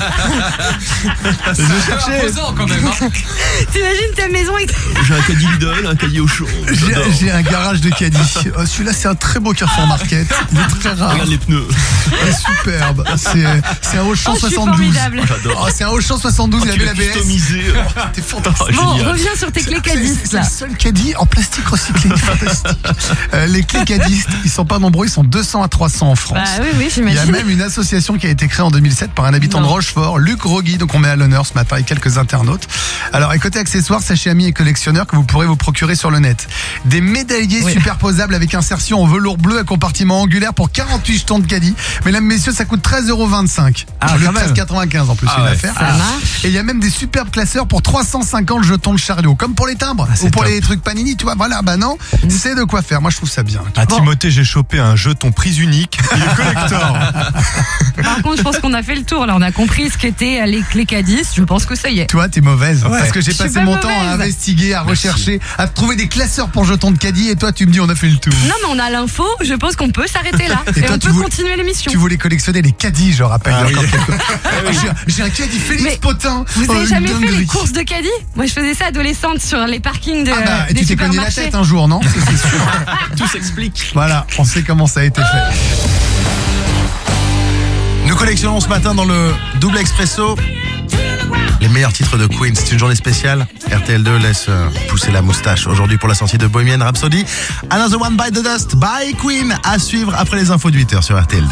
Speaker 8: Je cherchais. Imposant quand même. Hein.
Speaker 2: T'imagines ta maison et
Speaker 8: J'ai un caddie Lidl, un caddie Auchan.
Speaker 9: J'ai un garage de caddie. Celui-là, c'est un très beau Carrefour Market. Il est très rare.
Speaker 8: Regarde les pneus.
Speaker 9: Superbe. C'est un Auchan
Speaker 2: je suis
Speaker 9: 72.
Speaker 2: formidable.
Speaker 8: J'adore.
Speaker 9: Oh, c'est un Auchan 72. Il avait la BM.
Speaker 8: customisé.
Speaker 9: T'es fantastique.
Speaker 2: Bon, reviens sur tes clés caddistes,
Speaker 9: C'est
Speaker 2: là.
Speaker 9: le seul caddie en plastique recyclé. Fantastique. Les clés caddistes, ils sont pas nombreux, ils sont 200 à 300 en France.
Speaker 2: Bah oui,
Speaker 9: Il y a
Speaker 2: j'imagine.
Speaker 9: même une association qui a été créée en 2007 par un habitant de Rochefort, Luc Rogui, donc on met à l'honneur ce matin avec quelques internautes. Alors, et côté accessoires, sachez amis et collectionneurs que vous pourrez vous procurer sur le net des médaillers superposables avec insertion en velours bleu à compartiment angulaire pour 48 jetons de caddie. Mesdames, messieurs, ça coûte 13,25 €.
Speaker 8: Ah,
Speaker 9: Le
Speaker 8: quand même.
Speaker 9: 13,95 en plus, c'est une affaire.
Speaker 2: Ça marche.
Speaker 9: Et il y a même des superbes classeurs pour 350 jetons de chariot, comme pour les timbres ou pour les trucs Panini, tu vois. Voilà, bah non, c'est de quoi faire. Moi, je trouve ça bien.
Speaker 8: À Timothée, j'ai chopé un jeton prise unique. Il est collector.
Speaker 2: Par contre, je pense qu'on a fait le tour. Là, on a compris ce qu'étaient les clés caddistes. Je pense que ça y est.
Speaker 9: Toi, t'es mauvaise.
Speaker 8: Ouais.
Speaker 9: Parce que j'ai
Speaker 2: Je suis
Speaker 9: passé
Speaker 2: pas
Speaker 9: mon temps à
Speaker 2: mauvaise.
Speaker 9: investiguer, à rechercher, à trouver des classeurs pour jetons de caddie. Et toi, tu me dis, on a fait le tour.
Speaker 2: Non, mais on a l'info. Je pense qu'on peut s'arrêter là.
Speaker 9: Et
Speaker 2: Et,
Speaker 9: toi,
Speaker 2: on
Speaker 9: tu
Speaker 2: peut
Speaker 9: voulais-
Speaker 2: continuer l'émission.
Speaker 9: Tu voulais collectionner les caddies, je rappelle.
Speaker 8: Ah
Speaker 9: il y a
Speaker 8: oui.
Speaker 9: encore quelques- J'ai un caddie Félix
Speaker 2: Mais
Speaker 9: Potin.
Speaker 2: Vous
Speaker 9: Oh,
Speaker 2: avez
Speaker 9: une
Speaker 2: jamais fait
Speaker 9: dinguerie.
Speaker 2: les courses de caddie? Moi, je faisais ça adolescente sur les parkings de,
Speaker 9: Ah bah, et
Speaker 2: des
Speaker 9: tu t'es cogné la
Speaker 2: supermarchés.
Speaker 9: tête un jour, non? C'est sûr.
Speaker 8: Tout s'explique.
Speaker 9: Voilà, on sait comment ça a été fait.
Speaker 1: Nous collectionnons ce matin dans le double expresso les meilleurs titres de Queen. C'est une journée spéciale. RTL2 laisse pousser la moustache aujourd'hui pour la sortie de Bohemian Rhapsody. Another One by the Dust by Queen à suivre après les infos de 8h sur RTL2.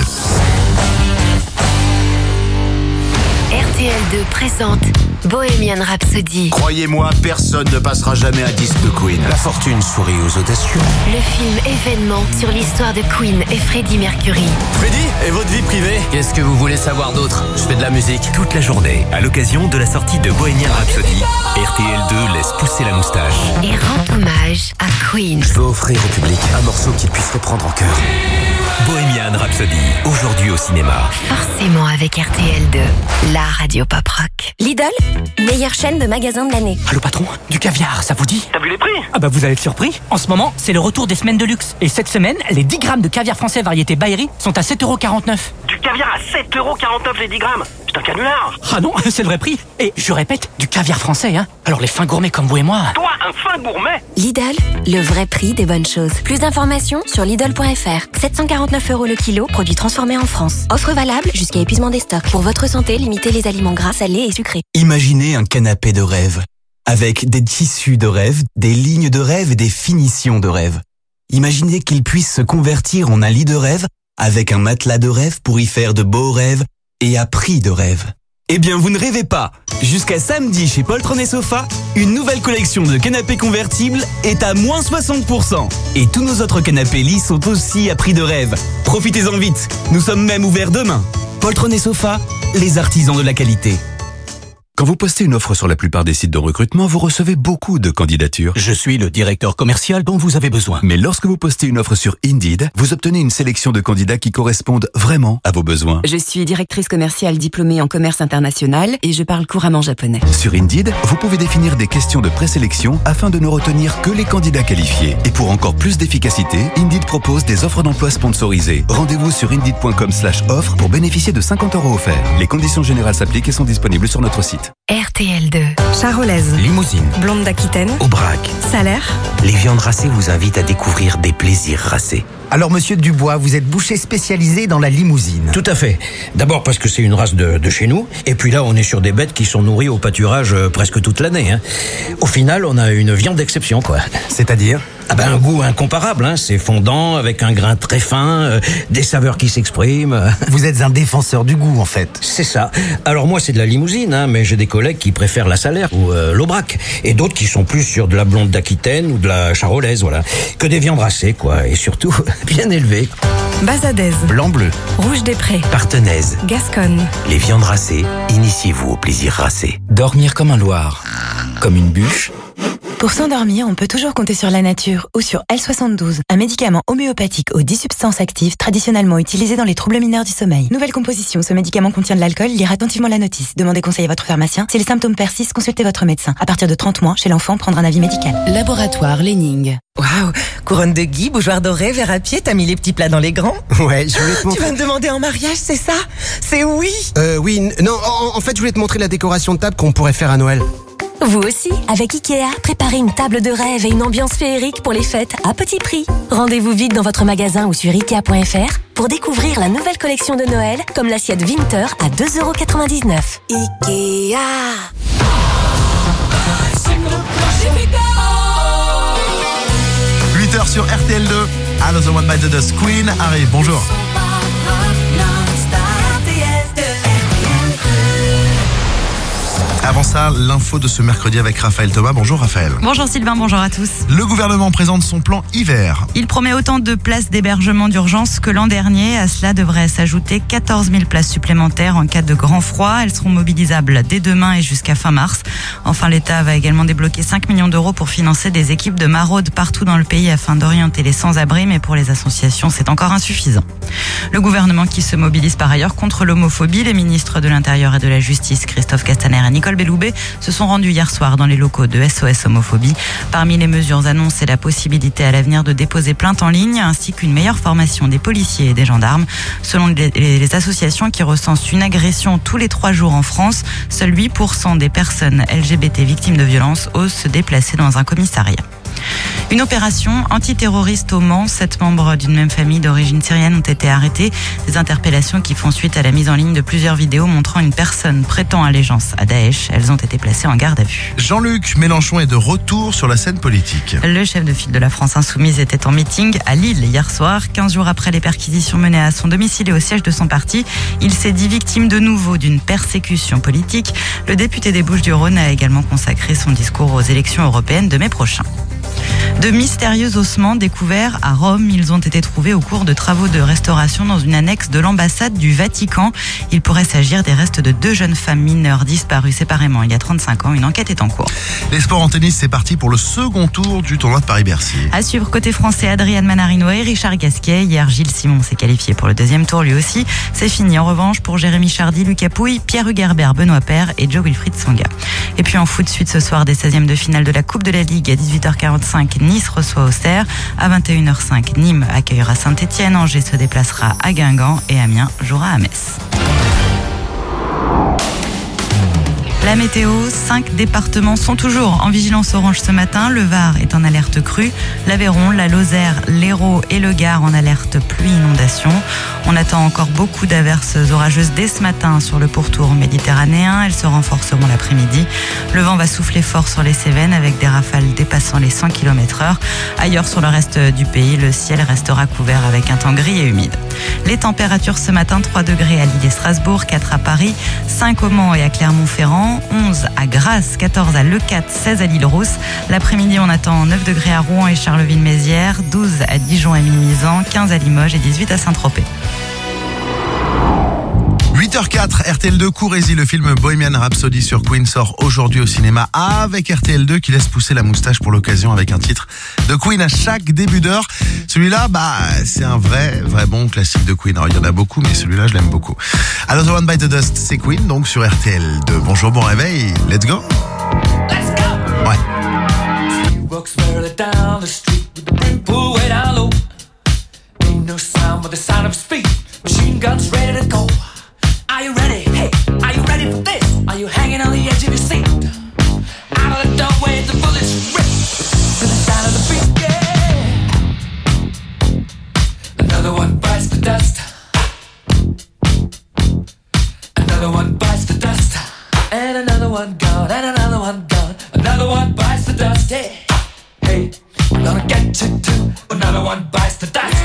Speaker 4: RTL2 présente Bohemian Rhapsody.
Speaker 3: Croyez-moi, personne ne passera jamais à disque de Queen. La fortune sourit aux audacieux.
Speaker 4: Le film événement sur l'histoire de Queen et Freddie Mercury.
Speaker 13: Freddy, et votre vie privée? Qu'est-ce que vous voulez savoir d'autre? Je fais de la musique.
Speaker 17: Toute la journée, à l'occasion de la sortie de Bohemian Rhapsody, RTL2 laisse pousser la moustache.
Speaker 4: Et rend hommage à Queen.
Speaker 13: Je veux offrir au public un morceau qu'il puisse reprendre en cœur.
Speaker 17: Bohemian Rhapsody, aujourd'hui au cinéma.
Speaker 4: Forcément avec RTL2, la radio pop rock.
Speaker 14: Lidl, meilleure chaîne de magasins de l'année.
Speaker 16: Allô patron, du caviar, ça vous dit?
Speaker 12: T'as vu les prix?
Speaker 16: Ah bah vous allez être surpris. En ce moment, c'est le retour des semaines de luxe. Et cette semaine, les 10 grammes de caviar français variété Baïri sont à 7,49 €.
Speaker 12: Du caviar à 7,49 € les 10 grammes. Putain, canular.
Speaker 16: Ah non, c'est le vrai prix. Et je répète, du caviar français, hein. Alors les fins gourmets comme vous et moi.
Speaker 12: Toi, un fin gourmet.
Speaker 14: Lidl, le vrai prix des bonnes choses. Plus d'informations sur Lidl.fr. 749 € le kilo, produit transformé en France. Offre valable jusqu'à épuisement des stocks. Pour votre santé, limitez les aliments gras, salés et sucrés.
Speaker 18: Imaginez un canapé de rêve, avec des tissus de rêve, des lignes de rêve et des finitions de rêve. Imaginez qu'il puisse se convertir en un lit de rêve, avec un matelas de rêve pour y faire de beaux rêves et à prix de rêve. Eh bien, vous ne rêvez pas. Jusqu'à samedi chez Poltron et Sofa, une nouvelle collection de canapés convertibles est à moins 60%. Et tous nos autres canapés lits sont aussi à prix de rêve. Profitez-en vite. Nous sommes même ouverts demain. Poltron et Sofa, les artisans de la qualité.
Speaker 11: Quand vous postez une offre sur la plupart des sites de recrutement, vous recevez beaucoup de candidatures.
Speaker 16: Je suis le directeur commercial dont vous avez besoin.
Speaker 11: Mais lorsque vous postez une offre sur Indeed, vous obtenez une sélection de candidats qui correspondent vraiment à vos besoins.
Speaker 19: Je suis directrice commerciale diplômée en commerce international et je parle couramment japonais.
Speaker 11: Sur Indeed, vous pouvez définir des questions de présélection afin de ne retenir que les candidats qualifiés. Et pour encore plus d'efficacité, Indeed propose des offres d'emploi sponsorisées. Rendez-vous sur Indeed.com/offre pour bénéficier de 50 € offerts. Les conditions générales s'appliquent et sont disponibles sur notre site.
Speaker 4: RTL2.
Speaker 20: Charolaise.
Speaker 17: Limousine.
Speaker 20: Blonde d'Aquitaine.
Speaker 17: Aubrac.
Speaker 20: Salaire.
Speaker 17: Les viandes racées vous invitent à découvrir des plaisirs racés.
Speaker 21: Alors, monsieur Dubois, vous êtes boucher spécialisé dans la limousine.
Speaker 22: Tout à fait. D'abord parce que c'est une race de chez nous. Et puis là, on est sur des bêtes qui sont nourries au pâturage presque toute l'année. Hein. Au final, on a une viande d'exception, quoi.
Speaker 21: C'est-à-dire ?
Speaker 22: Ah ben, un goût incomparable, hein. C'est fondant, avec un grain très fin, des saveurs qui s'expriment.
Speaker 21: Vous êtes un défenseur du goût, en fait.
Speaker 22: C'est ça. Alors moi, c'est de la limousine, hein, mais j'ai des collègues qui préfèrent la Salaire ou l'Aubrac. Et d'autres qui sont plus sur de la blonde d'Aquitaine ou de la charolaise, voilà. Que des viandes racées, quoi. Et surtout, bien élevées.
Speaker 20: Bazadaise.
Speaker 17: Blanc-bleu.
Speaker 20: Rouge des Prés.
Speaker 17: Partenaise.
Speaker 20: Gasconne.
Speaker 17: Les viandes racées, initiez-vous au plaisir racé.
Speaker 23: Dormir comme un loir, comme une bûche.
Speaker 14: Pour s'endormir, on peut toujours compter sur la nature ou sur L72, un médicament homéopathique aux 10 substances actives traditionnellement utilisées dans les troubles mineurs du sommeil. Nouvelle composition, ce médicament contient de l'alcool, lire attentivement la notice. Demandez conseil à votre pharmacien. Si les symptômes persistent, consultez votre médecin. À partir de 30 mois, chez l'enfant, prendre un avis médical.
Speaker 24: Laboratoire Léning.
Speaker 28: Waouh, couronne de gui, bougeoir doré, verre à pied, t'as mis les petits plats dans les grands?
Speaker 29: Ouais, je voulais te montrer.
Speaker 28: Tu vas me demander en mariage, c'est ça? C'est oui?
Speaker 29: Oui, non, en fait, je voulais te montrer la décoration de table qu'on pourrait faire à Noël.
Speaker 14: Vous aussi, avec Ikea, préparez une table de rêve et une ambiance féerique pour les fêtes à petit prix. Rendez-vous vite dans votre magasin ou sur Ikea.fr pour découvrir la nouvelle collection de Noël, comme l'assiette Winter à 2,99 €. Ikea.
Speaker 1: 8h sur RTL2. Another One Bites the Dust. Queen arrive. Bonjour. Avant ça, l'info de ce mercredi avec Raphaël Thomas. Bonjour Raphaël.
Speaker 2: Bonjour Sylvain, bonjour à tous.
Speaker 1: Le gouvernement présente son plan hiver.
Speaker 2: Il promet autant de places d'hébergement d'urgence que l'an dernier. À cela devrait s'ajouter 14 000 places supplémentaires en cas de grand froid. Elles seront mobilisables dès demain et jusqu'à fin mars. Enfin, l'État va également débloquer 5 millions d'euros pour financer des équipes de maraude partout dans le pays afin d'orienter les sans-abri. Mais pour les associations, c'est encore insuffisant. Le gouvernement qui se mobilise par ailleurs contre l'homophobie. Les ministres de l'Intérieur et de la Justice, Christophe Castaner et Nicole Belloubet, se sont rendus hier soir dans les locaux de SOS Homophobie. Parmi les mesures annoncées, la possibilité à l'avenir de déposer plainte en ligne ainsi qu'une meilleure formation des policiers et des gendarmes. Selon les associations qui recensent une agression tous les 3 jours en France, seuls 8% des personnes LGBT victimes de violences osent se déplacer dans un commissariat. Une opération antiterroriste au Mans. 7 membres d'une même famille d'origine syrienne ont été arrêtés. Des interpellations qui font suite à la mise en ligne de plusieurs vidéos montrant une personne prêtant allégeance à Daesh. Elles ont été placées en garde à vue.
Speaker 1: Jean-Luc Mélenchon est de retour sur la scène politique.
Speaker 2: Le chef de file de la France Insoumise était en meeting à Lille hier soir. 15 jours après les perquisitions menées à son domicile et au siège de son parti, il s'est dit victime de nouveau d'une persécution politique. Le député des Bouches-du-Rhône a également consacré son discours aux élections européennes de mai prochain. De mystérieux ossements découverts à Rome. Ils ont été trouvés au cours de travaux de restauration dans une annexe de l'ambassade du Vatican. Il pourrait s'agir des restes de 2 jeunes femmes mineures disparues séparément il y a 35 ans. Une enquête est en cours.
Speaker 1: Les sports en tennis, c'est parti pour le second tour du tournoi de Paris-Bercy.
Speaker 2: À suivre côté français, Adrian Manarino et Richard Gasquet. Hier, Gilles Simon s'est qualifié pour le 2e tour lui aussi. C'est fini en revanche pour Jérémy Chardy, Lucas Pouille, Pierre Hugerbert, Benoît Paire et Joe Wilfried Tsonga. Et puis en foot, suite ce soir des 16e de finale de la Coupe de la Ligue à 18h45. Nice reçoit Auxerre. À 21h05, Nîmes accueillera Saint-Etienne. Angers se déplacera à Guingamp et Amiens jouera à Metz. La météo, 5 départements sont toujours en vigilance orange ce matin. Le Var est en alerte crue. L'Aveyron, la Lozère, l'Hérault et le Gard en alerte pluie-inondation. On attend encore beaucoup d'averses orageuses dès ce matin sur le pourtour méditerranéen. Elles se renforceront l'après-midi. Le vent va souffler fort sur les Cévennes avec des rafales dépassant les 100 km/h. Ailleurs sur le reste du pays, le ciel restera couvert avec un temps gris et humide. Les températures ce matin, 3 degrés à Lille et Strasbourg, 4 à Paris, 5 au Mans et à Clermont-Ferrand, 11 à Grasse, 14 à Leucate, 16 à l'Île-Rousse. L'après-midi, on attend 9 degrés à Rouen et Charleville-Mézières, 12 à Dijon et Mimizan, 15 à Limoges et 18 à Saint-Tropez.
Speaker 1: 8h04, RTL2 Courrézy, le film Bohemian Rhapsody sur Queen sort aujourd'hui au cinéma avec RTL2 qui laisse pousser la moustache pour l'occasion avec un titre de Queen à chaque début d'heure. Celui-là, c'est un vrai bon classique de Queen. Alors, il y en a beaucoup, mais celui-là, je l'aime beaucoup. Another One Bites the Dust, c'est Queen, donc sur RTL2. Bonjour, bon réveil, let's go. Ouais.
Speaker 5: Are you ready? Hey, are you ready for this? Are you hanging on the edge of your seat? Out of the doorway, the bullets rip to the sound of the beat, yeah. Another one bites the dust. Another one bites the dust. And another one gone, and another one gone. Another one bites the dust, yeah. Hey, we're gonna get you too. Another one bites the dust.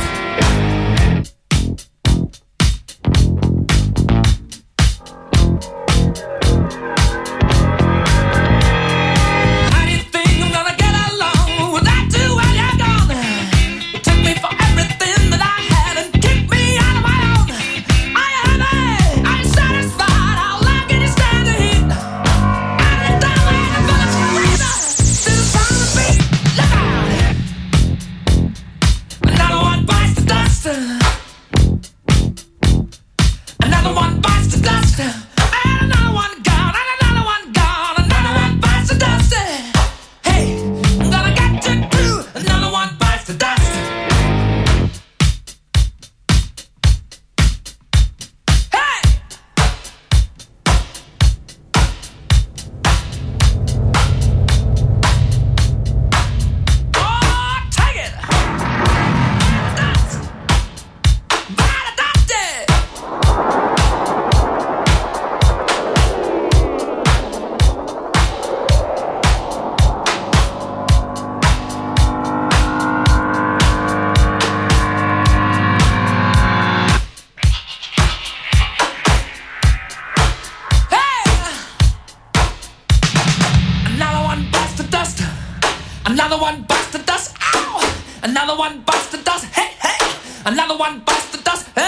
Speaker 5: Another one bites the dust. Hey, hey. Another one bites the dust. Hey.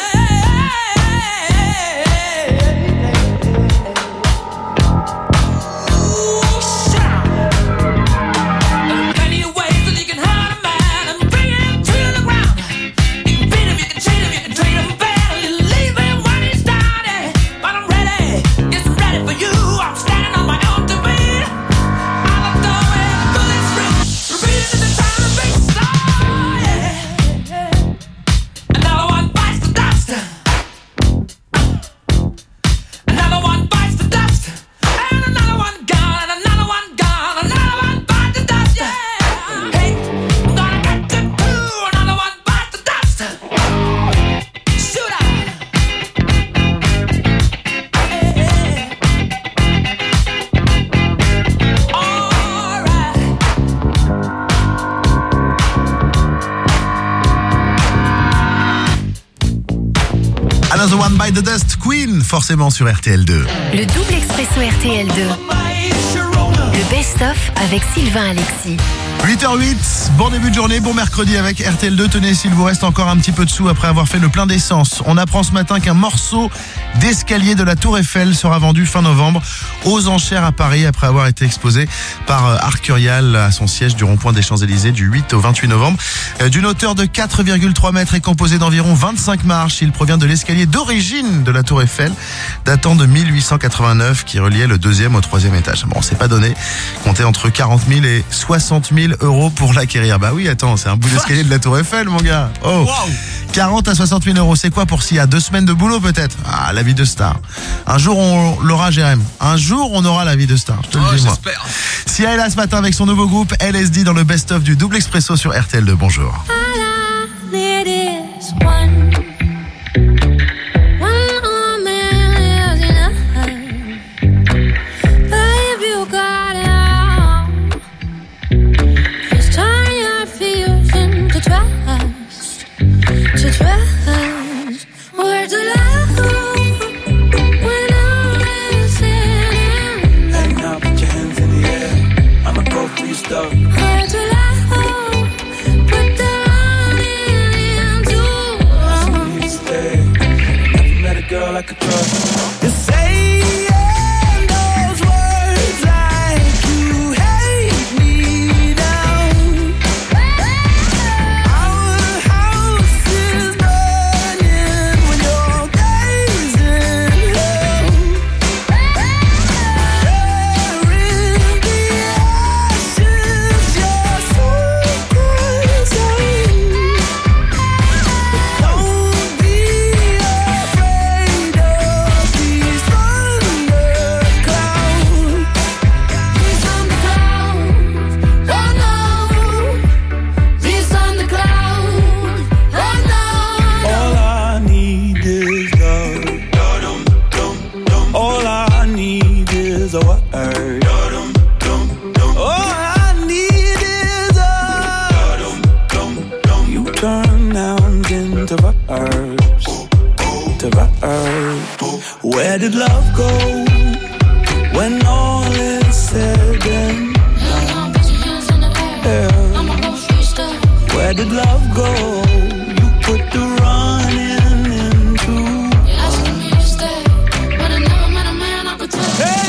Speaker 1: Another One by the Dust, Queen, forcément sur RTL2.
Speaker 14: Le double expresso RTL2. Le best-of avec Sylvain Alexis.
Speaker 1: 8h08, bon début de journée, bon mercredi avec RTL2. Tenez, s'il vous reste encore un petit peu de sous après avoir fait le plein d'essence. On apprend ce matin qu'un morceau d'escalier de la Tour Eiffel sera vendu fin novembre aux enchères à Paris après avoir été exposé par Arcurial à son siège du rond-point des Champs-Élysées du 8 au 28 novembre. D'une hauteur de 4,3 mètres et composé d'environ 25 marches, il provient de l'escalier d'origine de la Tour Eiffel, datant de 1889, qui reliait le 2e au 3e étage. Bon, c'est pas donné. Comptez entre 40 000 et 60 000 euros pour l'acquérir. Bah oui, attends, c'est un bout d'escalier de la Tour Eiffel, mon gars. Oh, wow. 40 à 60 000 euros, c'est quoi pour s'il y a 2 semaines de boulot peut-être? Ah, la vie de star. Un jour on l'aura, Jérém. Un jour on aura la vie de star, je te le dis moi. Sia est là ce matin avec son nouveau groupe LSD dans le best-of du double expresso sur RTL2. Bonjour.
Speaker 5: Where did love go when all is said and done? Yeah. Where did love go? You put the running into. You're asking me to stay, but I never met a man I could trust. Hey.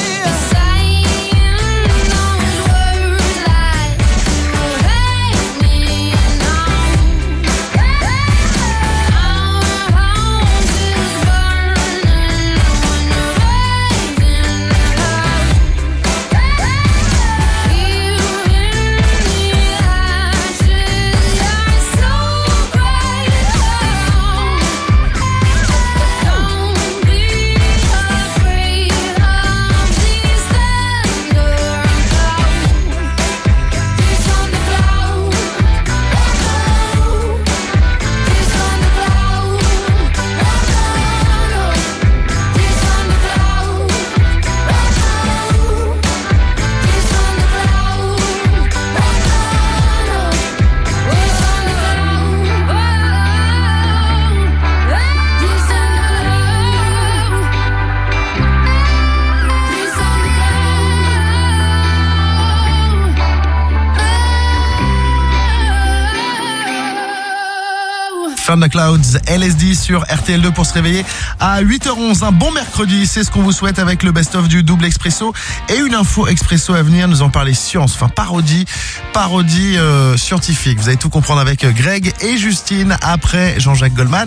Speaker 1: From the Clouds, LSD sur RTL2 pour se réveiller à 8h11. Un bon mercredi, c'est ce qu'on vous souhaite avec le best-of du double expresso et une info expresso à venir. Nous en parler science, enfin parodie scientifique. Vous allez tout comprendre avec Greg et Justine après Jean-Jacques Goldman.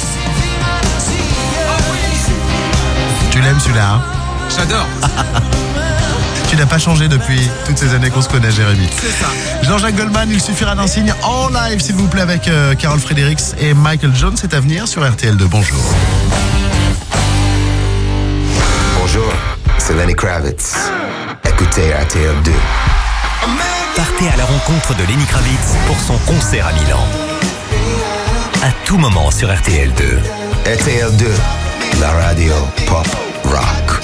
Speaker 1: Tu l'aimes celui-là, hein?
Speaker 6: J'adore.
Speaker 1: Tu n'as pas changé depuis toutes ces années qu'on se connaît, Jérémy.
Speaker 6: C'est ça.
Speaker 1: Jean-Jacques Goldman, il suffira d'un signe en live, s'il vous plaît, avec Carol Fredericks et Michael Jones. C'est à venir sur RTL2. Bonjour.
Speaker 7: Bonjour, c'est Lenny Kravitz. Écoutez RTL2.
Speaker 17: Partez à la rencontre de Lenny Kravitz pour son concert à Milan. À tout moment sur RTL2.
Speaker 7: RTL2, la radio pop rock.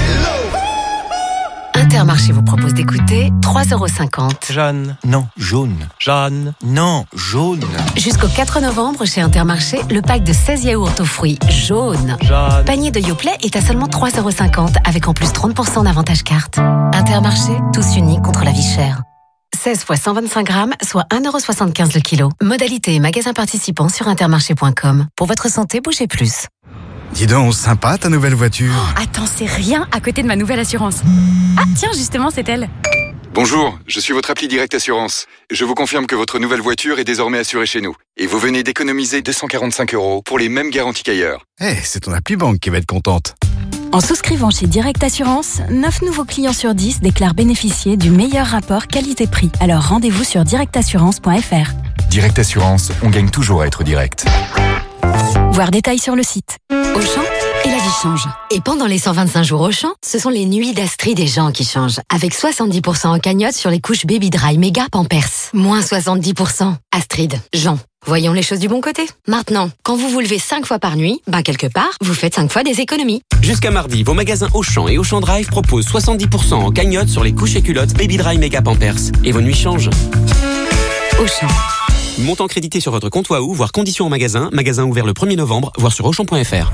Speaker 4: Intermarché vous propose d'écouter 3,50 €.
Speaker 17: Jeanne. Non, jaune. Jeanne. Non, jaune.
Speaker 4: Jusqu'au 4 novembre, chez Intermarché, le pack de 16 yaourts aux fruits jaunes.
Speaker 17: Jeanne.
Speaker 4: Panier de Yoplait est à seulement 3,50 € avec en plus 30% d'avantage carte. Intermarché, tous unis contre la vie chère. 16 fois 125 grammes, soit 1,75 € le kilo. Modalité et magasin participant sur intermarché.com. Pour votre santé, bougez plus.
Speaker 8: Dis donc, sympa ta nouvelle voiture.
Speaker 24: Oh, attends, c'est rien à côté de ma nouvelle assurance. Ah, tiens, justement, c'est elle.
Speaker 9: Bonjour, je suis votre appli Direct Assurance. Je vous confirme que votre nouvelle voiture est désormais assurée chez nous. Et vous venez d'économiser 245 € pour les mêmes garanties qu'ailleurs.
Speaker 8: C'est ton appli banque qui va être contente.
Speaker 14: En souscrivant chez Direct Assurance, 9 nouveaux clients sur 10 déclarent bénéficier du meilleur rapport qualité-prix. Alors rendez-vous sur directassurance.fr.
Speaker 9: Direct Assurance, on gagne toujours à être direct.
Speaker 14: Voir détails sur le site.
Speaker 4: Auchan, et la vie change. Et pendant les 125 jours Auchan, ce sont les nuits d'Astrid des gens qui changent. Avec 70% en cagnotte sur les couches Baby Dry Méga Pampers. Moins 70%. Astrid, Jean. Voyons les choses du bon côté. Maintenant, quand vous vous levez 5 fois par nuit, quelque part, vous faites 5 fois des économies.
Speaker 13: Jusqu'à mardi, vos magasins Auchan et Auchan Drive proposent 70% en cagnotte sur les couches et culottes Baby Dry Méga Pampers. Et vos nuits changent.
Speaker 4: Auchan.
Speaker 13: Montant crédité sur votre compte Wahoo, voire conditions en magasin. Magasin ouvert le 1er novembre, voire sur Auchan.fr.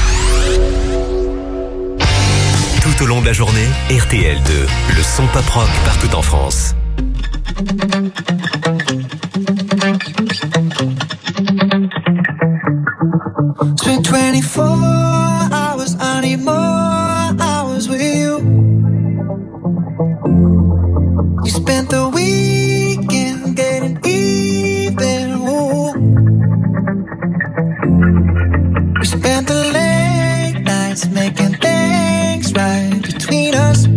Speaker 17: Tout au long de la journée, RTL2, le son pop rock partout en France.
Speaker 5: It's been 24 hours, I need more hours with you. You spent the weekend getting even, ooh. We spent the late nights making things right between us.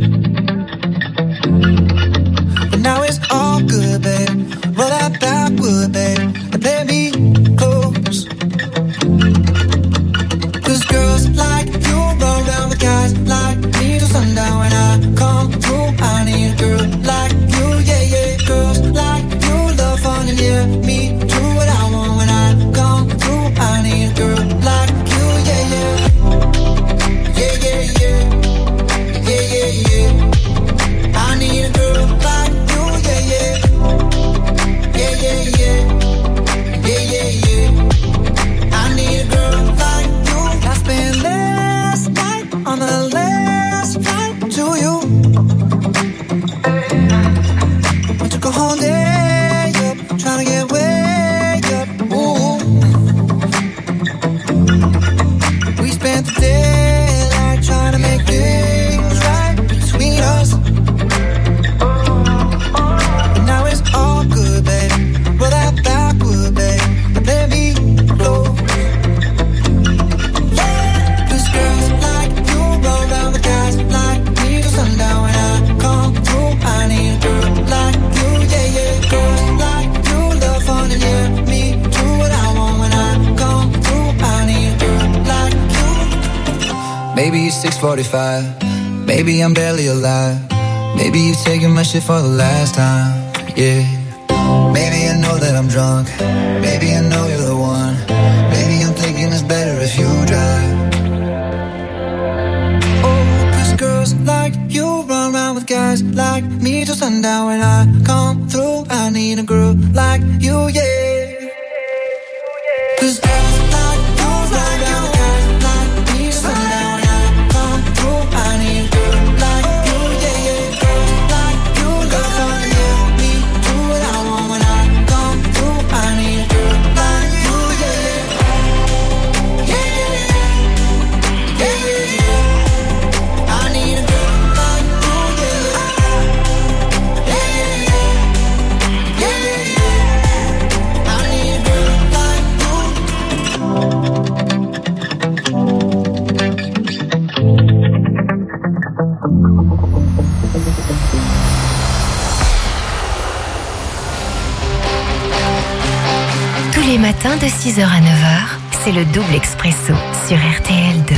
Speaker 5: But now it's all good, babe. Roll that backward, babe, and play me close. Cause girls like you run around with guys like me till sundown. When I come through, I need a girl like you, yeah, yeah. Girls like you love fun and yeah, me do what I want. When I come through, I need a girl like you, yeah, yeah. Yeah, yeah, yeah. Yeah, yeah, yeah. I need a girl like you, yeah, yeah. Yeah, yeah, yeah. Yeah, yeah, yeah. I need a girl like you. I spent last night on the last flight to you. I took a whole day up, trying to get way up. Ooh. We spent the daylight trying to make things right between us. But now it's all good, babe. Roll that backward, babe, and play me close. Cause girls like you roll around with guys like me till sundown. When I come through, I need a girl like you, yeah, yeah. Girls like you love fun and yeah, me do what I want. When I come through, I need a girl like you. Maybe it's 6:45, maybe I'm barely alive. Maybe you've taken my shit for the last time, yeah. Maybe I know that I'm drunk, maybe I know you're the one. Maybe I'm thinking it's better if you drive. Oh, cause girls like you run around with guys like me till sundown. When I come through, I need a girl like you, yeah. Cause girls like you run around with guys like me till sundown. When I come through, I need a girl like you, yeah, yeah. Girls like you love fun, yeah, me do what I want. When I come through, I need a girl like you, yeah, yeah.
Speaker 14: matin de 6h à 9h, c'est le double expresso sur RTL2.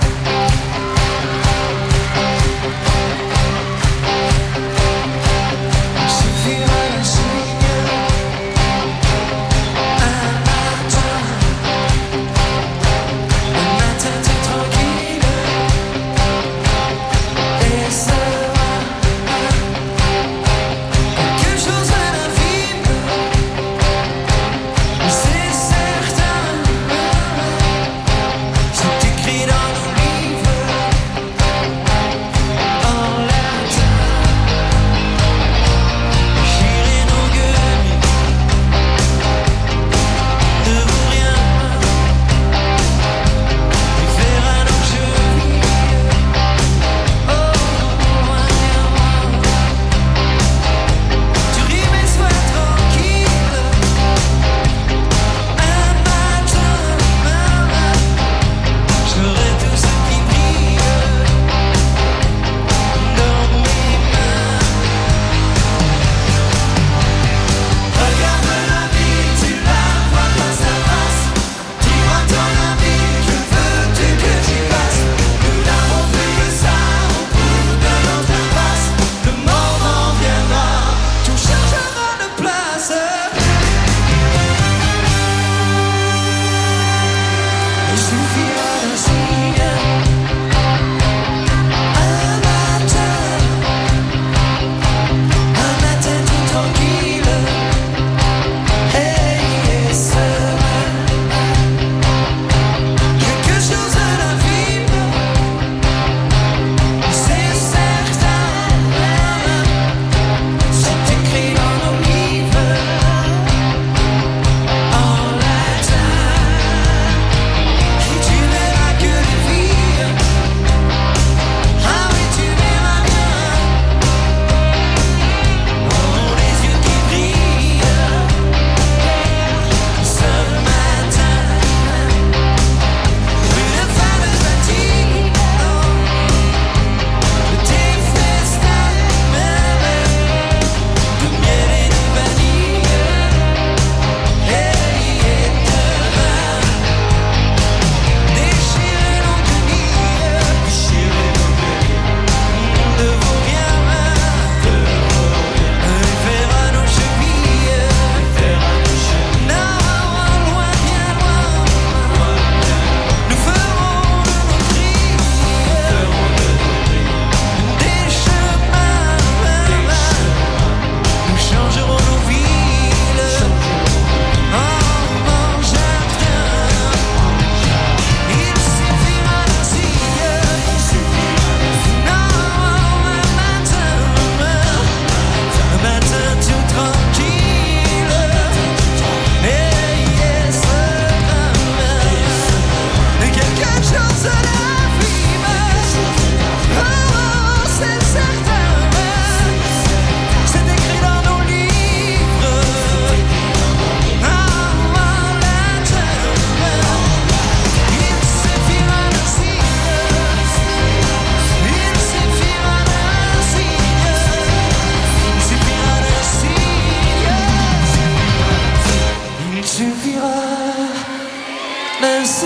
Speaker 5: Merci.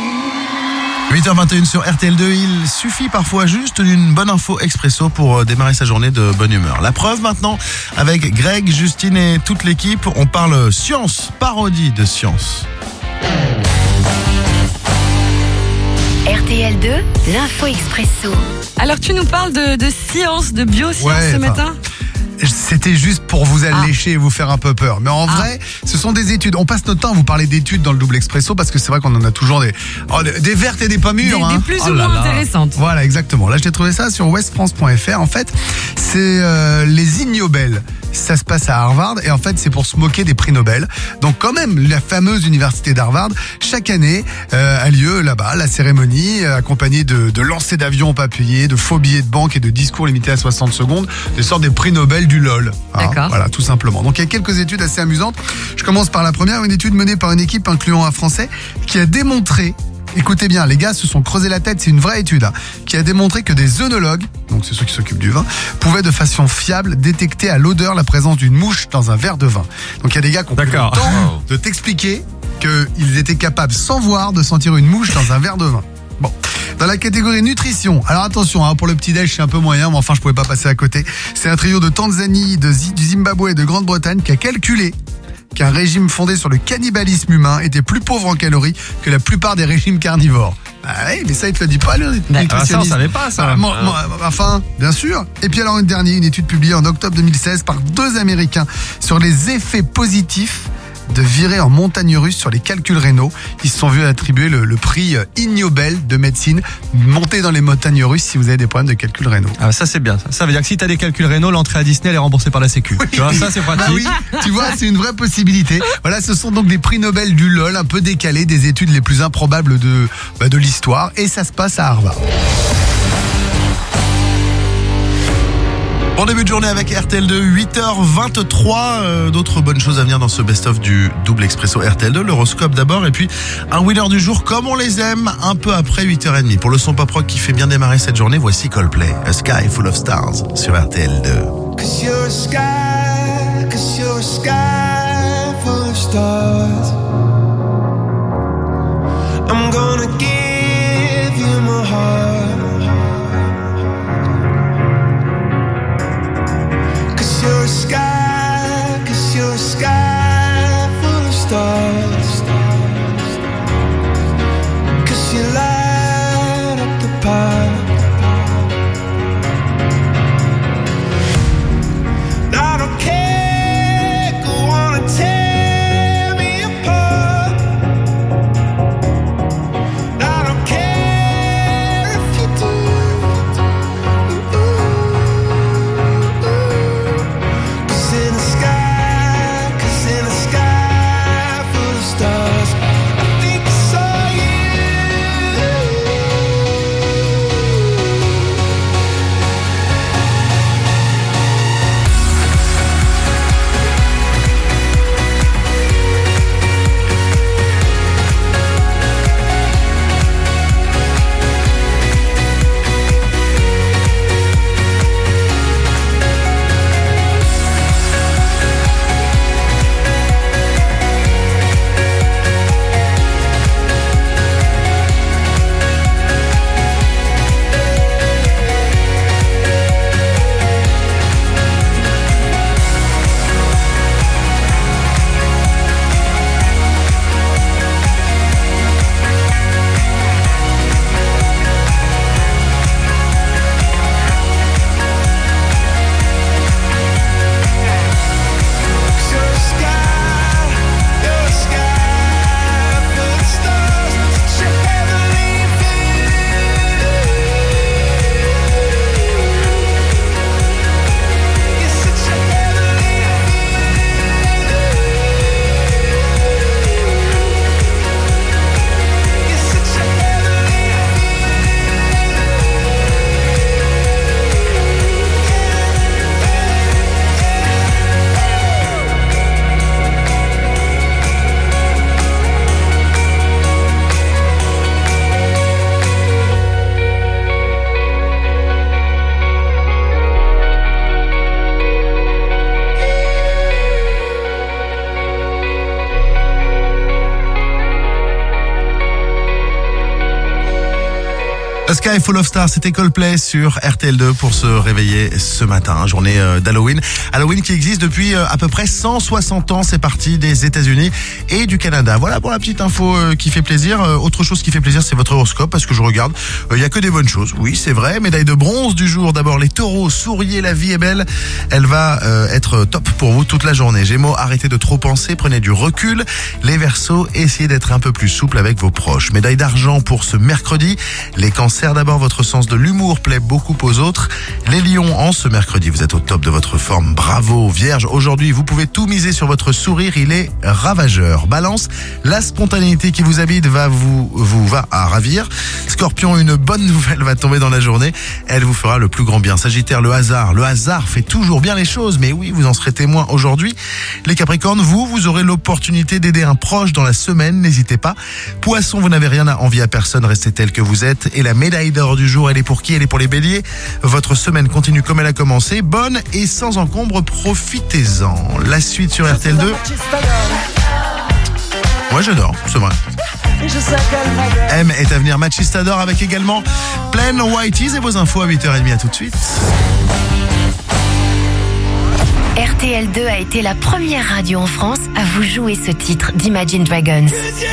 Speaker 1: 8h21 sur RTL2, il suffit parfois juste d'une bonne info expresso pour démarrer sa journée de bonne humeur. La preuve maintenant avec Greg, Justine et toute l'équipe, on parle science, parodie de science.
Speaker 14: RTL2, l'info expresso.
Speaker 20: Alors tu nous parles de science, de bioscience ce matin ?
Speaker 8: C'était juste pour vous allécher et vous faire un peu peur. Mais en vrai, ce sont des études. On passe notre temps à vous parler d'études dans le double expresso parce que c'est vrai qu'on en a toujours des vertes et des pas mûres.
Speaker 20: Des plus ou moins intéressantes.
Speaker 8: Voilà, exactement. Là, j'ai trouvé ça sur westfrance.fr. En fait, c'est les Ig Nobel. Ça se passe à Harvard et en fait, c'est pour se moquer des prix Nobel. Donc quand même, la fameuse université d'Harvard, chaque année, a lieu là-bas, la cérémonie, accompagnée de lancers d'avions pas payés, de faux billets de banque et de discours limités à 60 secondes, des sortes des prix Nobel du LOL.
Speaker 20: D'accord.
Speaker 8: Voilà, tout simplement. Donc il y a quelques études assez amusantes. Je commence par la première, une étude menée par une équipe incluant un Français qui a démontré, écoutez bien, les gars se sont creusé la tête, c'est une vraie étude, qui a démontré que des œnologues, donc c'est ceux qui s'occupent du vin, pouvaient de façon fiable détecter à l'odeur la présence d'une mouche dans un verre de vin. Donc il y a des gars qui ont pris le temps de t'expliquer qu'ils étaient capables, sans voir, de sentir une mouche dans un verre de vin. Bon. Dans la catégorie nutrition, alors attention, pour le petit-déj, c'est un peu moyen, mais enfin, je pouvais pas passer à côté. C'est un trio de Tanzanie, du Zimbabwe et de Grande-Bretagne qui a calculé qu'un régime fondé sur le cannibalisme humain était plus pauvre en calories que la plupart des régimes carnivores. Ah oui, mais ça, il te le dit pas, le nutritionniste.
Speaker 3: Ça, on savait pas, ça.
Speaker 8: Enfin, bien sûr. Et puis alors, une étude publiée en octobre 2016 par 2 Américains sur les effets positifs de virer en montagne russe sur les calculs rénaux. Ils se sont vus attribuer le prix Ig Nobel de médecine. Montez dans les montagnes russes si vous avez des problèmes de calculs rénaux.
Speaker 3: Ah, ça c'est bien. Ça veut dire que si tu as des calculs rénaux, l'entrée à Disney elle est remboursée par la Sécu.
Speaker 8: Oui.
Speaker 3: Tu vois, ça c'est pratique.
Speaker 8: Bah oui, tu vois, c'est une vraie possibilité. Voilà, ce sont donc des prix Nobel du LOL, un peu décalés, des études les plus improbables de l'histoire. Et ça se passe à Harvard.
Speaker 1: Bon début de journée avec RTL2, 8h23. D'autres bonnes choses à venir dans ce best-of du double expresso RTL2. L'horoscope d'abord et puis un winner du jour comme on les aime un peu après 8h30. Pour le son pop rock qui fait bien démarrer cette journée, voici Coldplay, A Sky Full of Stars sur RTL2.
Speaker 5: Cause you're a sky full of stars. I'm gonna give you my heart. Cause you're a sky full of stars. Cause you light up the path. I don't care, go on and tear me apart. I don't care if you do.
Speaker 1: A Sky Full of Stars, c'était Coldplay sur RTL2 pour se réveiller ce matin, journée d'Halloween. Halloween qui existe depuis à peu près 160 ans, c'est parti des États-Unis et du Canada. Voilà pour la petite info qui fait plaisir. Autre chose qui fait plaisir, c'est votre horoscope parce que je regarde, il y a que des bonnes choses. Oui, c'est vrai. Médaille de bronze du jour. D'abord les Taureaux, souriez, la vie est belle. Elle va être top pour vous toute la journée. Gémeaux, arrêtez de trop penser, prenez du recul. Les Verseaux, essayez d'être un peu plus souple avec vos proches. Médaille d'argent pour ce mercredi. Les Cancers, d'abord votre sens de l'humour plaît beaucoup aux autres. Les Lions, en ce mercredi, vous êtes au top de votre forme. Bravo. Vierge, aujourd'hui, vous pouvez tout miser sur votre sourire, il est ravageur. Balance, la spontanéité qui vous habite vous va à ravir. Scorpion, une bonne nouvelle va tomber dans la journée. Elle vous fera le plus grand bien. Sagittaire, le hasard fait toujours bien les choses, mais oui, vous en serez témoin aujourd'hui. Les Capricornes, vous aurez l'opportunité d'aider un proche dans la semaine, n'hésitez pas. Poisson, vous n'avez rien à envier à personne, restez tel que vous êtes. Et la médaille d'or du jour, elle est pour qui? Elle est pour les Béliers. Votre semaine continue comme elle a commencé, bonne et sans encombre, profitez-en. La suite sur RTL2. Ouais, j'adore, c'est vrai. M est à venir, Machistador avec également Plain Whitey's et vos infos à 8h30. À tout de suite.
Speaker 4: RTL2 a été la première radio en France à vous jouer ce titre d'Imagine Dragons.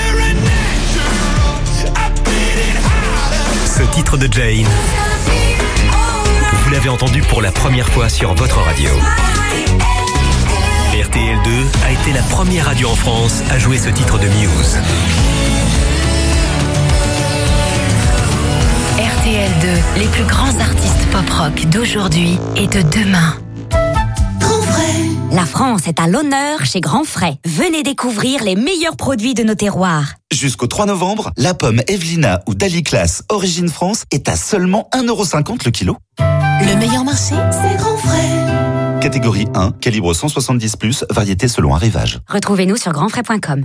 Speaker 17: Ce titre de Jane, vous l'avez entendu pour la première fois sur votre radio. RTL2 a été la première radio en France à jouer ce titre de Muse.
Speaker 4: RTL2, les plus grands artistes pop-rock d'aujourd'hui et de demain.
Speaker 14: La France est à l'honneur chez Grand Frais. Venez découvrir les meilleurs produits de nos terroirs.
Speaker 6: Jusqu'au 3 novembre, la pomme Evelina ou Daliclass Origine France est à seulement 1,50€ le kilo.
Speaker 4: Le meilleur marché, c'est Grand Frais.
Speaker 6: Catégorie 1, calibre 170+, variété selon arrivage.
Speaker 14: Retrouvez-nous sur grandfrais.com.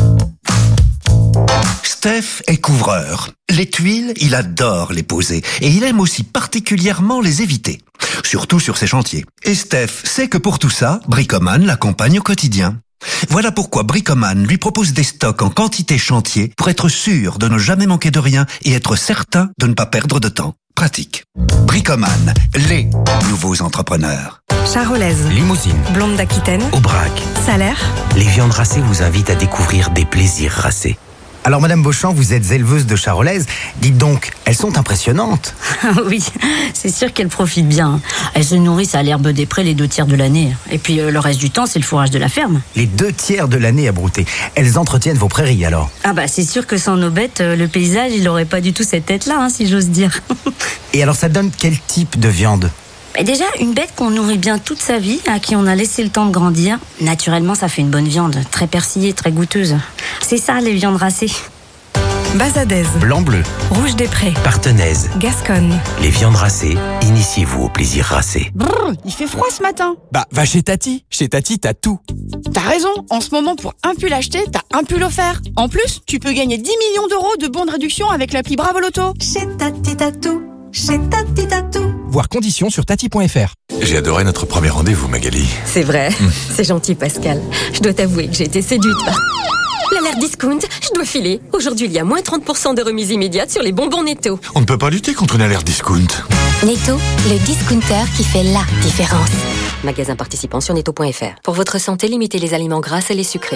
Speaker 10: Steph est couvreur. Les tuiles, il adore les poser et il aime aussi particulièrement les éviter, surtout sur ses chantiers. Et Steph sait que pour tout ça, Bricoman l'accompagne au quotidien. Voilà pourquoi Bricoman lui propose des stocks en quantité chantier pour être sûr de ne jamais manquer de rien et être certain de ne pas perdre de temps. Pratique. Bricoman, les nouveaux entrepreneurs.
Speaker 12: Charolaise,
Speaker 11: Limousine,
Speaker 12: blonde d'Aquitaine,
Speaker 11: Aubrac.
Speaker 12: Salaire.
Speaker 11: Les viandes racées vous invitent à découvrir des plaisirs racés.
Speaker 21: Alors Madame Beauchamp, vous êtes éleveuse de charolaises. Dites donc, elles sont impressionnantes.
Speaker 15: Oui, c'est sûr qu'elles profitent bien. Elles se nourrissent à l'herbe des prés les 2 tiers de l'année. Et puis le reste du temps, c'est le fourrage de la ferme.
Speaker 21: Les 2 tiers de l'année à brouter. Elles entretiennent vos prairies alors.
Speaker 15: Ah bah c'est sûr que sans nos bêtes, le paysage, il aurait pas du tout cette tête-là, hein, si j'ose dire.
Speaker 21: Et alors ça donne quel type de viande ?
Speaker 15: Et déjà, une bête qu'on nourrit bien toute sa vie, à qui on a laissé le temps de grandir, naturellement, ça fait une bonne viande, très persillée, très goûteuse. C'est ça, les viandes racées.
Speaker 12: Bazadaise,
Speaker 11: Blanc-bleu,
Speaker 12: Rouge des Prés,
Speaker 11: Partenaise,
Speaker 12: Gasconne.
Speaker 11: les viandes racées, initiez-vous au plaisir racé.
Speaker 16: Brrr, il fait froid ce matin.
Speaker 18: Bah, va chez Tati. Chez Tati, t'as tout.
Speaker 16: T'as raison, en ce moment, pour un pull acheté, t'as un pull offert. En plus, tu peux gagner 10 millions d'euros de bons de réduction avec l'appli Bravo Loto.
Speaker 12: Chez Tati, t'as tout. Chez Tati, t'as tout.
Speaker 18: Voir conditions sur tati.fr.
Speaker 25: J'ai adoré notre premier rendez-vous, Magali.
Speaker 12: C'est vrai, c'est gentil Pascal. Je dois t'avouer que j'ai été séduite par...
Speaker 26: L'alerte discount, je dois filer. Aujourd'hui, il y a moins 30% de remise immédiate sur les bonbons Netto.
Speaker 25: On ne peut pas lutter contre une alerte discount.
Speaker 4: Netto, le discounter qui fait la différence. Magasin participant sur netto.fr. Pour votre santé, limitez les aliments gras et les sucrés.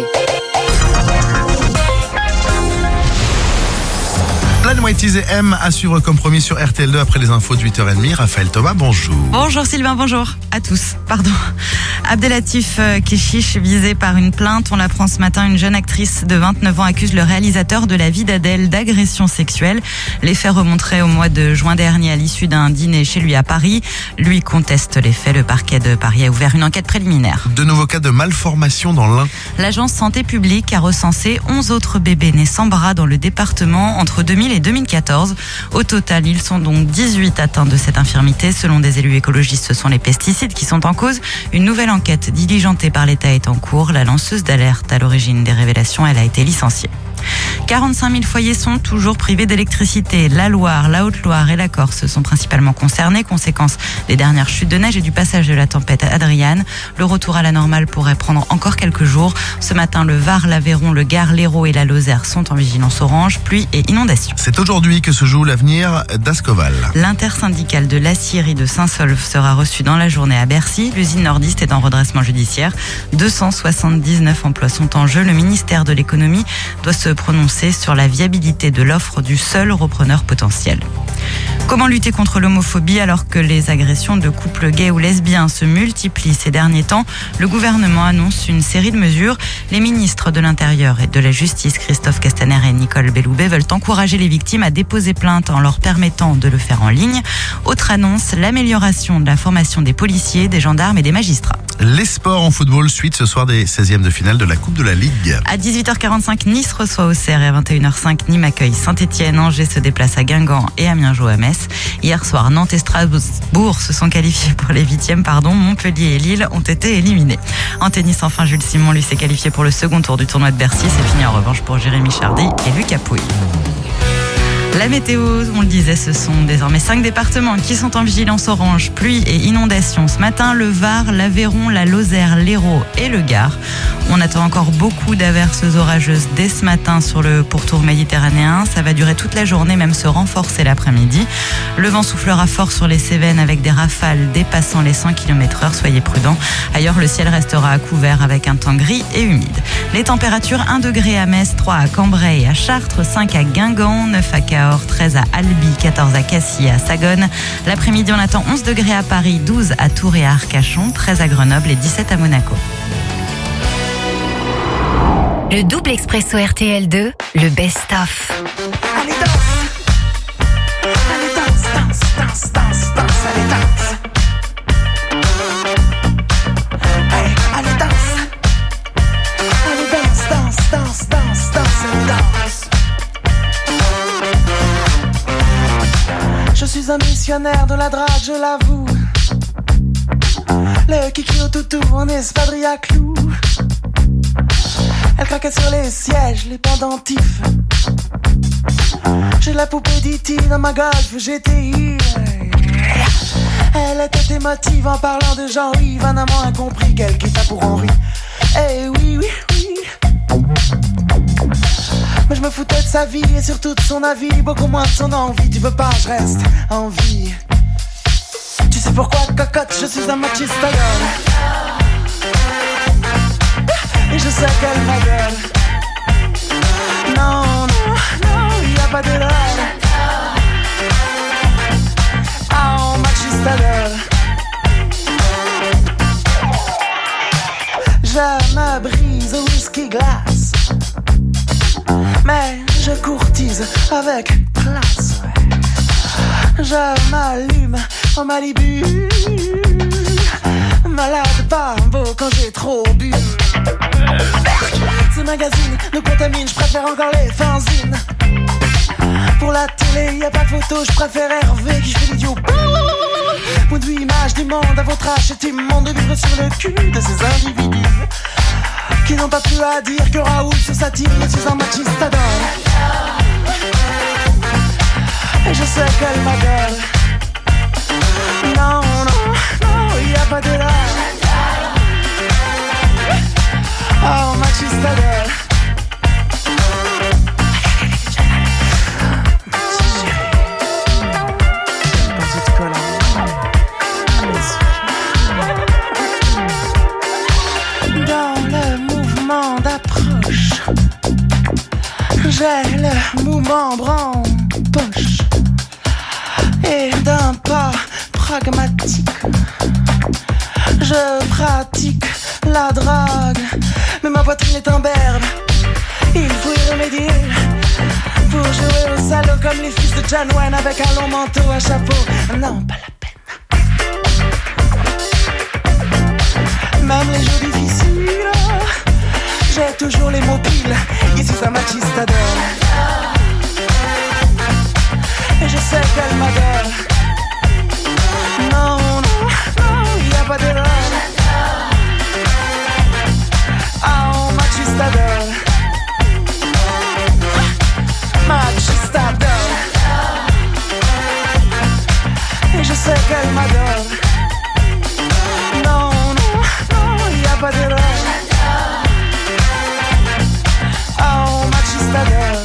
Speaker 1: Plain Whitey's et M à suivre comme promis sur RTL2 après les infos de 8h30. Raphaël Thomas, bonjour.
Speaker 2: Bonjour Sylvain, bonjour à tous. Pardon. Abdelatif Keshish visé par une plainte. On l'apprend ce matin, une jeune actrice de 29 ans accuse le réalisateur de La vie d'Adèle d'agression sexuelle. Les faits remonteraient au mois de juin dernier à l'issue d'un dîner chez lui à Paris. Lui conteste les faits. Le parquet de Paris a ouvert une enquête préliminaire.
Speaker 1: De nouveaux cas de malformation dans l'Ain.
Speaker 2: L'agence Santé publique a recensé 11 autres bébés nés sans bras dans le département entre 2000 et 2014. Au total, ils sont donc 18 atteints de cette infirmité. Selon des élus écologistes, ce sont les pesticides qui sont en cause. Une nouvelle enquête diligentée par l'État est en cours. La lanceuse d'alerte à l'origine des révélations, elle a été licenciée. 45 000 foyers sont toujours privés d'électricité. La Loire, la Haute-Loire et la Corse sont principalement concernés, conséquence des dernières chutes de neige et du passage de la tempête Adriane. Le retour à la normale pourrait prendre encore quelques jours. Ce matin, le Var, l'Aveyron, le Gard, l'Hérault et la Lozère sont en vigilance orange, pluie et inondations.
Speaker 1: C'est aujourd'hui que se joue l'avenir d'Ascoval.
Speaker 2: L'intersyndicale de l'acierie de Saint-Saulve sera reçue dans la journée à Bercy. L'usine nordiste est en redressement judiciaire. 279 emplois sont en jeu. Le ministère de l'économie doit se prononcer sur la viabilité de l'offre du seul repreneur potentiel. Comment lutter contre l'homophobie alors que les agressions de couples gays ou lesbiens se multiplient ces derniers temps? Le gouvernement annonce une série de mesures. Les ministres de l'Intérieur et de la Justice, Christophe Castaner et Nicole Belloubet, veulent encourager les victimes à déposer plainte en leur permettant de le faire en ligne. Autre annonce, l'amélioration de la formation des policiers, des gendarmes et des magistrats.
Speaker 1: Les sports en football, suite ce soir des 16e de finale de la Coupe de la Ligue.
Speaker 2: À 18h45, Nice reçoit Auxerre et à 21h05, Nîmes accueille Saint-Etienne. Angers se déplace à Guingamp et Amiens joue à Metz. Hier soir, Nantes et Strasbourg se sont qualifiés pour les 8e. Montpellier et Lille ont été éliminés. En tennis, enfin, Jules Simon, lui, s'est qualifié pour le second tour du tournoi de Bercy. C'est fini en revanche pour Jérémy Chardy et Lucas Pouille. La météo, on le disait, ce sont désormais 5 départements qui sont en vigilance orange, pluie et inondation. Ce matin, le Var, l'Aveyron, la Lozère, l'Hérault et le Gard. On attend encore beaucoup d'averses orageuses dès ce matin sur le pourtour méditerranéen. Ça va durer toute la journée, même se renforcer l'après-midi. Le vent soufflera fort sur les Cévennes avec des rafales dépassant les 100 km/h. Soyez prudents. Ailleurs, le ciel restera à couvert avec un temps gris et humide. Les températures 1 degré à Metz, 3 à Cambrai et à Chartres, 5 à Guingamp, 9 à Cahors, 13 à Albi, 14 à Cassis et à Sagone. L'après-midi, on attend 11 degrés à Paris, 12 à Tours et à Arcachon, 13 à Grenoble et 17 à Monaco.
Speaker 4: Le double expresso RTL2, le best-of.
Speaker 5: Allez danse, allez danse, danse, danse, danse, danse, allez danse. Allez danse, allez danse, danse, danse, danse, danse, allez danse. Je suis un missionnaire de la drague, je l'avoue. Le kiki au toutou en espadrille à clous. Elle craquait sur les sièges, les pendentifs. J'ai la poupée d'E.T. dans ma Golf GTI. Elle était émotive en parlant de Jean-Yves. Un amant incompris qu'elle quitta pour Henri. Eh oui, oui, oui. Mais je me foutais de sa vie et surtout de son avis. Beaucoup moins de son envie. Tu veux pas, je reste en vie. Tu sais pourquoi, cocotte, je suis un machiste alors. Et je sais qu'elle m'adore. Non, non, non, y a pas d'erreur. Oh, machiste adore. Je me brise au whisky glace, mais je courtise avec classe. Je m'allume au Malibu. Malade, pas beau quand j'ai trop bu. Ce magazine nous contamine, je préfère encore les fanzines. Pour la télé, y a pas de photo, je préfère Hervé qui fait l'idiot. Point de vue image du monde, à votre âge, c'est immonde de vivre sur le cul de ces individus qui n'ont pas plus à dire que Raoul sur sa team. Je suis un machiste adore. Et je sais qu'elle m'adore. Non, non, non, y a pas d'erreur. Oh, machiste adore. Petite colle. Dans le mouvement d'approche, j'ai le mouvement bras-en-poche. Et d'un pas pragmatique, je pratique la drague. Mais ma poitrine est un berbe, il faut y remédier. Pour jouer au salaud comme les fils de John Wayne avec un long manteau à chapeau, non, pas la peine. Même les jours difficiles, j'ai toujours les mots piles. Ici c'est un machiste adore. Et je sais qu'elle m'adore. Non, non, non, y a pas d'erreur. Oh, machiste adore. Machiste adore. Et je sais qu'elle m'adore. Non, non, non, y a pas d'erreur. Oh, machiste adore.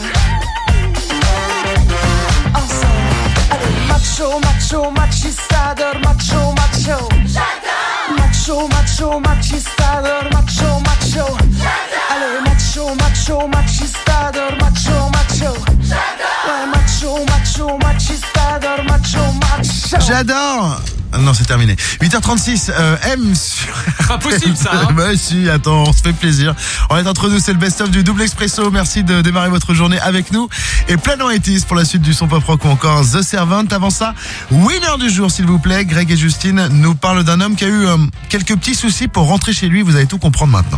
Speaker 5: Macho, macho, machistador, macho, macho. Macho, macho, machistador, macho, macho. Allez, macho, macho, machistador, macho, macho. Ouais, macho, macho, machistador, macho, macho.
Speaker 1: J'adore. Non, c'est terminé. 8h36, M sur...
Speaker 3: Pas possible ça, hein.
Speaker 1: Bah si, attends, on se fait plaisir. On est entre nous, c'est le best-of du double expresso. Merci de démarrer votre journée avec nous. Et Planet 80s pour la suite du son pop rock ou encore The Servant. Avant ça, winner du jour, s'il vous plaît. Greg et Justine nous parlent d'un homme qui a eu quelques petits soucis pour rentrer chez lui. Vous allez tout comprendre maintenant.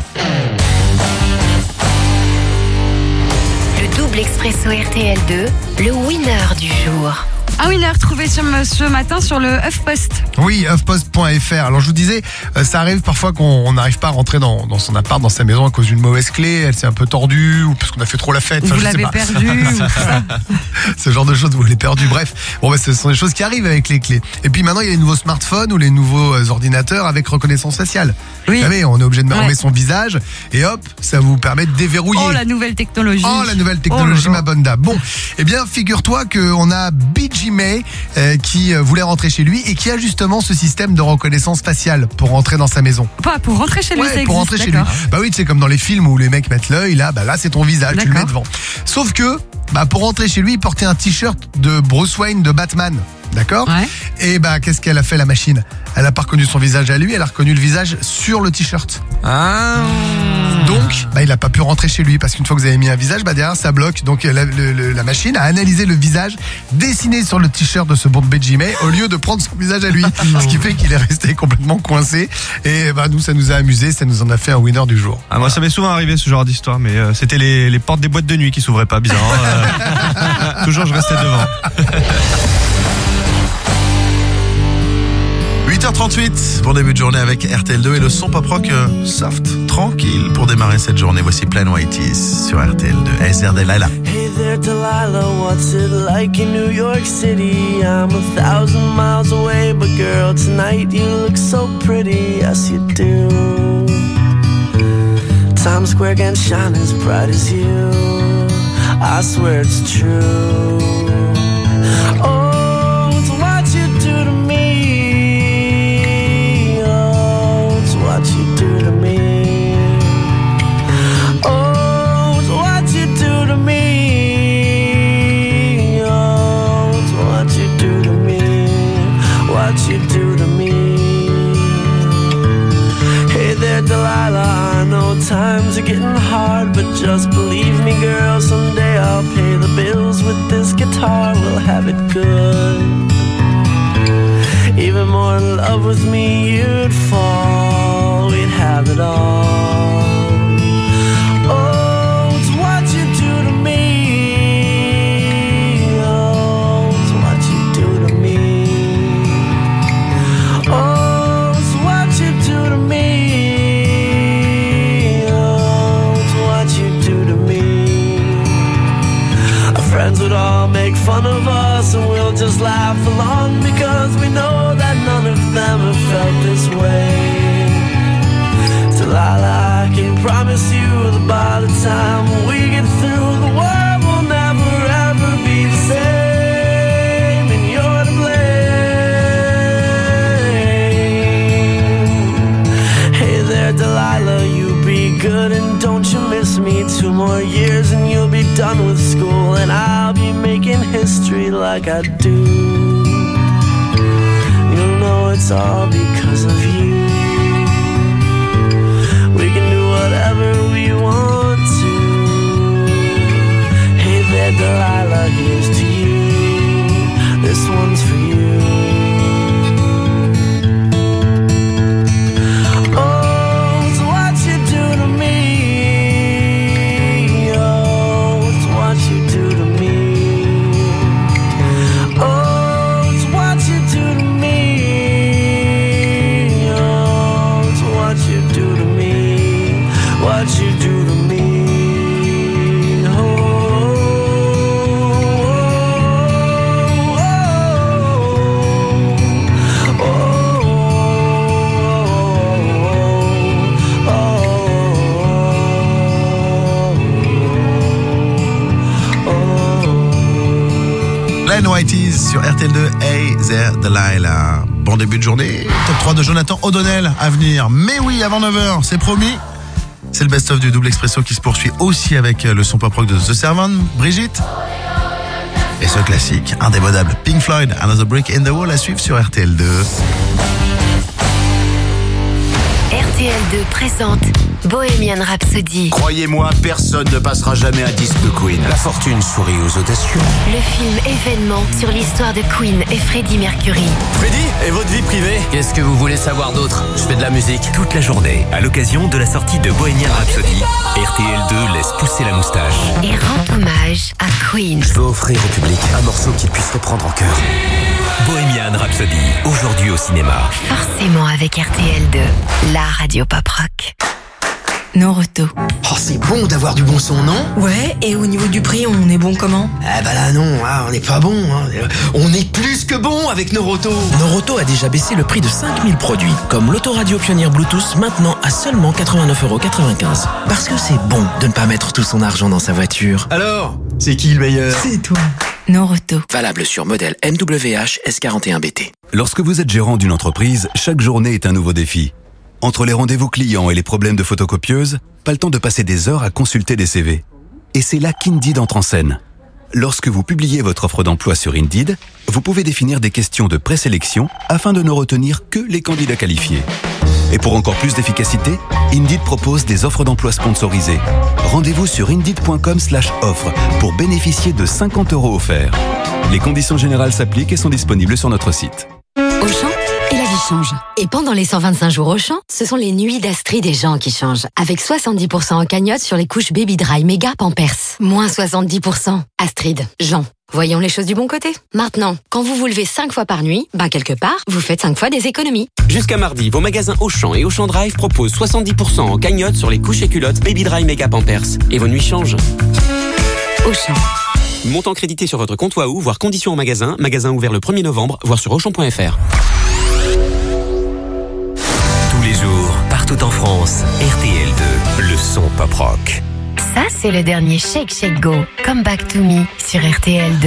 Speaker 4: Le double expresso RTL2, le winner du jour.
Speaker 20: Ah oui, il l'a retrouvé ce matin sur le HuffPost.
Speaker 8: Oui, HuffPost.fr. Alors je vous disais, ça arrive parfois qu'on n'arrive pas à rentrer dans son appart, dans sa maison à cause d'une mauvaise clé. Elle s'est un peu tordue ou parce qu'on a fait trop la fête.
Speaker 20: Vous l'avez perdue ou tout ça.
Speaker 8: Ce genre de choses, vous l'avez perdu. Bref, bon, ce sont des choses qui arrivent avec les clés. Et puis maintenant, il y a les nouveaux smartphones ou les nouveaux ordinateurs avec reconnaissance faciale.
Speaker 20: Oui.
Speaker 8: Vous savez, on est obligé de remettre son visage et hop, ça vous permet de déverrouiller.
Speaker 20: Oh, la nouvelle technologie.
Speaker 8: Oh, la nouvelle technologie, ma bonne dame. Bon, eh bien, figure-toi qu'on a BG May qui voulait rentrer chez lui et qui a justement ce système de reconnaissance faciale pour rentrer dans sa maison.
Speaker 20: Pas pour rentrer chez lui,
Speaker 8: ouais,
Speaker 20: ça
Speaker 8: pour
Speaker 20: existe,
Speaker 8: rentrer chez lui. Bah oui, c'est comme dans les films où les mecs mettent l'œil, là c'est ton visage, tu le mets devant. Sauf que, pour rentrer chez lui, il portait un t-shirt de Bruce Wayne de Batman. D'accord ?
Speaker 20: Ouais.
Speaker 8: Et qu'est-ce qu'elle a fait, la machine ? Elle a pas reconnu son visage à lui, elle a reconnu le visage sur le t-shirt.
Speaker 3: Ah.
Speaker 8: Donc, il a pas pu rentrer chez lui parce qu'une fois que vous avez mis un visage, derrière ça bloque. Donc la machine a analysé le visage dessiné sur le t-shirt de ce bon BG May au lieu de prendre son visage à lui. Ce qui fait qu'il est resté complètement coincé. Et nous, ça nous a amusé, ça nous en a fait un winner du jour.
Speaker 3: Ah, moi, ça m'est souvent arrivé ce genre d'histoire, mais c'était les portes des boîtes de nuit qui s'ouvraient pas, bizarre. Toujours, je restais devant.
Speaker 1: 8h38 pour début de journée avec RTL2 et le son pop rock soft, tranquille pour démarrer cette journée. Voici Plain White Tees sur RTL2. Hey there, Delilah.
Speaker 7: Hey there, Delilah, what's it like in New York City? I'm 1,000 miles away, but girl, tonight you look so pretty, yes you do. Times Square can't shine as bright as you, I swear it's true. Oh, it's what you do to me. What you do to me. Oh, it's what you do to me. Oh, it's what you do to me. What you do to me. Hey there, Delilah, I know times are getting hard, but just believe me, girl, someday I'll pay the bills with this guitar. We'll have it good. Even more in love with me, you'd fall. We'd have it all. Oh, it's what you do to me. Oh, it's what you do to me. Oh, it's what you do to me. Oh, it's what you do to me. Our friends would all make fun of us, and we'll just laugh along because we know that none of them have felt this way. Delilah, I can promise you that by the time we get through, the world will never ever be the same, and you're to blame. Hey there, Delilah, you be good and don't you miss me. 2 more years and you'll be done with school, and I'll be making history like I do. You'll know it's all because of you. We can do whatever we want to. Hey there, Delilah, here's to you. This one's for you. Oh, it's what you do to me. Oh, it's what you do to me. Oh, it's what you do to me. Oh, it's what you do to me. What you do to me.
Speaker 1: Plain White Tees sur RTL2. Hey there, Delilah. Bon début de journée. Top 3 de Jonathan O'Donnell à venir. Mais oui, avant 9h, c'est promis. C'est le best-of du double expresso qui se poursuit aussi avec le son pop rock de The Servant, Brigitte. Et ce classique indémodable, Pink Floyd, Another Brick in the Wall à suivre sur RTL2.
Speaker 4: RTL2 présente Bohemian Rhapsody.
Speaker 9: Croyez-moi, personne ne passera jamais un disque de Queen. La fortune sourit aux audacieux.
Speaker 4: Le film événement sur l'histoire de Queen et Freddie Mercury.
Speaker 13: Freddy, et votre vie privée? Qu'est-ce que vous voulez savoir d'autre? Je fais de la musique.
Speaker 17: Toute la journée, à l'occasion de la sortie de Bohemian Rhapsody, RTL2 laisse pousser la moustache.
Speaker 4: Et rend hommage à Queen.
Speaker 13: Je veux offrir au public un morceau qu'il puisse reprendre en cœur.
Speaker 17: Bohemian Rhapsody, aujourd'hui au cinéma.
Speaker 4: Forcément avec RTL2, la radio pop rock. Noroto.
Speaker 19: Oh, c'est bon d'avoir du bon son, non?
Speaker 22: Ouais, et au niveau du prix, on est bon comment?
Speaker 19: Ah bah là non, on n'est pas bon. On est plus que bon avec Noroto.
Speaker 23: Noroto a déjà baissé le prix de 5000 produits, comme l'autoradio Pioneer Bluetooth, maintenant à seulement 89,95 €. Parce que c'est bon de ne pas mettre tout son argent dans sa voiture.
Speaker 19: Alors, c'est qui le meilleur?
Speaker 22: C'est toi.
Speaker 4: Noroto.
Speaker 23: Valable sur modèle MWH S41BT.
Speaker 24: Lorsque vous êtes gérant d'une entreprise, chaque journée est un nouveau défi. Entre les rendez-vous clients et les problèmes de photocopieuse, pas le temps de passer des heures à consulter des CV. Et c'est là qu'Indeed entre en scène. Lorsque vous publiez votre offre d'emploi sur Indeed, vous pouvez définir des questions de présélection afin de ne retenir que les candidats qualifiés. Et pour encore plus d'efficacité, Indeed propose des offres d'emploi sponsorisées. Rendez-vous sur indeed.com/offre pour bénéficier de 50 € offerts. Les conditions générales s'appliquent et sont disponibles sur notre site.
Speaker 4: Auchan, et la vie change. Et pendant les 125 jours Auchan, ce sont les nuits d'Astrid des gens qui changent. Avec 70% en cagnotte sur les couches Baby Dry Méga Pampers. Moins 70%. Astrid, Jean. Voyons les choses du bon côté. Maintenant, quand vous vous levez 5 fois par nuit, quelque part, vous faites 5 fois des économies.
Speaker 27: Jusqu'à mardi, vos magasins Auchan et Auchan Drive proposent 70% en cagnotte sur les couches et culottes Baby Dry Méga Pampers. Et vos nuits changent.
Speaker 4: Auchan.
Speaker 27: Montant crédité sur votre compte Wahoo, voire conditions en magasin. Magasin ouvert le 1er novembre, voire sur Auchan.fr.
Speaker 17: Tous les jours, partout en France, RTL2, le son pop rock.
Speaker 4: Ça, c'est le dernier Shake Shake Go. Come Back to Me sur RTL2.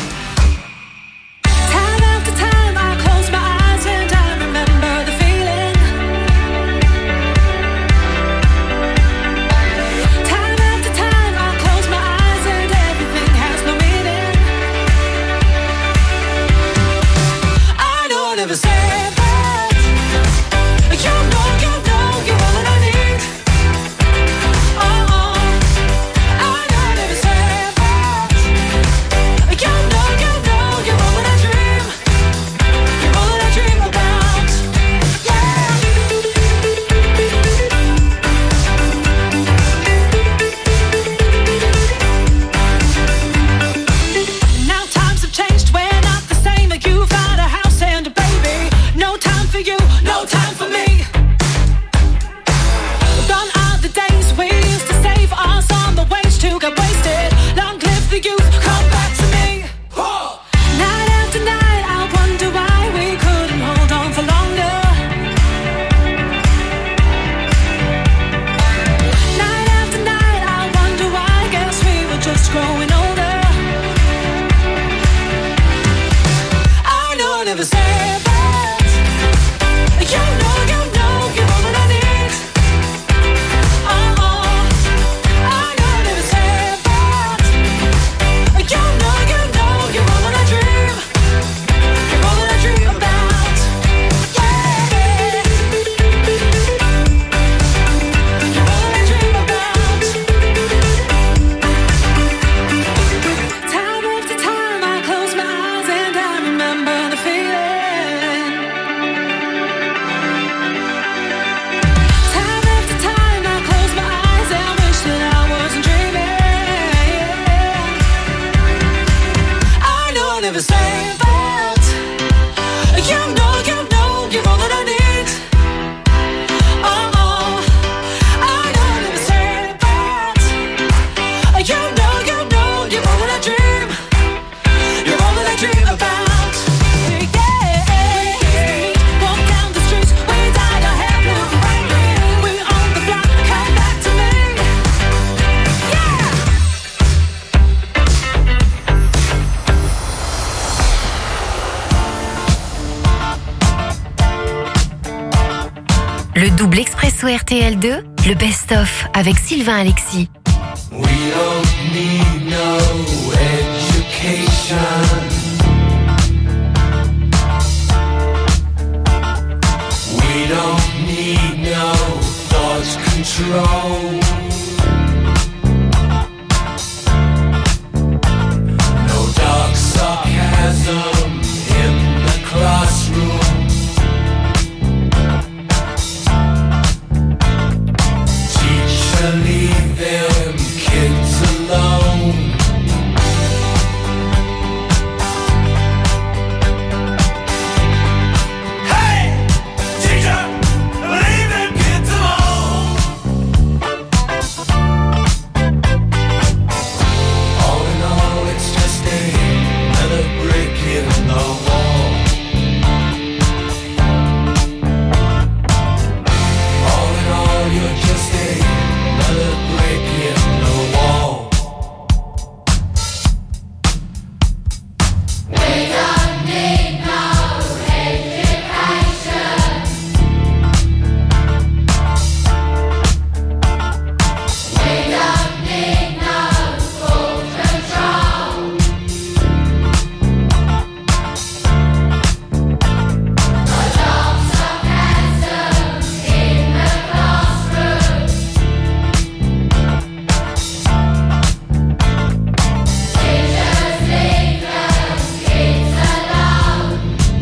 Speaker 5: Time after time I close my eyes and I remember the feeling.
Speaker 4: double expresso RTL2, le best-of avec Sylvain Alexis.
Speaker 5: We don't need no education. We don't need no thought control. No dark sarcasm in the classroom. Teacher, leave them kids alone. Hey, teacher, leave them kids alone. All in all, it's just another brick in the wall. All in all, you're just another brick in the wall. We don't need no education. We don't need no full control. No dark sarcasm in the classroom. Teachers, leave them kids alone.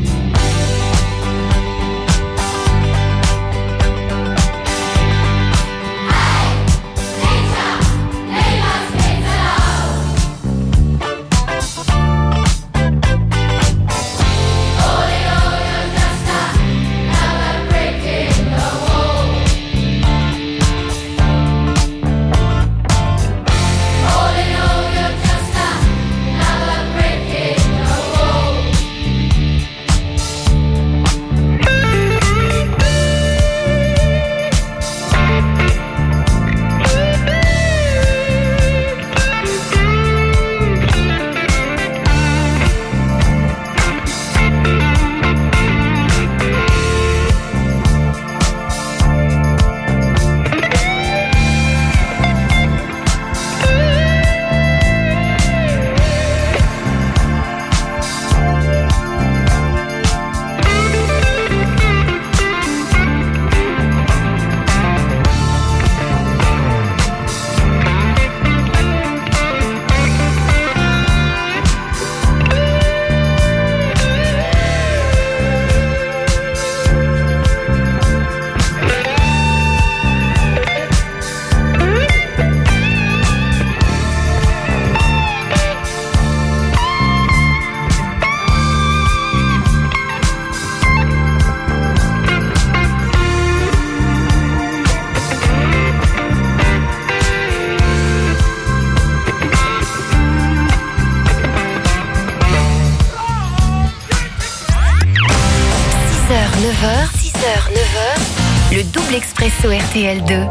Speaker 4: Le double expresso RTL2.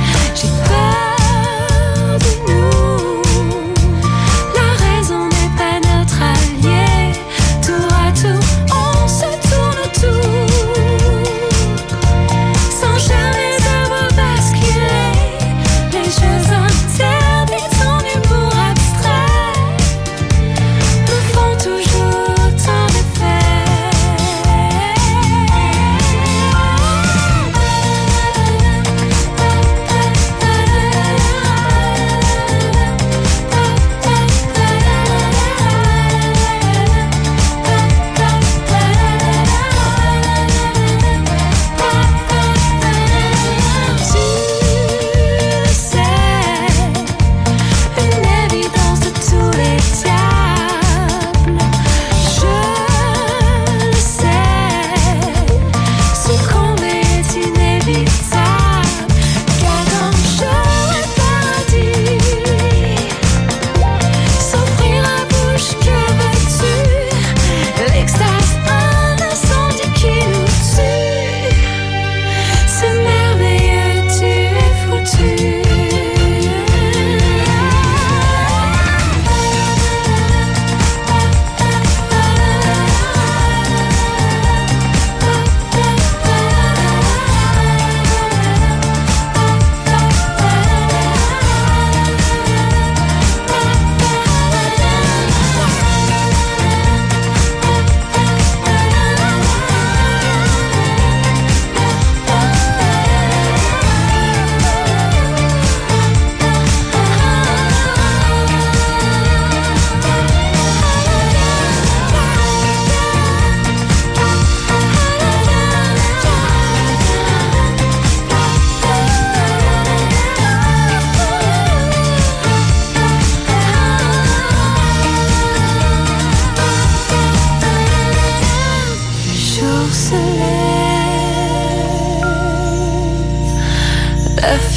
Speaker 6: La raison n'est pas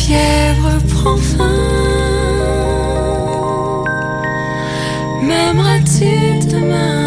Speaker 5: fièvre prend fin. M'aimeras-tu demain?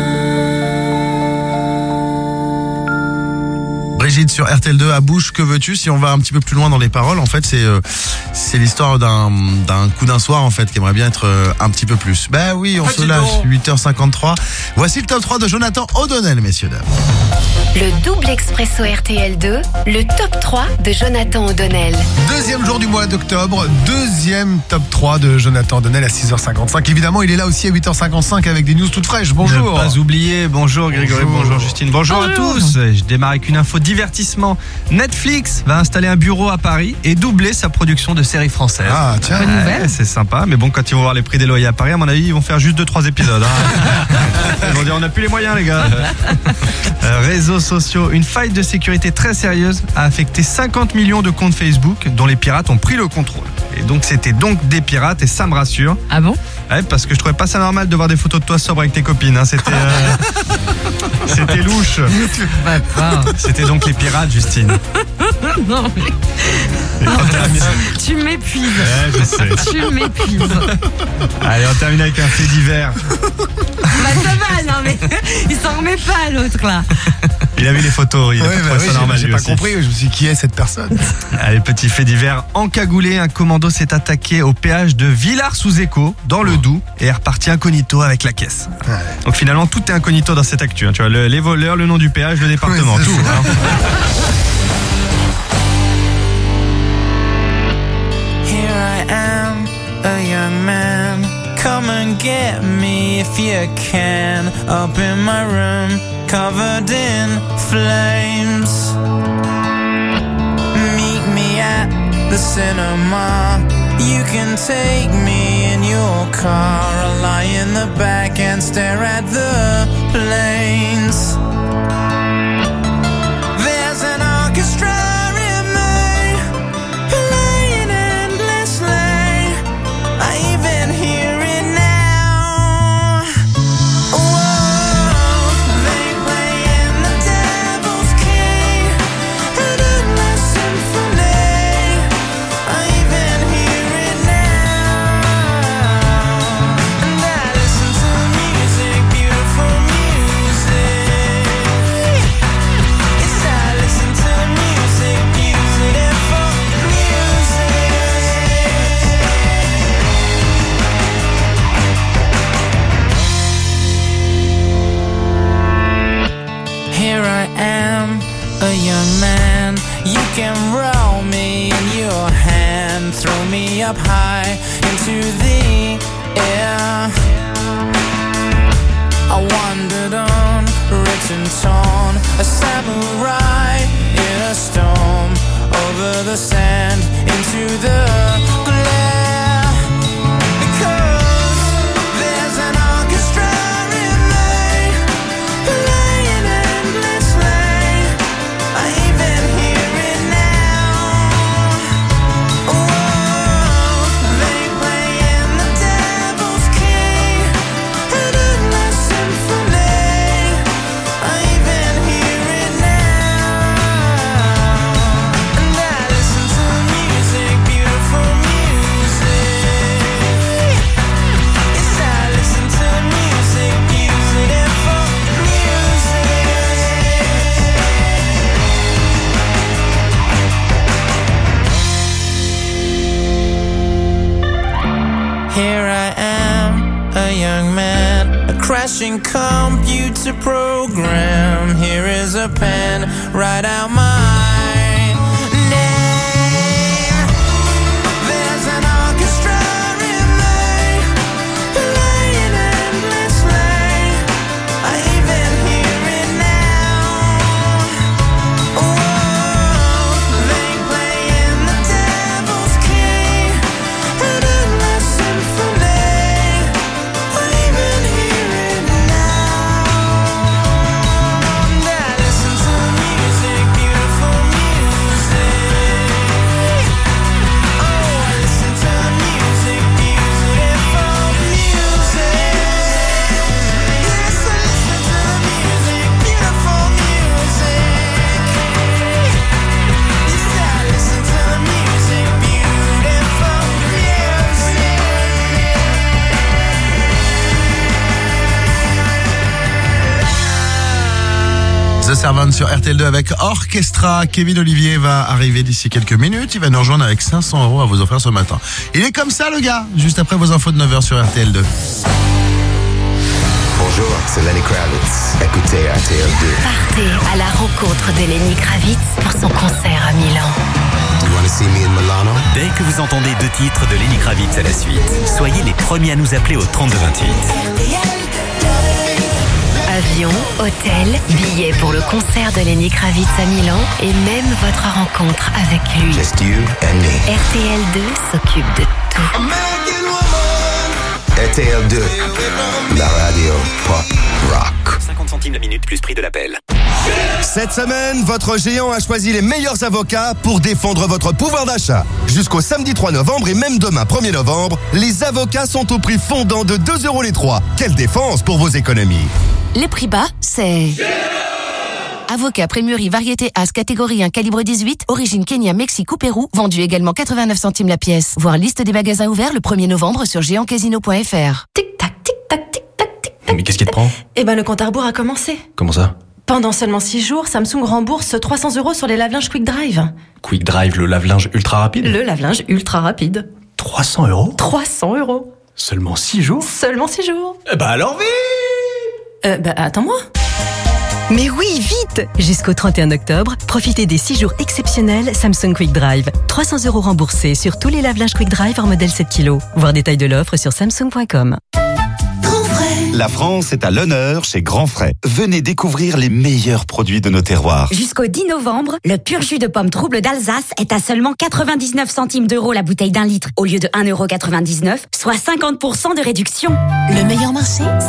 Speaker 1: Brigitte sur RTL2 à Bouche, que veux-tu? Si on va un petit peu plus loin dans les paroles, en fait, c'est l'histoire d'un coup d'un soir, en fait, qui aimerait bien être un petit peu plus. Bah oui, on se lâche. 8h53. Voici le top 3 de Jonathan O'Donnell, messieurs, dames.
Speaker 4: Le double expresso RTL2, le top 3 de Jonathan O'Donnell.
Speaker 8: Deuxième jour du mois d'octobre, deuxième top 3 de Jonathan O'Donnell à 6h55. Évidemment, il est là aussi à 8h55 avec des news toutes fraîches. Bonjour.
Speaker 3: Ne pas oublier, bonjour Grégory, bonjour Justine, bonjour à tous. Je démarre avec une info divertissement. Netflix va installer un bureau à Paris et doubler sa production de séries françaises.
Speaker 8: Ah tiens,
Speaker 20: bonne nouvelle.
Speaker 3: C'est sympa, mais bon, quand ils vont voir les prix des loyers à Paris, à mon avis, ils vont faire juste 2-3 épisodes. Ils vont dire, on n'a plus les moyens, les gars. Réseaux sociaux, une faille de sécurité très sérieuse a affecté 50 millions de comptes Facebook dont les pirates ont pris le contrôle. Et donc c'était donc des pirates et ça me rassure.
Speaker 20: Ah bon?
Speaker 3: Ouais, parce que je trouvais pas ça normal de voir des photos de toi sobre avec tes copines. Hein. C'était louche. C'était donc les pirates, Justine.
Speaker 20: Non mais... Tu m'épuises.
Speaker 3: Ouais, je sais.
Speaker 20: Tu m'épuises.
Speaker 3: Allez, on termine avec un fait divers.
Speaker 20: Bah ça va, non mais il s'en remet pas l'autre là.
Speaker 3: Il a vu les photos, il a pas trouvé ça normal.
Speaker 8: J'ai pas compris, je me suis dit, qui est cette personne?
Speaker 3: Allez, petit fait divers. Encagoulé, un commando s'est attaqué au péage de Villars-sous-Écot, dans le Doubs, et est reparti incognito avec la caisse. Ouais. Donc finalement, tout est incognito dans cette actu. Hein. Tu vois, les voleurs, le nom du péage, le département, tout. Hein.
Speaker 5: Here I am, a young man. Come and get me if you can. Up in my room, covered in flames. Meet me at the cinema. You can take me in your car. I'll lie in the back and stare at the planes. There's an orchestra in me, playing endlessly. I even hear it now. Whoa, they play in the devil's key, an endless symphony. I even hear it now. And I listen to music, beautiful music. Yes, I listen to music, beautiful music. Here I am, a young man. You can roll me in your hand, throw me up high into the air. I wandered on, written torn, a samurai in a storm, over the sand, into the glare. Because there's an orchestra in me, playing endlessly. I even hear it now. Whoa, they play in the devil's key, an endless symphony. I even hear it now. And I listen to music, beautiful music. Yes, I listen to music, beautiful music. Here I am, a young man, a crashing computer program. Here is a pen, write out my name. There's an orchestra in me, playing endlessly. I even hear it now. Whoa, they play in the devil's key, an endless symphony. I even hear it now. And I listen to music, beautiful music.
Speaker 1: Servant sur RTL2 avec Orchestra. Kevin Olivier va arriver d'ici quelques minutes. Il va nous rejoindre avec 500 € à vous offrir ce matin. Il est comme ça, le gars, juste après vos infos de 9h sur RTL2.
Speaker 9: Bonjour, c'est Lenny Kravitz. Écoutez RTL2.
Speaker 4: Partez à la rencontre de Lenny Kravitz pour son concert à Milan.
Speaker 9: You wanna see me in Milano?
Speaker 17: Dès que vous entendez 2 titres de Lenny Kravitz à la suite, soyez les premiers à nous appeler au 3228.
Speaker 4: Avion, hôtel, billets pour le concert de Lenny Kravitz à Milan et même votre rencontre avec lui.
Speaker 9: Just you and me.
Speaker 4: RTL2 s'occupe de tout.
Speaker 9: RTL2, la radio pop rock.
Speaker 17: 50 centimes la minute plus prix de l'appel.
Speaker 6: Cette semaine, votre géant a choisi les meilleurs avocats pour défendre votre pouvoir d'achat. Jusqu'au samedi 3 novembre et même demain 1er novembre, les avocats sont au prix fondant de 2 € les 3. Quelle défense pour vos économies.
Speaker 10: Les prix bas, c'est... Avocat Prémuri Variété As catégorie 1 calibre 18, origine Kenya, Mexique ou Pérou, vendu également 89 centimes la pièce. Voir liste des magasins ouverts le 1er novembre sur géantcasino.fr.
Speaker 22: Tic-tac, tic-tac, tic-tac, tic-tac.
Speaker 3: Mais qu'est-ce qui te prend?
Speaker 22: Eh ben, le compte à rebours a commencé.
Speaker 3: Comment ça?
Speaker 22: Pendant seulement 6 jours, Samsung rembourse 300 € sur les lave-linges Quick Drive.
Speaker 3: Quick Drive, le lave-linge ultra rapide?
Speaker 22: Le lave-linge ultra rapide.
Speaker 3: 300 €?
Speaker 22: 300 €.
Speaker 3: Seulement 6 jours?
Speaker 22: Seulement 6 jours.
Speaker 3: Eh ben alors vite!
Speaker 22: Attends-moi.
Speaker 11: Mais oui, vite! Jusqu'au 31 octobre, profitez des 6 jours exceptionnels Samsung Quick Drive. 300 € remboursés sur tous les lave-linges Quick Drive hors modèle 7 kg. Voir détails de l'offre sur samsung.com.
Speaker 14: La France est à l'honneur chez Grand Frais. Venez découvrir les meilleurs produits de nos terroirs.
Speaker 15: Jusqu'au 10 novembre, le pur jus de pomme trouble d'Alsace est à seulement 99 centimes d'euros la bouteille d'1 litre, au lieu de 1,99 €, soit 50% de réduction.
Speaker 22: Le meilleur marché,